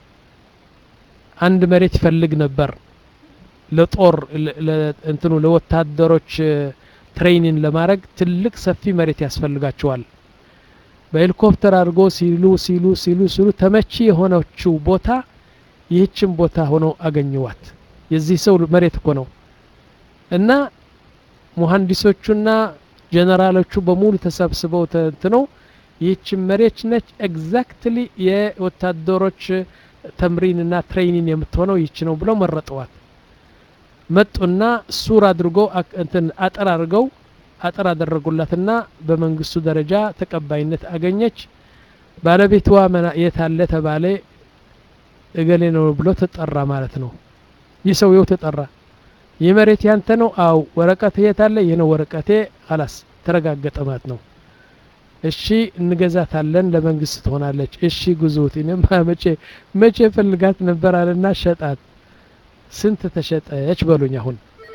አንድ መሬት ይፈልግ ነበር ለጦር እንትኑ ለወታደሮች ትሬኒንግ ለማድረግ ትልቅ ሰፊ መሬት ያስፈልጋቸዋል በሄሊኮፕተር አድርጎ ሲሉ ሲሉ ሲሉ ሲሉ ተመቺ የሆነችው ቦታ ይህችን ቦታ ሆኖ አገኘዋት የዚህ ሰው መሬት እኮ ነው እና መሐንዲሶቹና ጀነራሎቹ በሙሉ ተሰብስበው ተንትነው ይህችን መሬት ነች ኤግዛክትሊ የወታደሮች ተምሪንና ትሬኒንግ የምትሆነው ይህች ነው ብለው መረጠዋት መጡና ሱር አድርጎ እንትን አጠር አድርገው አጠር አደረጉላትና በመንግስቱ ደረጃ ተቀባይነት አገኘች ባለቤቷ የታለ ተባለ እገሌ ነው ብሎ ተጠራ ማለት ነው ይሰውየው ተጠራ የመሬት ያንተ ነው አው ወረቀት የታለ የነው ወረቀቴ خلاص ተረጋገጠ ማለት ነው እሺ እንገዛታለን ለመንግስት ትሆናለች እሺ ጉዞት እኔም መቼ መቼ ፈልጋት ነበር አለና ሸጣት ስንት ተሸጠች በሉኝ አሁን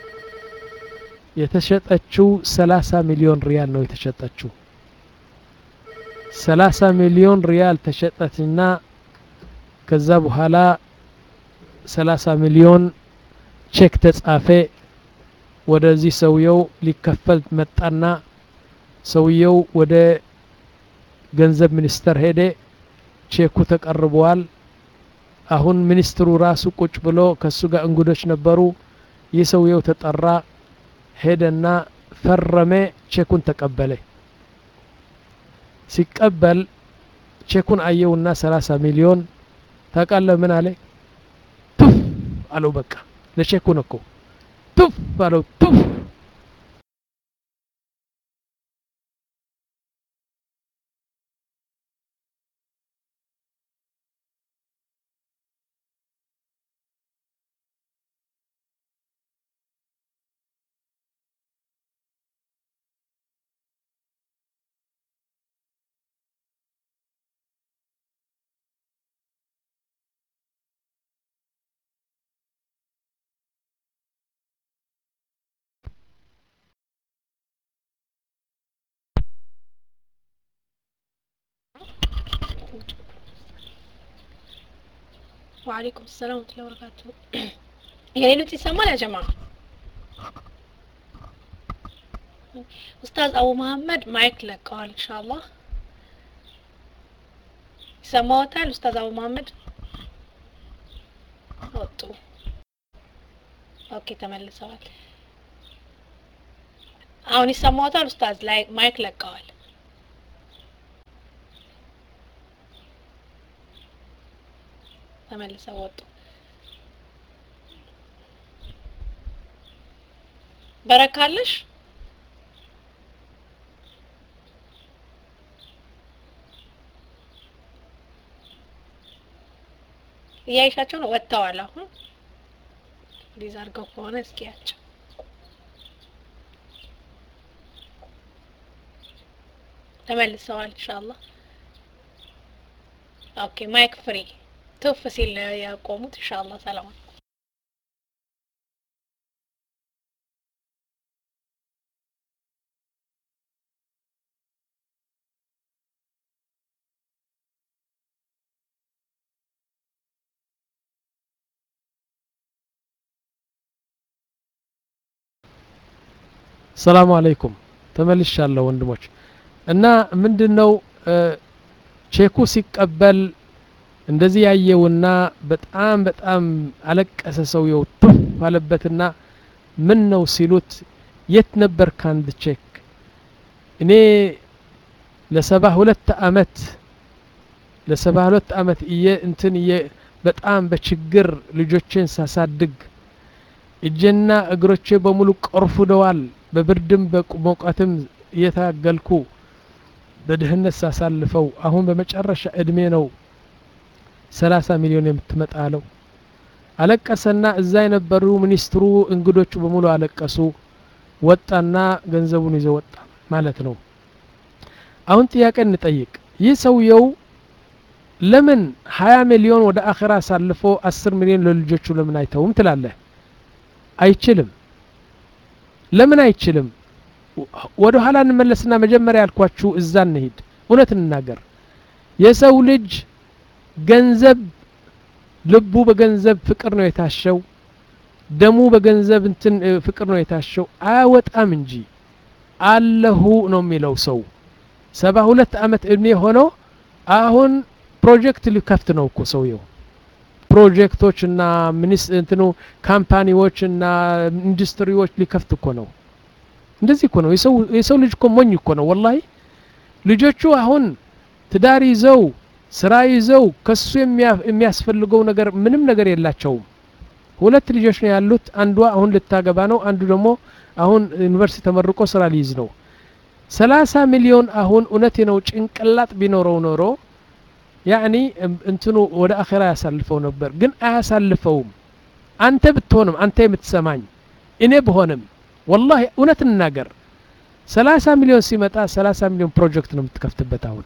የተሸጠችው ሰላሳ ሚሊዮን ሪያል ነው የተሸጠችው ሰላሳ ሚሊዮን ሪያል ተሸጠችና ከዛ በኋላ ሰላሳ ሚሊዮን ቼክ ተጻፈ ወደዚህ ሰውየው ሊከፈል መጣና ሰውየው ወደ ገንዘብ ሚኒስተር ሄደ ቼኩ ተቀርቧል አሁን ሚኒስትሩ ራሱ ቁጭ ብሎ ከሱ ጋር እንግዶች ነበሩ የሰውየው ተጠራ ሄደና ፈረመ ቼኩን ተቀበለ ሲቀበል ቼኩን አየውና ሰላሳ ሚሊዮን ታቃለ ምን አለ ቱፍ አለው በቃ ለቼኩ ነኮ ቱፍ አለው ቱፍ وعليكم السلام ورحمة الله وبركاته. የሌሎች ይሰማል ያ ጀማ? ኡስታዝ አቡ መሐመድ ማይክ ለቀዋል ኢንሻአላህ። ይሰማዎታል ኡስታዝ አቡ መሐመድ? ወጡ። ኦኬ ተመልሰዋል። አሁን ይሰማዎታል ኡስታዝ? ላይ ማይክ ለቀዋል። ተመልሰው ወጡ። በረካለሽ እያይሻቸው ነው ወጥተዋል። አሁን ሊዝ አድርገው ከሆነ እስኪያቸው ተመልሰዋል ኢንሻአላህ። ኦኬ ማይክ ፍሪ ትፍ ሲል ያቆሙት ኢንሻአላህ። ሰላም ሰላም አለይኩም ተመልሻለሁ ወንድሞች። እና ምንድነው ቼኩ ሲቀበል እንደዚህ ያየውና በጣም በጣም አለቀሰ ሰውየው ቱፍ አለበትና ምን ነው ሲሉት የት ነበር ካንድ ቼክ እኔ ለሰባ ሁለት አመት ለሰባ ሁለት አመት እየ እንትን እየ በጣም በችግር ልጆቼን ሳሳድግ እጄና እግሮቼ በሙሉ ቆርፉደዋል። በብርድም በሙቀትም እየታገልኩ በድህነት ሳሳልፈው አሁን በመጨረሻ እድሜ ነው ሰላሳ ሚሊዮን የምትመጣለው። አለቀሰና እዛ የነበሩ ሚኒስትሩ እንግዶቹ በሙሉ አለቀሱ። ወጣና ገንዘቡን ይዞ ወጣ ማለት ነው። አሁን ጥያቄ እንጠይቅ። ይህ ሰውየው ለምን ሀያ ሚሊዮን ወደ አኺራ አሳልፎ አስር ሚሊዮን ለልጆቹ ለምን አይተውም ትላለህ? አይችልም። ለምን አይችልም? ወደ ኋላ እንመለስና መጀመሪያ ያልኳችሁ እዛ እንሂድ። እውነት እንናገር። የሰው ልጅ ገንዘብ ልቡ በገንዘብ ፍቅር ነው የታሸው። ደሙ በገንዘብ እንትን ፍቅር ነው የታሸው። አያወጣም እንጂ አለሁ ነው የሚለው ሰው። ሰባ ሁለት አመት እድሜ ሆኖ አሁን ፕሮጀክት ሊከፍት ነው እኮ ሰውየው። ፕሮጀክቶች እና ሚኒስ እንትኑ ካምፓኒዎች እና ኢንዱስትሪዎች ሊከፍት እኮ ነው። እንደዚህ እኮ ነው የሰው የሰው ልጅ እኮ ሞኝ እኮ ነው ወላሂ። ልጆቹ አሁን ትዳር ይዘው ስራ ይዘው ከሱ የሚያስፈልገው ነገር ምንም ነገር የላቸውም። ሁለት ልጆች ነው ያሉት። አንዷ አሁን ልታገባ ነው፣ አንዱ ደግሞ አሁን ዩኒቨርሲቲ ተመርቆ ስራ ሊይዝ ነው። ሰላሳ ሚሊዮን አሁን እውነቴ ነው ጭንቅላት ቢኖረው ኖሮ ያኒ እንትኑ ወደ አኺራ ያሳልፈው ነበር። ግን አያሳልፈውም። አንተ ብትሆንም አንተ የምትሰማኝ እኔ ብሆንም ወላሂ እውነት እንናገር ሰላሳ ሚሊዮን ሲመጣ ሰላሳ ሚሊዮን ፕሮጀክት ነው የምትከፍትበት። አሁን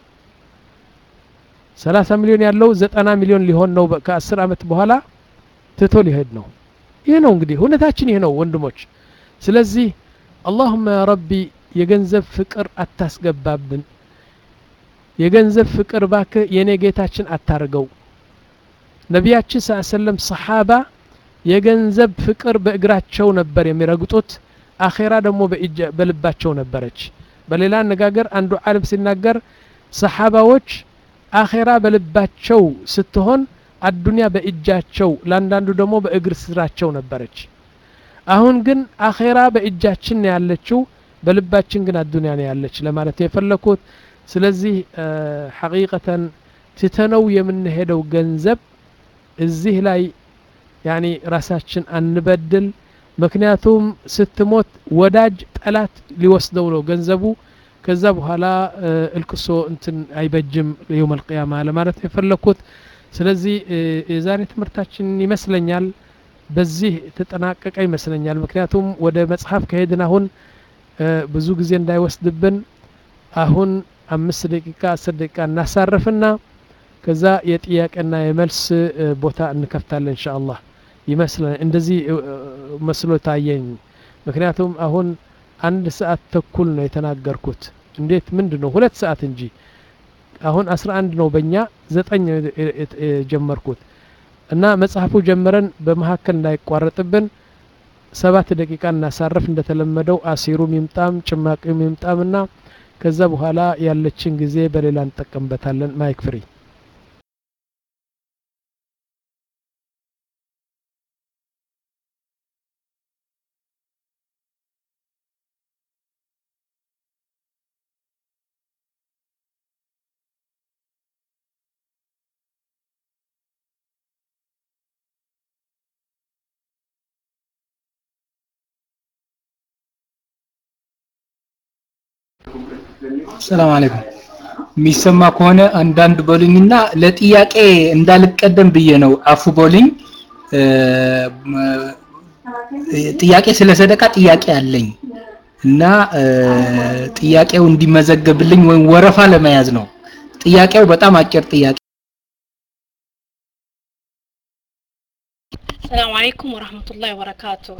ሰላሳ ሚሊዮን ያለው ዘጠና ሚሊዮን ሊሆን ነው ከአስር አመት በኋላ ትቶ ሊሄድ ነው። ይሄ ነው እንግዲህ ሁኔታችን ይሄ ነው ወንድሞች። ስለዚህ اللهم يا ربي የገንዘብ ፍቅር አታስገባብን። የገንዘብ ፍቅር ባከ የኔ ጌታችን አታርገው። ነቢያችን ሰለላሁ ዐለይሂ ወሰለም ሰሃባ የገንዘብ ፍቅር በእግራቸው ነበር የሚረግጡት፣ አኺራ ደግሞ በልባቸው ነበረች። በሌላ አነጋገር አንዱ ዓለም ሲናገር ሰሃባዎች አኺራ በልባቸው ስትሆን አዱንያ በእጃቸው ለአንዳንዱ ደግሞ በእግር ስራቸው ነበረች። አሁን ግን አኺራ በእጃችን ነው ያለችው፣ በልባችን ግን አዱንያ ነው ያለች ለማለት የፈለኩት። ስለዚህ ሐቂቀተን ትተነው የምንሄደው ገንዘብ እዚህ ላይ ያኒ ራሳችን አንበድል። ምክንያቱም ስትሞት ወዳጅ ጠላት ሊወስደው ነው ገንዘቡ። ከዛ በኋላ እልቅሶ እንትን አይበጅም የውም القيامة ለማለት የፈለኩት። ስለዚህ የዛሬ ትምህርታችን ይመስለኛል በዚህ ተጠናቀቀ ይመስለኛል። ምክንያቱም ወደ መጽሐፍ ከሄድን አሁን ብዙ ጊዜ እንዳይወስድብን አሁን አምስት ደቂቃ አስር ደቂቃ እናሳርፍና ከዛ የጥያቄና የመልስ ቦታ እንከፍታለን ኢንሻአላህ። ይመስለኛል እንደዚህ መስሎ ታየኝ። ምክንያቱም አሁን አንድ ሰዓት ተኩል ነው የተናገርኩት። እንዴት ምንድነው ሁለት ሰዓት እንጂ አሁን አስራ አንድ ነው በእኛ ዘጠኝ የጀመርኩት። እና መጽሐፉ ጀምረን በመሀከል እንዳይቋረጥብን ሰባት ደቂቃ እናሳርፍ እንደተለመደው አሲሩም ይምጣም ጭማቂውም ይምጣምና ከዛ በኋላ ያለችን ጊዜ በሌላ እንጠቀምበታለን ማይክ ፍሪ ሰላም አለይኩም ሚሰማ ከሆነ አንዳንድ በሉኝና ለጥያቄ እንዳልቀደም ብዬ ነው አፉ በሉኝ ጥያቄ ስለ ሰደቃ ጥያቄ አለኝ እና ጥያቄው እንዲመዘገብልኝ ወይ ወረፋ ለመያዝ ነው ጥያቄው በጣም አጭር ጥያቄ السلام عليكم ورحمة الله وبركاته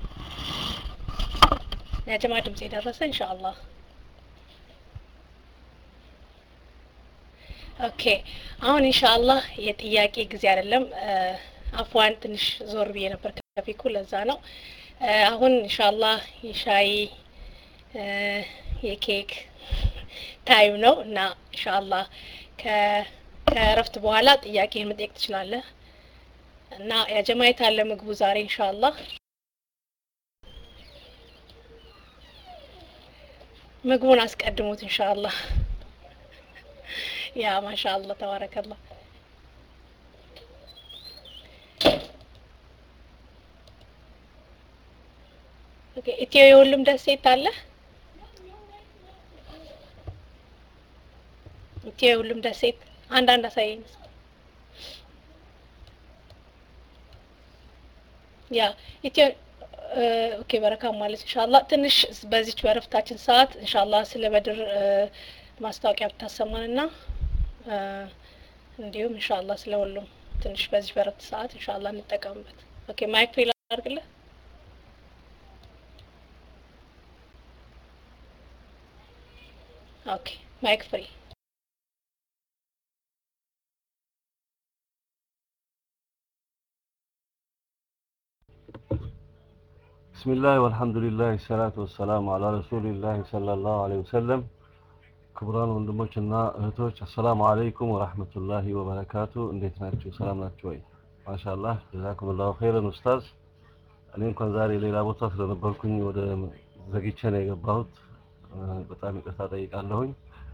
يا جماعة دمسي درسة إن شاء الله ኦኬ አሁን ኢንሻአላህ የጥያቄ ጊዜ አይደለም አፍዋን ትንሽ ዞር ብዬ ነበር ከፊኩ ለዛ ነው አሁን ኢንሻአላህ የሻይ የኬክ ታይም ነው እና ኢንሻአላህ ከረፍት በኋላ ጥያቄን መጠየቅ ትችላለህ እና ያ ጀማዓት አለ ምግቡ ዛሬ ኢንሻአላህ ምግቡን አስቀድሙት ኢንሻአላህ يا ما شاء الله تبارك الله اوكي ኢትዮ የሁሉም ደሴት አለ ኢትዮ የሁሉም ደሴት አንድ አንድ አሳየኝ ያ ኢትዮ ኦኬ በረካ ማለት ኢንሻአላህ ትንሽ በዚች በረፍታችን ሰዓት ኢንሻአላህ ስለ በድር ማስታወቂያ ብታሰማንና እንዲሁም ኢንሻአላህ ስለሁሉም ትንሽ በዚህ በረፍት ሰዓት ኢንሻአላህ እንጠቀምበት ኦኬ ማይክ ፍሪ አድርግልህ ኦኬ ማይክ ፍሪ بسم الله والحمد لله الصلاة والسلام على رسول الله صلى الله عليه وسلم ክቡራን ወንድሞችና እህቶች አሰላሙ አለይኩም ወራህመቱላሂ ወበረካቱ እንዴት ናችሁ ሰላም ናችሁ ወይ ማሻአላህ ጀዛኩሙላሁ ኸይረን ኡስታዝ እኔ እንኳን ዛሬ ሌላ ቦታ ስለነበርኩኝ ወደ ዘግቼ ነው የገባሁት በጣም ይቅርታ ጠይቃለሁኝ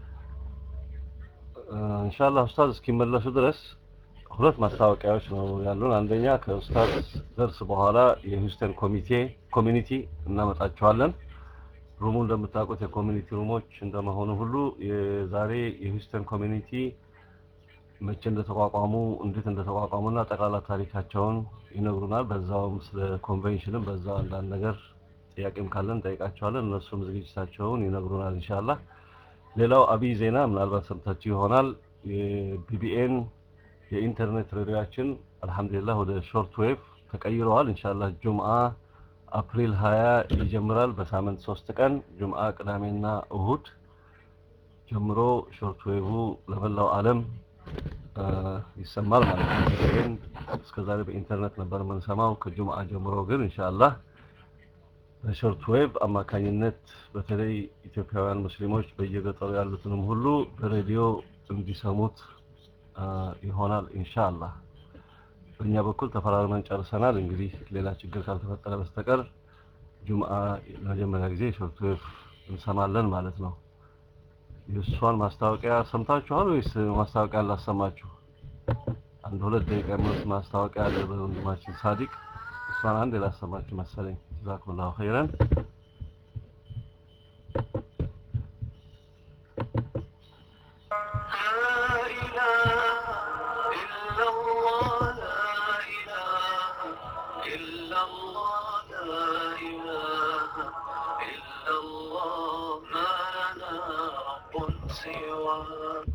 ኢንሻአላህ ኡስታዝ እስኪመለሱ ድረስ ሁለት ማስታወቂያዎች ነው ያሉን አንደኛ ከኡስታዝ ደርስ በኋላ የሂውስተን ኮሚቴ ኮሚኒቲ እናመጣቸዋለን ሩሙ እንደምታውቁት የኮሚኒቲ ሩሞች እንደመሆኑ ሁሉ የዛሬ የሂውስተን ኮሚኒቲ መቼ እንደተቋቋሙ እንዴት እንደተቋቋሙና ጠቅላላ ታሪካቸውን ይነግሩናል በዛውም ስለ ኮንቬንሽንም በዛው አንዳንድ ነገር ጥያቄም ካለን ጠይቃቸዋለን እነሱም ዝግጅታቸውን ይነግሩናል ኢንሻአላህ ሌላው አብይ ዜና ምናልባት ሰምታችሁ ይሆናል የቢቢኤን የኢንተርኔት ሬዲዮአችን አልহামዱሊላህ ወደ ሾርት ዌቭ ተቀይሯል ኢንሻአላህ ጁምአ አፕሪል ሃያ ይጀምራል በሳምንት ሶስት ቀን ጁምአ ቅዳሜና እሁድ ጀምሮ ሾርት ዌቭ ለበላው ዓለም ይሰማል ማለት ነው ይሄን እስከዛሬ በኢንተርኔት ነበር የምንሰማው ከጁምአ ጀምሮ ግን ኢንሻአላህ በሾርት ዌቭ አማካኝነት በተለይ ኢትዮጵያውያን ሙስሊሞች በየገጠሩ ያሉትንም ሁሉ በሬዲዮ እንዲሰሙት ይሆናል ኢንሻአላህ በእኛ በኩል ተፈራርመን ጨርሰናል እንግዲህ ሌላ ችግር ካልተፈጠረ በስተቀር ጁምአ ለመጀመሪያ ጊዜ ሾርት ዌቭ እንሰማለን ማለት ነው የሷን ማስታወቂያ ሰምታችኋል ወይስ ማስታወቂያ ላሰማችሁ አንድ ሁለት ደቂቃ ማለት ማስታወቂያ አለ በወንድማችን ሳዲቅ እሷን አንድ ላሰማችሁ መሰለኝ ጀዛኩላሁ ኸይረን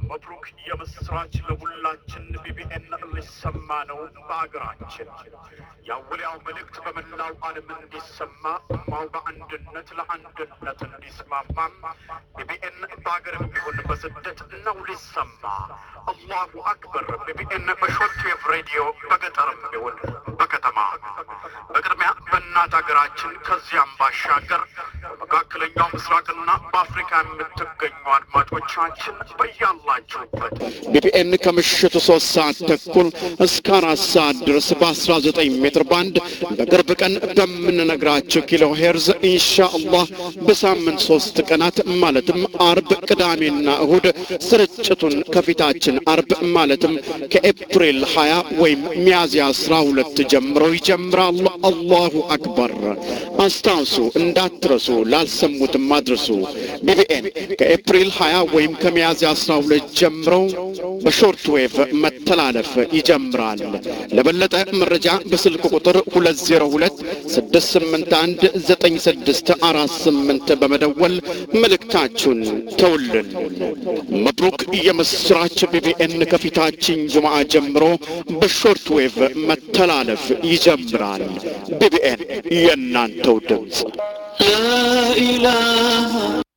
መብሩክ የምስራች ለሁላችን ቢቢኤን ሊሰማ ነው በአገራችን የአውሊያው መልእክት በመላው ዓለም እንዲሰማ እማው በአንድነት ለአንድነት እንዲስማማም ቢቢኤን በአገርም ቢሆን በስደት ነው ሊሰማ አላሁ አክበር ቢቢኤን በሾርትዌቭ ሬዲዮ በገጠርም ቢሆን በከተማ በቅድሚያ በእናት ሀገራችን ከዚያም ባሻገር በመካከለኛው ምስራቅና በአፍሪካ የምትገኙ አድማጮቻችን በያላችሁበት ቢቢኤን ከምሽቱ ሶስት ሰዓት ተኩል እስከ አራት ሰዓት ድረስ በአስራ ዘጠኝ ሜትር ባንድ በቅርብ ቀን በምንነግራችሁ ኪሎ ሄርዝ ኢንሻአላህ በሳምንት ሶስት ቀናት ማለትም አርብ ቅዳሜና እሁድ ስርጭቱን ከፊታችን አርብ ማለትም ከኤፕሪል ሀያ ወይም ሚያዝያ አስራ ሁለት ጀምሮ ይጀምራል አላሁ አክበር አስታውሱ እንዳትረሱ ላልሰሙትም አድርሱ ቢቢኤን ከኤፕሪል ሀያ ወይም ከሚያዝያ አስራ ሁለት ጀምሮ በሾርት ዌቭ መተላለፍ ይጀምራል ለበለጠ መረጃ በስልክ ቁጥር ሁለት ዜሮ ሁለት ስድስት ስምንት አንድ ዘጠኝ ስድስት አራት ስምንት በመደወል መልእክታችሁን ተውልን መብሩክ የምስራች ቢቢኤን ከፊታችን ጁምዓ ጀምሮ በሾርት ዌቭ መተላለፍ ይጀምራል ቢቢኤን የእናንተው ድምጽ لا إله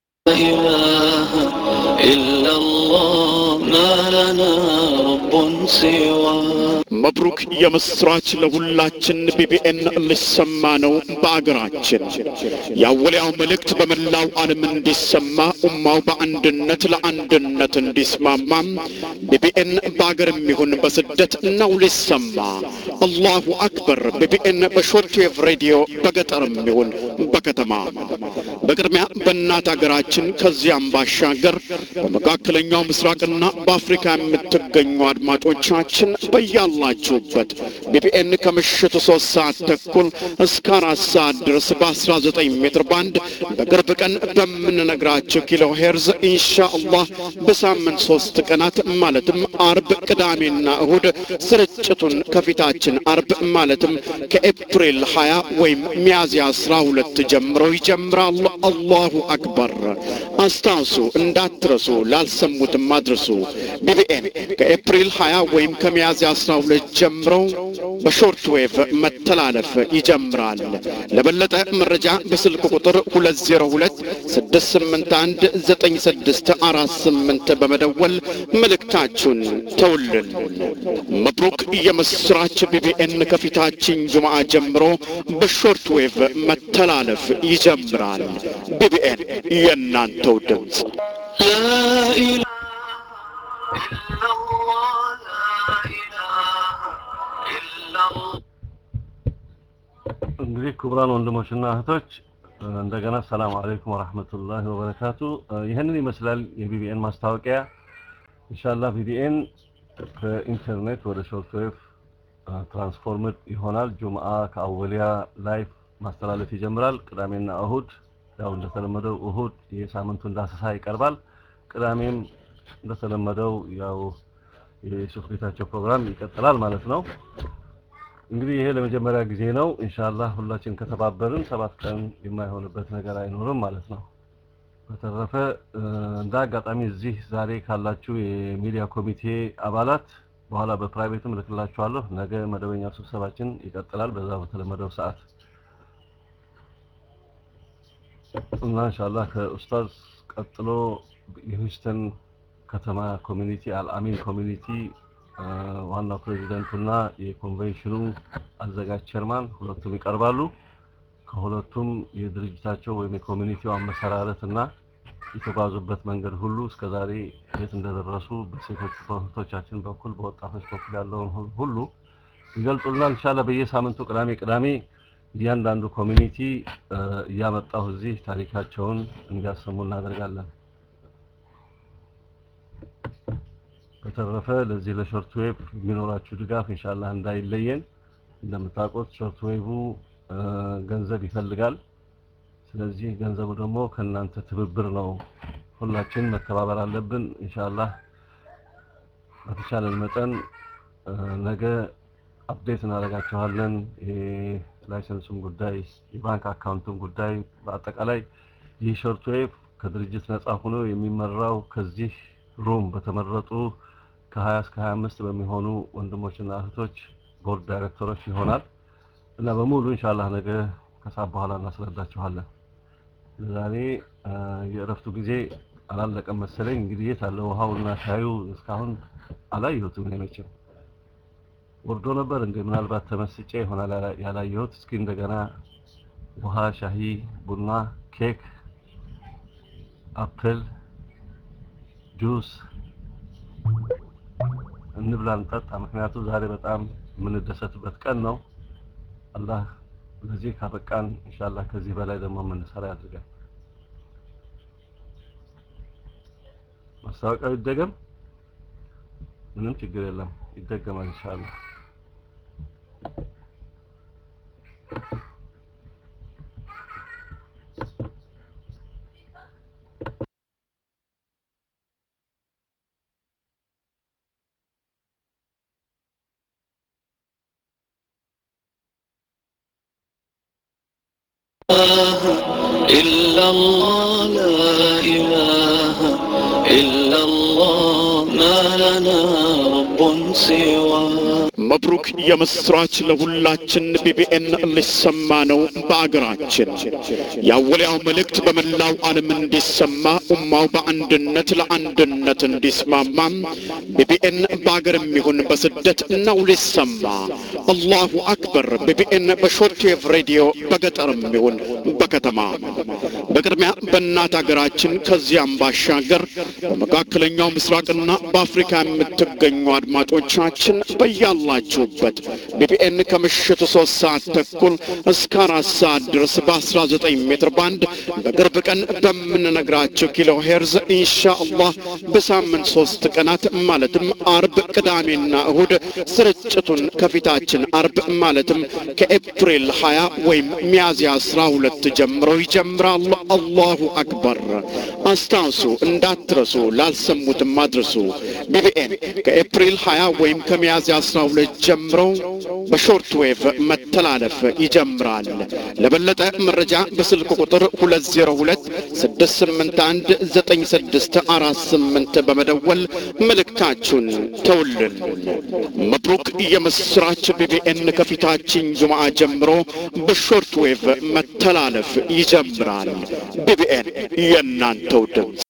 إلا الله ما لنا رب سوى መብሩክ የምስራች ለሁላችን ቢቢኤን ሊሰማ ነው በአገራችን የአውሊያው መልእክት በመላው ዓለም እንዲሰማ ኡማው በአንድነት ለአንድነት እንዲስማማም ቢቢኤን በአገርም ይሁን በስደት ነው ሊሰማ አላሁ አክበር ቢቢኤን በሾርትዌቭ ሬዲዮ በገጠርም ይሁን በከተማ በቅድሚያ በእናት ሀገራችን ከዚያም ባሻገር በመካከለኛው ምስራቅና በአፍሪካ የምትገኙ አድማጮቻችን በያላችሁበት ቢቢኤን ከምሽቱ ሶስት ሰዓት ተኩል እስከ አራት ሰዓት ድረስ በአስራ ዘጠኝ ሜትር ባንድ በቅርብ ቀን በምንነግራችሁ ኪሎ ሄርዝ ኢንሻአላህ በሳምንት ሶስት ቀናት ማለትም አርብ ቅዳሜና እሁድ ስርጭቱን ከፊታችን አርብ ማለትም ከኤፕሪል ሀያ ወይም ሚያዝያ አስራ ሁለት ጀምሮ ይጀምራል አላሁ አክበር አስታውሱ እንዳትረሱ ላልሰሙትም አድርሱ ቢቢኤን ከኤፕሪል ሀያ ወይም ከሚያዝያ አስራ ሁለት ጀምሮ በሾርት ዌቭ መተላለፍ ይጀምራል ለበለጠ መረጃ በስልክ ቁጥር ሁለት ዜሮ ሁለት ስድስት ስምንት አንድ ዘጠኝ ስድስት አራት ስምንት በመደወል መልእክታችሁን ተውልን መብሩክ የምስራች ቢቢኤን ከፊታችን ጁምዓ ጀምሮ በሾርት ዌቭ መተላለፍ ይጀምራል ቢቢኤን የእናንተው ድምጽ لا إله إلا الله لا إله إلا الله እንግዲህ ክቡራን ወንድሞችና እህቶች እንደገና ሰላም አለይኩም ወራህመቱላሂ ወበረካቱ ይሄንን ይመስላል የቢቢኤን ማስታወቂያ ኢንሻአላህ ቢቢኤን ከኢንተርኔት ወደ ሾርት ዌቭ ትራንስፎርምድ ይሆናል ጁምዓ ከአወሊያ ላይቭ ማስተላለፍ ይጀምራል ቅዳሜና እሁድ ያው እንደተለመደው እሁድ የሳምንቱን ዳሰሳ ይቀርባል ቅዳሜም እንደተለመደው ያው የሱፍ ቤታቸው ፕሮግራም ይቀጥላል ማለት ነው እንግዲህ ይሄ ለመጀመሪያ ጊዜ ነው ኢንሻአላህ ሁላችን ከተባበርን ሰባት ቀን የማይሆንበት ነገር አይኖርም ማለት ነው በተረፈ እንደ አጋጣሚ እዚህ ዛሬ ካላችሁ የሚዲያ ኮሚቴ አባላት በኋላ በፕራይቬትም ልክላችኋለሁ ነገ መደበኛ ስብሰባችን ይቀጥላል በዛ በተለመደው ሰዓት እና ኢንሻአላህ ከኡስታዝ ቀጥሎ የሂውስተን ከተማ ኮሚኒቲ አልአሚን ኮሚኒቲ ዋናው ፕሬዚዳንቱና የኮንቬንሽኑ አዘጋጅ ቸርማን ሁለቱም ይቀርባሉ ከሁለቱም የድርጅታቸው ወይም የኮሚኒቲው አመሰራረትና የተጓዙበት መንገድ ሁሉ እስከዛሬ የት እንደደረሱ በሴቶች ፕሮጀክቶቻችን በኩል በወጣቶች በኩል ያለውን ሁሉ ይገልጹልናል ኢንሻአላህ በየሳምንቱ ቅዳሜ ቅዳሜ እያንዳንዱ ኮሚኒቲ እያመጣው እዚህ ታሪካቸውን እንዲያሰሙ እናደርጋለን በተረፈ ለዚህ ለሾርት ዌቭ የሚኖራችሁ ድጋፍ ኢንሻአላህ እንዳይለየን እንደምታውቁት ሾርት ዌቭ ገንዘብ ይፈልጋል ስለዚህ ገንዘቡ ደግሞ ከናንተ ትብብር ነው ሁላችን መተባበር አለብን ኢንሻአላህ በተቻለን መጠን ነገ አፕዴት እናደርጋችኋለን የላይሰንሱም ጉዳይ የባንክ አካውንቱም ጉዳይ በአጠቃላይ ይህ ሾርት ዌቭ ከድርጅት ነፃ ሆኖ የሚመራው ከዚህ ሩም በተመረጡ ከ20 እስከ ሃያ አምስት በሚሆኑ ወንድሞችና እህቶች ቦርድ ዳይሬክተሮች ይሆናል እና በሙሉ ኢንሻአላህ ነገ ከሰዓት በኋላ እናስረዳችኋለን። ዛሬ የእረፍቱ ጊዜ አላለቀም መሰለኝ። እንግዲህ የት አለ ውሃውና ሻዩ? እስካሁን አላየሁትም። እኔ መቼም ወርዶ ነበር እንዴ? ምናልባት ተመስጬ ይሆናል ያላየሁት። እስኪ እንደገና ውሃ፣ ሻሂ፣ ቡና፣ ኬክ፣ አፕል ጁስ እንብላ እንጠጣ። ምክንያቱም ዛሬ በጣም የምንደሰትበት ቀን ነው። አላህ ለዚህ ካበቃን ኢንሻአላህ ከዚህ በላይ ደግሞ የምንሰራ ያድርገን። ማስታወቂያው ይደገም? ምንም ችግር የለም፣ ይደገማል ኢንሻአላህ። إلا الله لا إله إلا الله ما لنا رب سواه መብሩክ የምስራች ለሁላችን ቢቢኤን ሊሰማ ነው በአገራችን። የአወሊያው መልእክት በመላው ዓለም እንዲሰማ ኡማው በአንድነት ለአንድነት እንዲስማማ ቢቢኤን በአገርም ይሁን በስደት ነው ሊሰማ። አላሁ አክበር። ቢቢኤን በሾርትዌቭ ሬዲዮ በገጠርም ይሁን በከተማ። በቅድሚያ በእናት አገራችን ከዚያም ባሻገር በመካከለኛው ምስራቅና በአፍሪካ የምትገኙ አድማጮቻችን በያላ ችሁበት ቢቢኤን ከምሽቱ ሶስት ሰዓት ተኩል እስከ አራት ሰዓት ድረስ በ19 ሜትር ባንድ በቅርብ ቀን በምንነግራችሁ ኪሎ ሄርዝ ኢንሻአላህ በሳምንት ሶስት ቀናት ማለትም አርብ፣ ቅዳሜና እሁድ ስርጭቱን ከፊታችን አርብ ማለትም ከኤፕሪል ሃያ ወይም ሚያዝያ አስራ ሁለት ጀምሮ ይጀምራል። አላሁ አክበር። አስታውሱ፣ እንዳትረሱ፣ ላልሰሙትም አድርሱ። ቢቢኤን ከኤፕሪል ሃያ ወይም ከሚያዝያ አስራ ሁለት ጀምሮ በሾርት ዌቭ መተላለፍ ይጀምራል። ለበለጠ መረጃ በስልክ ቁጥር ሁለት ዜሮ ሁለት ስድስት ስምንት አንድ ዘጠኝ ስድስት አራት ስምንት በመደወል መልእክታችሁን ተውልን። መብሩክ የምስራች። ቢቢኤን ከፊታችን ጁምዓ ጀምሮ በሾርት ዌቭ መተላለፍ ይጀምራል። ቢቢኤን የእናንተው ድምፅ።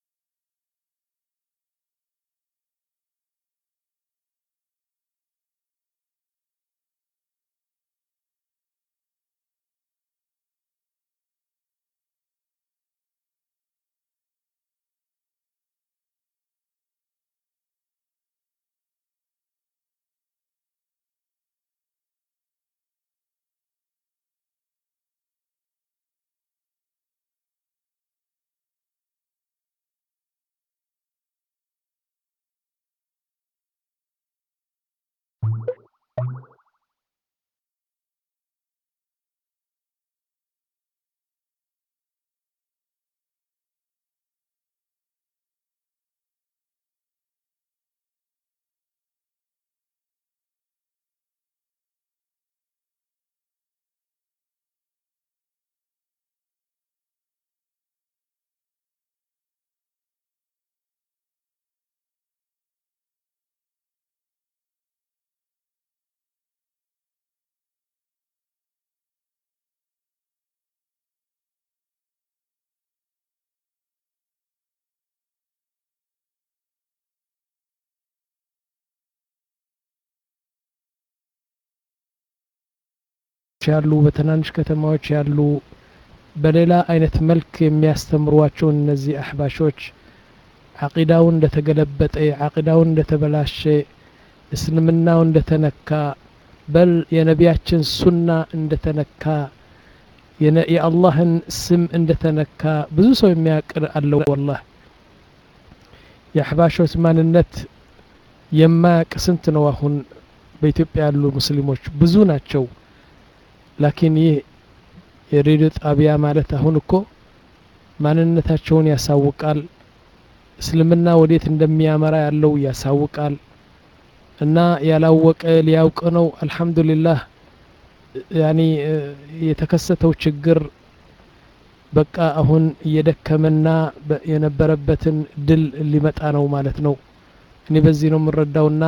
ያሉ በትናንሽ ከተማዎች ያሉ በሌላ አይነት መልክ የሚያስተምሯቸው እነዚህ አህባሾች አቂዳው እንደተገለበጠ አቂዳው እንደተበላሸ እስልምናው እንደተነካ በል የነቢያችን ሱና እንደተነካ የአላህን ስም እንደተነካ ብዙ ሰው የሚያቅር አለው። والله የአህባሾች ማንነት የማያቅ ስንት ነው? አሁን በኢትዮጵያ ያሉ ሙስሊሞች ብዙ ናቸው። ላኪን ይህ የሬዲዮ ጣቢያ ማለት አሁን እኮ ማንነታቸውን ያሳውቃል። እስልምና ወዴት እንደሚያመራ ያለው ያሳውቃል። እና ያላወቀ ሊያውቅ ነው። አልহামዱሊላህ ያኒ የተከሰተው ችግር በቃ አሁን እየደከመና የነበረበትን ድል ሊመጣ ነው ማለት ነው። እኔ በዚህ ነው የምረዳውና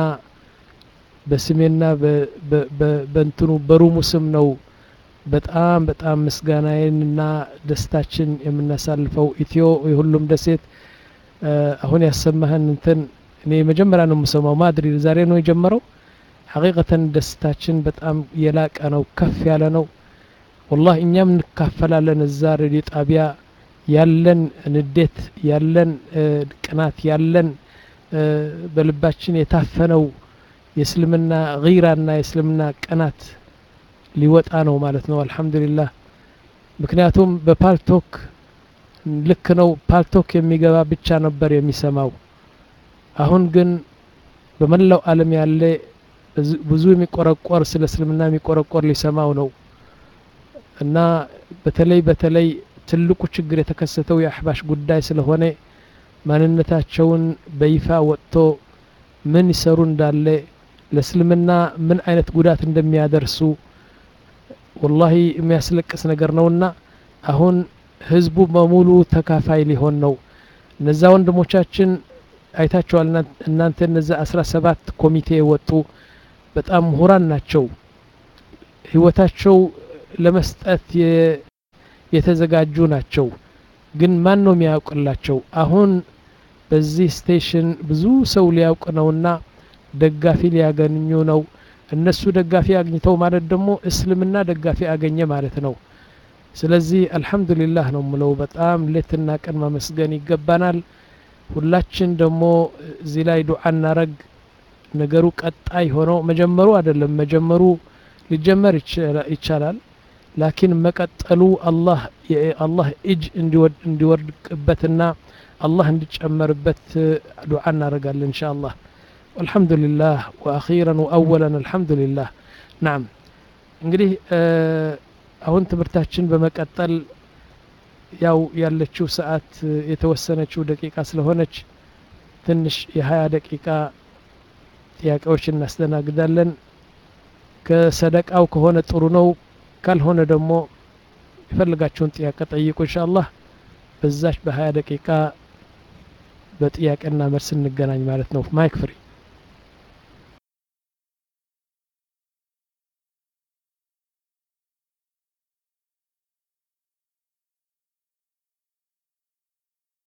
በስሜና በእንትኑ በሩሙ ስም ነው በጣም በጣም ምስጋናዬንና ደስታችን የምናሳልፈው። ኢትዮ የሁሉም ደሴት አሁን ያሰማህን እንትን እኔ መጀመሪያ ነው የምሰማው ማድሪ ዛሬ ነው የጀመረው። ሐቂቀተን ደስታችን በጣም የላቀ ነው፣ ከፍ ያለ ነው። ወላሂ እኛም እንካፈላለን እዛ ሬዲዮ ጣቢያ ያለን ንዴት ያለን ቅናት ያለን በልባችን የታፈነው የእስልምና ጊራና የእስልምና ቅናት ሊወጣ ነው ማለት ነው። አልহামዱሊላህ ምክንያቱም በፓልቶክ ልክ ነው ፓልቶክ የሚገባ ብቻ ነበር የሚሰማው። አሁን ግን በመላው ዓለም ያለ ብዙ የሚቆረቆር ስለ እስልምና የሚቆረቆር ሊሰማው ነው እና በተለይ በተለይ ትልቁ ችግር የተከሰተው የአህባሽ ጉዳይ ስለሆነ ማንነታቸውን በይፋ ወጥቶ ምን ይሰሩ እንዳለ ለእስልምና ምን አይነት ጉዳት እንደሚያደርሱ ወላሂ የሚያስለቅስ ነገር ነውና አሁን ህዝቡ በሙሉ ተካፋይ ሊሆን ነው። እነዛ ወንድሞቻችን አይታቸዋል እናንተ እነዛ አስራ ሰባት ኮሚቴ ወጡ በጣም ምሁራን ናቸው። ህይወታቸው ለመስጠት የተዘጋጁ ናቸው። ግን ማን ነው የሚያውቅላቸው? አሁን በዚህ ስቴሽን ብዙ ሰው ሊያውቅ ነውና ደጋፊ ሊያገኙ ነው። እነሱ ደጋፊ አግኝተው ማለት ደግሞ እስልምና ደጋፊ አገኘ ማለት ነው። ስለዚህ አልহামዱሊላህ ነው ምለው በጣም ለትና ቀን ማመስገን ይገባናል። ሁላችን ደግሞ እዚህ ላይ ዱዓ እናረግ። ነገሩ ቀጣይ ሆኖ መጀመሩ አይደለም መጀመሩ ሊጀመር ይቻላል ላኪን መቀጠሉ አላህ የአላህ እጅ እንዲወድ እንዲወርድበትና አላህ እንዲጨመርበት ዱዓ እናረጋለን ኢንሻአላህ። والحمد لله واخيرا واولا الحمد لله نعم እንግዲህ አሁን ትምርታችን በመቀጠል ያው ያለችው ሰዓት የተወሰነችው ደቂቃ ስለሆነች ትንሽ የ20 ደቂቃ ጥያቄዎች እናስተናግዳለን። ከሰደቃው ከሆነ ጥሩ ነው ካልሆነ ደግሞ ይፈልጋችሁን ጥያቄ ጠይቁ ኢንሻአላህ። በዛች በ20 ደቂቃ በጥያቄና መልስ እንገናኝ ማለት ነው። ማይክ ፍሪ